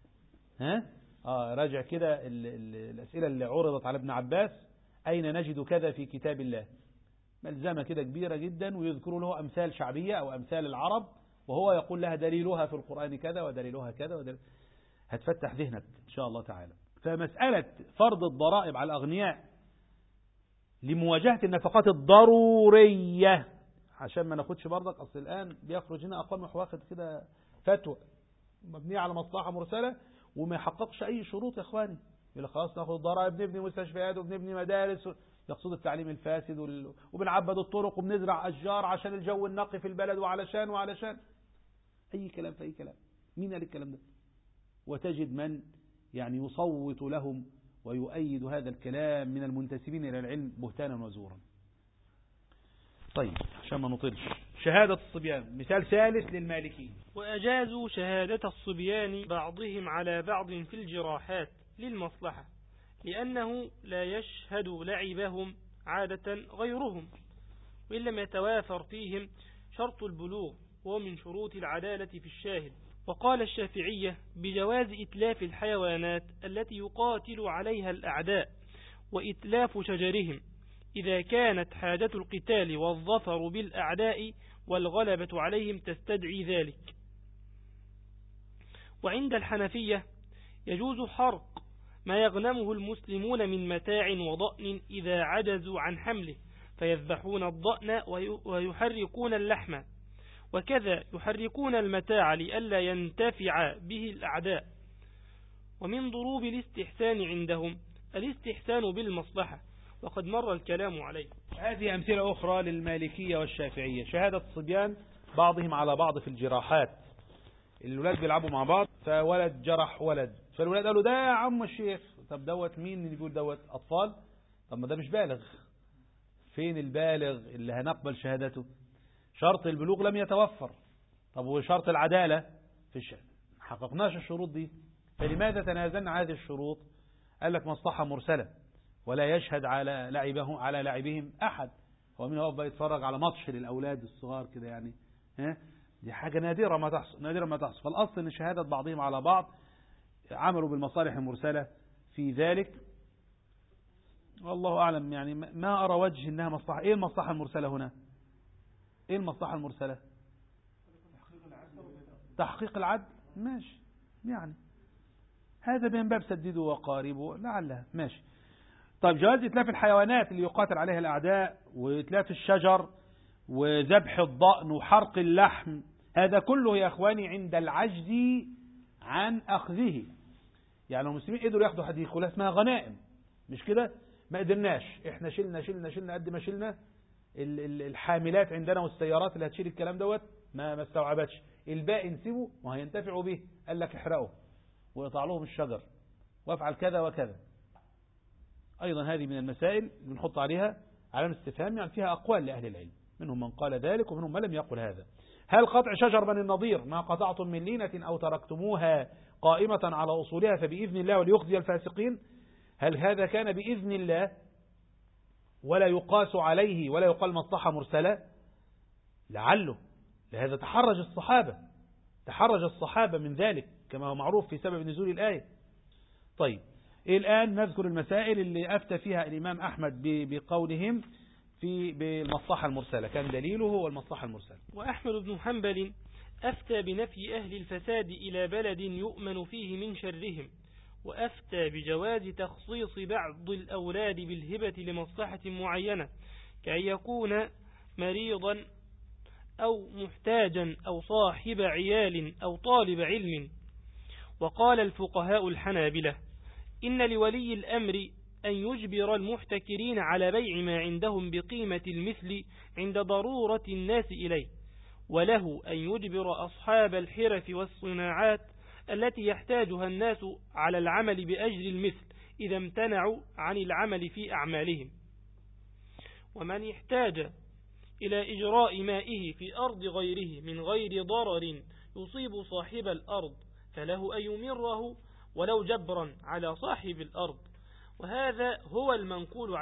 راجع كده الأسئلة اللي عرضت على ابن عباس، أين نجد كذا في كتاب الله؟ ملزمة كده كبيرة جدا، ويذكروا له أمثال شعبية أو أمثال العرب، وهو يقول لها دليلها في القرآن كذا ودليلها كذا هتفتح ذهنك إن شاء الله تعالى. فمسألة فرض الضرائب على الأغنياء لمواجهة النفقات الضرورية، عشان ما ناخدش برضك، أصل الآن بيخرج هنا أقام واخد كده فتوى مبنية على مصلحة مرسلة وما يحققش أي شروط يا إخواني، يقول خلاص ناخد الضرائب، بنبني مستشفيات وبنبني مدارس، يقصد التعليم الفاسد وبنعبد الطرق وبنزرع أشجار عشان الجو النقي في البلد وعلشان أي كلام في أي كلام. مين قال الكلام ده؟ وتجد من يعني يصوت لهم ويؤيد هذا الكلام من المنتسبين إلى العلم بهتانا وزورا. طيب عشان ما نطلش، شهادة الصبيان مثال ثالث للمالكين. وأجازوا شهادة الصبيان بعضهم على بعض في الجراحات للمصلحة، لأنه لا يشهد لعبهم عادة غيرهم، وإن لم يتوافر فيهم شرط البلوغ، وهو من شروط العدالة في الشاهد. وقال الشافعية بجواز إتلاف الحيوانات التي يقاتل عليها الأعداء وإتلاف شجرهم، إذا كانت حاجة القتال والظفر بالأعداء والغلبة عليهم تستدعي ذلك. وعند الحنفية يجوز حرق ما يغنمه المسلمون من متاع وضأن إذا عجزوا عن حمله، فيذبحون الضأن ويحرقون اللحم، وكذا يحرقون المتاع لئلا ينتفع به الأعداء. ومن ضروب الاستحسان عندهم الاستحسان بالمصلحة، وقد مر الكلام عليه. هذه أمثلة أخرى للمالكية والشافعية. شهادة الصبيان بعضهم على بعض في الجراحات، الولاد بيلعبوا مع بعض فولد جرح ولد، فالولاد قالوا ده يا عم الشيخ، طب دوت مين اللي بيقول دوت؟ أطفال؟ طب ما ده مش بالغ، فين البالغ اللي هنقبل شهادته؟ شرط البلوغ لم يتوفر، طب وشرط العدالة في الشهادة حققناش الشروط دي، فلماذا تنازلنا هذه الشروط؟ قال لك مصلحة مرسلة، ولا يشهد على لعبهم أحد. هو مين هو يتفرج على ماتش للأولاد الصغار كده يعني؟ دي حاجة نادرة ما تحصل. فالأصل أن شهادة بعضهم على بعض عملوا بالمصالح المرسلة في ذلك، والله أعلم. يعني ما أرى وجه أنها مصلحة. إيه المصلحة المرسلة هنا؟ إيه المصلحة المرسلة؟ تحقيق العدل، ماشي، يعني هذا من باب سددوا وقاربوا لعلها، ماشي. طيب جواز إتلاف الحيوانات اللي يقاتل عليها الأعداء، وإتلاف الشجر، وذبح الضأن، وحرق اللحم، هذا كله يا أخواني عند العجز عن أخذه. يعني المسلمين قدروا ياخدوا هذه كلها اسمها غنائم، مش كده؟ ما قدرناش، احنا شلنا قد ما شلنا، الحاملات عندنا والسيارات اللي هتشيل الكلام دوت ما استوعبتش، الباقي نسيبه وهينتفعوا به، قال لك احرقه ويقطع لهم الشجر وافعل كذا وكذا. أيضا هذه من المسائل بنحط عليها علامة استفهام، يعني فيها أقوال لأهل العلم، منهم من قال ذلك ومنهم من لم يقل هذا. هل قطع شجر بني النضير ما قطعتم من لينة أو تركتموها قائمة على أصولها فبإذن الله وليخزي الفاسقين، هل هذا كان بإذن الله ولا يقاس عليه ولا يقال مصلحة مرسلة؟ لعله. لهذا تحرج الصحابة من ذلك كما هو معروف في سبب نزول الآية. طيب الآن نذكر المسائل اللي أفتى فيها الإمام أحمد بقولهم بالمصلحة المرسلة، كان دليله هو المصلحة المرسلة. وأحمد بن حنبل أفتى بنفي أهل الفساد إلى بلد يؤمن فيه من شرهم، وأفتى بجواز تخصيص بعض الأولاد بالهبة لمصلحة معينة كأن يكون مريضا أو محتاجا أو صاحب عيال أو طالب علم. وقال الفقهاء الحنابلة إن لولي الأمر أن يجبر المحتكرين على بيع ما عندهم بقيمة المثل عند ضرورة الناس إليه، وله أن يجبر أصحاب الحرف والصناعات التي يحتاجها الناس على العمل بأجر المثل إذا امتنعوا عن العمل في أعمالهم. ومن احتاج إلى إجراء مائه في أرض غيره من غير ضرر يصيب صاحب الأرض فله أن يمره ولو جبرا على صاحب الأرض. وهذا هو المنقول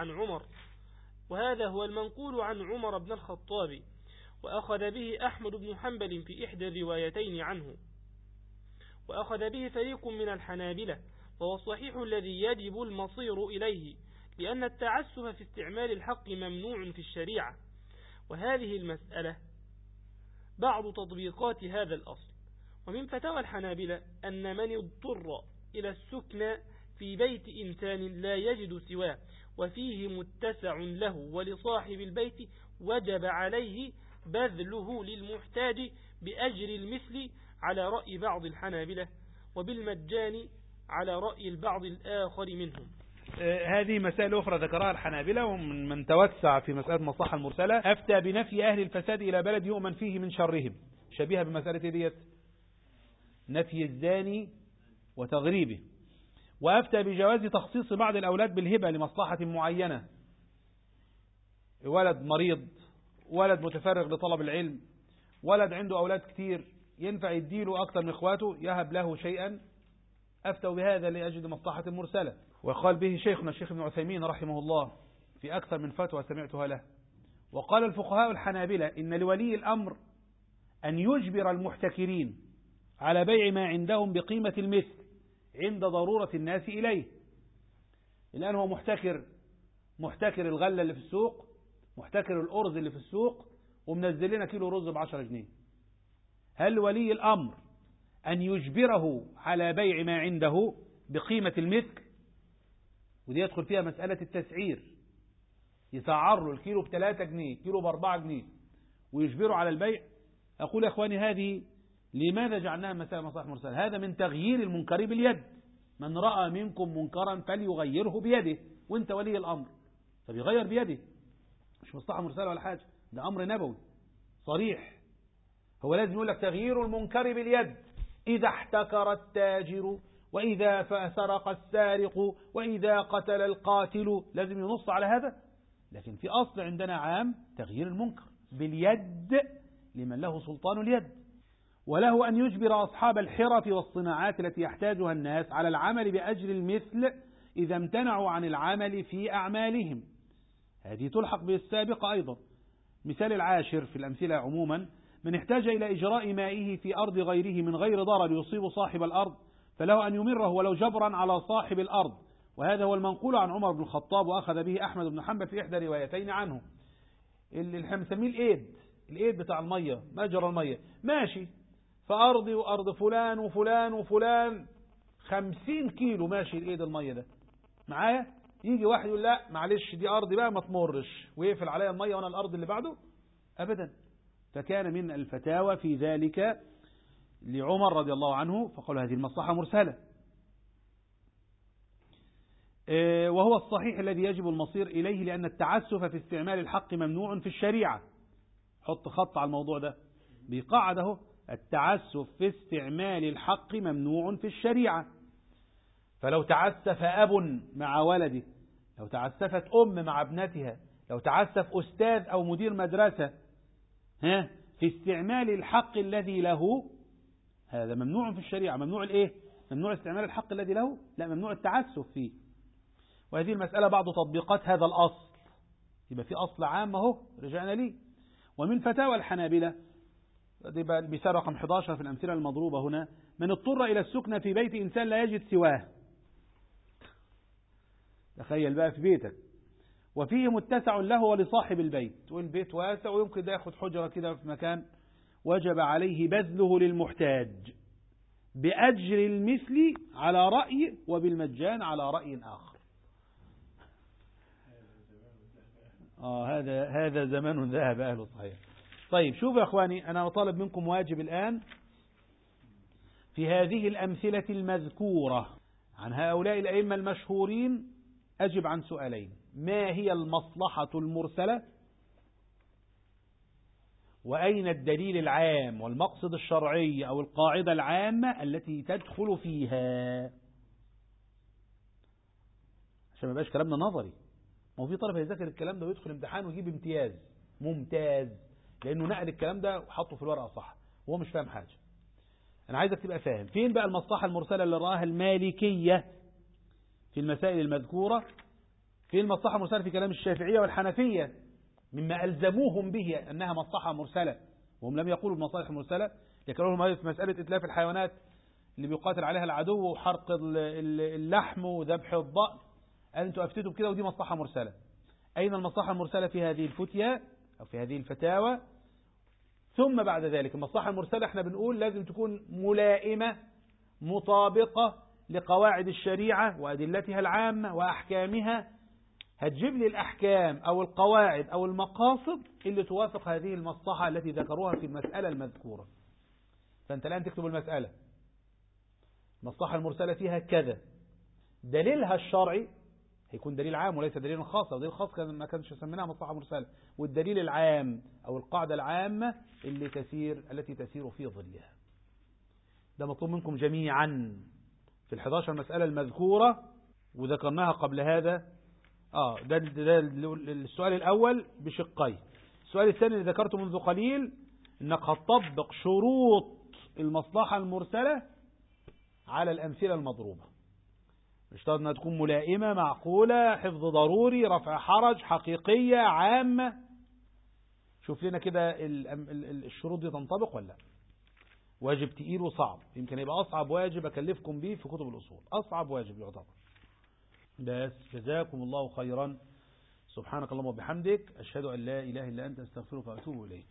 عن عمر بن الخطاب، وأخذ به أحمد بن حنبل في إحدى الروايتين عنه، وأخذ به فريق من الحنابلة، وهو الصحيح الذي يجب المصير إليه، لأن التعسف في استعمال الحق ممنوع في الشريعة. وهذه المسألة بعض تطبيقات هذا الأصل. ومن فتاوى الحنابلة أن من اضطر إلى السكن في بيت إنسان لا يجد سواه وفيه متسع له ولصاحب البيت وجب عليه بذله للمحتاج بأجر المثل على رأي بعض الحنابلة، وبالمجان على رأي البعض الآخر منهم. هذه مسائل أخرى ذكرها الحنابلة، ومن توسع في مسألة المصلحة المرسلة أفتى بنفي أهل الفساد إلى بلد يؤمن فيه من شرهم، شبيهة بمسألة ديت نفي الزاني وتغريبه. وأفتى بجواز تخصيص بعض الأولاد بالهبة لمصلحة معينة، ولد مريض، ولد متفرغ لطلب العلم، ولد عنده أولاد كتير ينفع يديله أكثر من إخواته يهب له شيئا، أفتوا بهذا لأجل مصلحة مرسلة. وقال به شيخنا الشيخ ابن عثيمين رحمه الله في أكثر من فتوى سمعتها له. وقال الفقهاء الحنابلة إن لولي الأمر أن يجبر المحتكرين على بيع ما عندهم بقيمة المثل عند ضرورة الناس إليه. الآن هو محتكر الغلة اللي في السوق، محتكر الأرز اللي في السوق، ومنزل لنا كيلو رز ب10 جنيه. هل ولي الأمر أن يجبره على بيع ما عنده بقيمة المثل؟ ودي يدخل فيها مسألة التسعير، يسعر له الكيلو ب3 جنيه، كيلو ب4 جنيه، ويجبره على البيع. أقول يا أخواني هذه لماذا جعلناها مسألة مصلحة مرسلة؟ هذا من تغيير المنكر باليد. من رأى منكم منكرا فليغيره بيده، وانت ولي الأمر فبيغير بيده، مش مصلحة مرسلة ولا حاجة، ده أمر نبوي صريح. هو لازم يقول لك تغيير المنكر باليد، إذا احتكر التاجر، وإذا سرق السارق، وإذا قتل القاتل، لازم ينص على هذا. لكن في أصل عندنا عام تغيير المنكر باليد لمن له سلطان اليد. وله أن يجبر أصحاب الحرف والصناعات التي يحتاجها الناس على العمل بأجر المثل إذا امتنعوا عن العمل في أعمالهم. هذه تلحق بالسابقة أيضا. مثال العاشر في الأمثلة عموما: من احتاج إلى إجراء مائه في أرض غيره من غير ضرر يصيب صاحب الأرض فله أن يمره ولو جبرا على صاحب الأرض. وهذا هو المنقول عن عمر بن الخطاب، وأخذ به أحمد بن حنبل في إحدى روايتين عنه. اللي احنا بنسميه الإيد بتاع المية، مجرى المية، ماشي فأرضي وأرض فلان وفلان وفلان 50 كيلو ماشي الإيد المية ده معايا، يجي واحد يقول لا معلش دي أرضي بقى ما تمرش ويقفل عليا المية وأنا الأرض اللي بعده أبدا. فكان من الفتاوى في ذلك لعمر رضي الله عنه، فقال هذه المصلحة مرسلة، وهو الصحيح الذي يجب المصير إليه، لأن التعسف في استعمال الحق ممنوع في الشريعة. حط خط على الموضوع ده بقاعدة: التعسف في استعمال الحق ممنوع في الشريعة. فلو تعسف أب مع ولده، لو تعسفت أم مع ابنتها، لو تعسف أستاذ أو مدير مدرسة في استعمال الحق الذي له، هذا ممنوع في الشريعة. ممنوع الإيه؟ ممنوع استعمال الحق الذي له، لا ممنوع التعسف فيه. وهذه المسألة بعض تطبيقات هذا الأصل، يبقى في أصل عام اهو رجعنا ليه. ومن فتاوى الحنابلة دي بقى المثال رقم 11 في الأمثلة المضروبة هنا: من اضطر إلى السكنة في بيت إنسان لا يجد سواه. تخيل بقى في بيتك وفيه متسع له ولصاحب البيت، والبيت واسع ويمكن ده ياخد حجرة كده في مكان، وجب عليه بذله للمحتاج بأجر المثل على رأي وبالمجان على رأي آخر. هذا زمان ذهب أهله صحيح. طيب شوف يا أخواني، أنا طالب منكم واجب الآن في هذه الأمثلة المذكورة عن هؤلاء الأئمة المشهورين. أجب عن سؤالين: ما هي المصلحة المرسلة؟ وأين الدليل العام والمقصد الشرعي أو القاعدة العامة التي تدخل فيها؟ عشان ما يبقاش كلامنا نظري. ما هو في طالب هيذاكر الكلام ده ويدخل امتحان ويجيب امتياز ممتاز لأنه نقل الكلام ده وحطه في الورقة صح وهو مش فاهم حاجة. أنا عايزك تبقى فاهم فين بقى المصلحة المرسلة اللي رآها المالكية في المسائل المذكورة، فين المصلحة المرسلة في كلام الشافعية والحنفية مما ألزموهم به أنها مصلحة مرسلة، وهم لم يقولوا المصالح المرسلة، يقولون في مسألة إتلاف الحيوانات اللي بيقاتل عليها العدو وحرق اللحم وذبح الضأن، أنتوا أفتدوا بكده ودي مصلحة مرسلة. أين المصلحة المرسلة في هذه الفتية أو في هذه الفتاوى؟ ثم بعد ذلك المصلحة المرسلة احنا بنقول لازم تكون ملائمة مطابقة لقواعد الشريعة وأدلتها العامة وأحكامها. هتجيب لي الأحكام أو القواعد أو المقاصد اللي توافق هذه المصلحة التي ذكروها في المسألة المذكورة. فأنت الآن تكتب المسألة المصلحة المرسلة فيها كذا، دليلها الشرعي هيكون دليل عام وليس دليل خاص، ودليل خاص ما كانش يسميناها مصلحة مرسلة، والدليل العام أو القاعدة العامة التي تسير في ظلها. ده مطلوب منكم جميعا في 11 مسألة المذكورة وذكرناها قبل هذا. ده السؤال الأول بشقين. السؤال الثاني اللي ذكرته منذ قليل انك هتطبق شروط المصلحة المرسلة على الأمثلة المضروبة. اشترط انها تكون ملائمة معقولة حفظ ضروري رفع حرج حقيقية عامة. شوف لنا كده الشروط دي تنطبق ولا لا. واجب تقيل وصعب، يمكن يبقى أصعب واجب أكلفكم به في كتب الأصول، أصعب واجب يعتبر. بس جزاكم الله خيرا. سبحانك اللهم وبحمدك أشهد أن لا إله إلا أنت أستغفرك وأتوب إليك.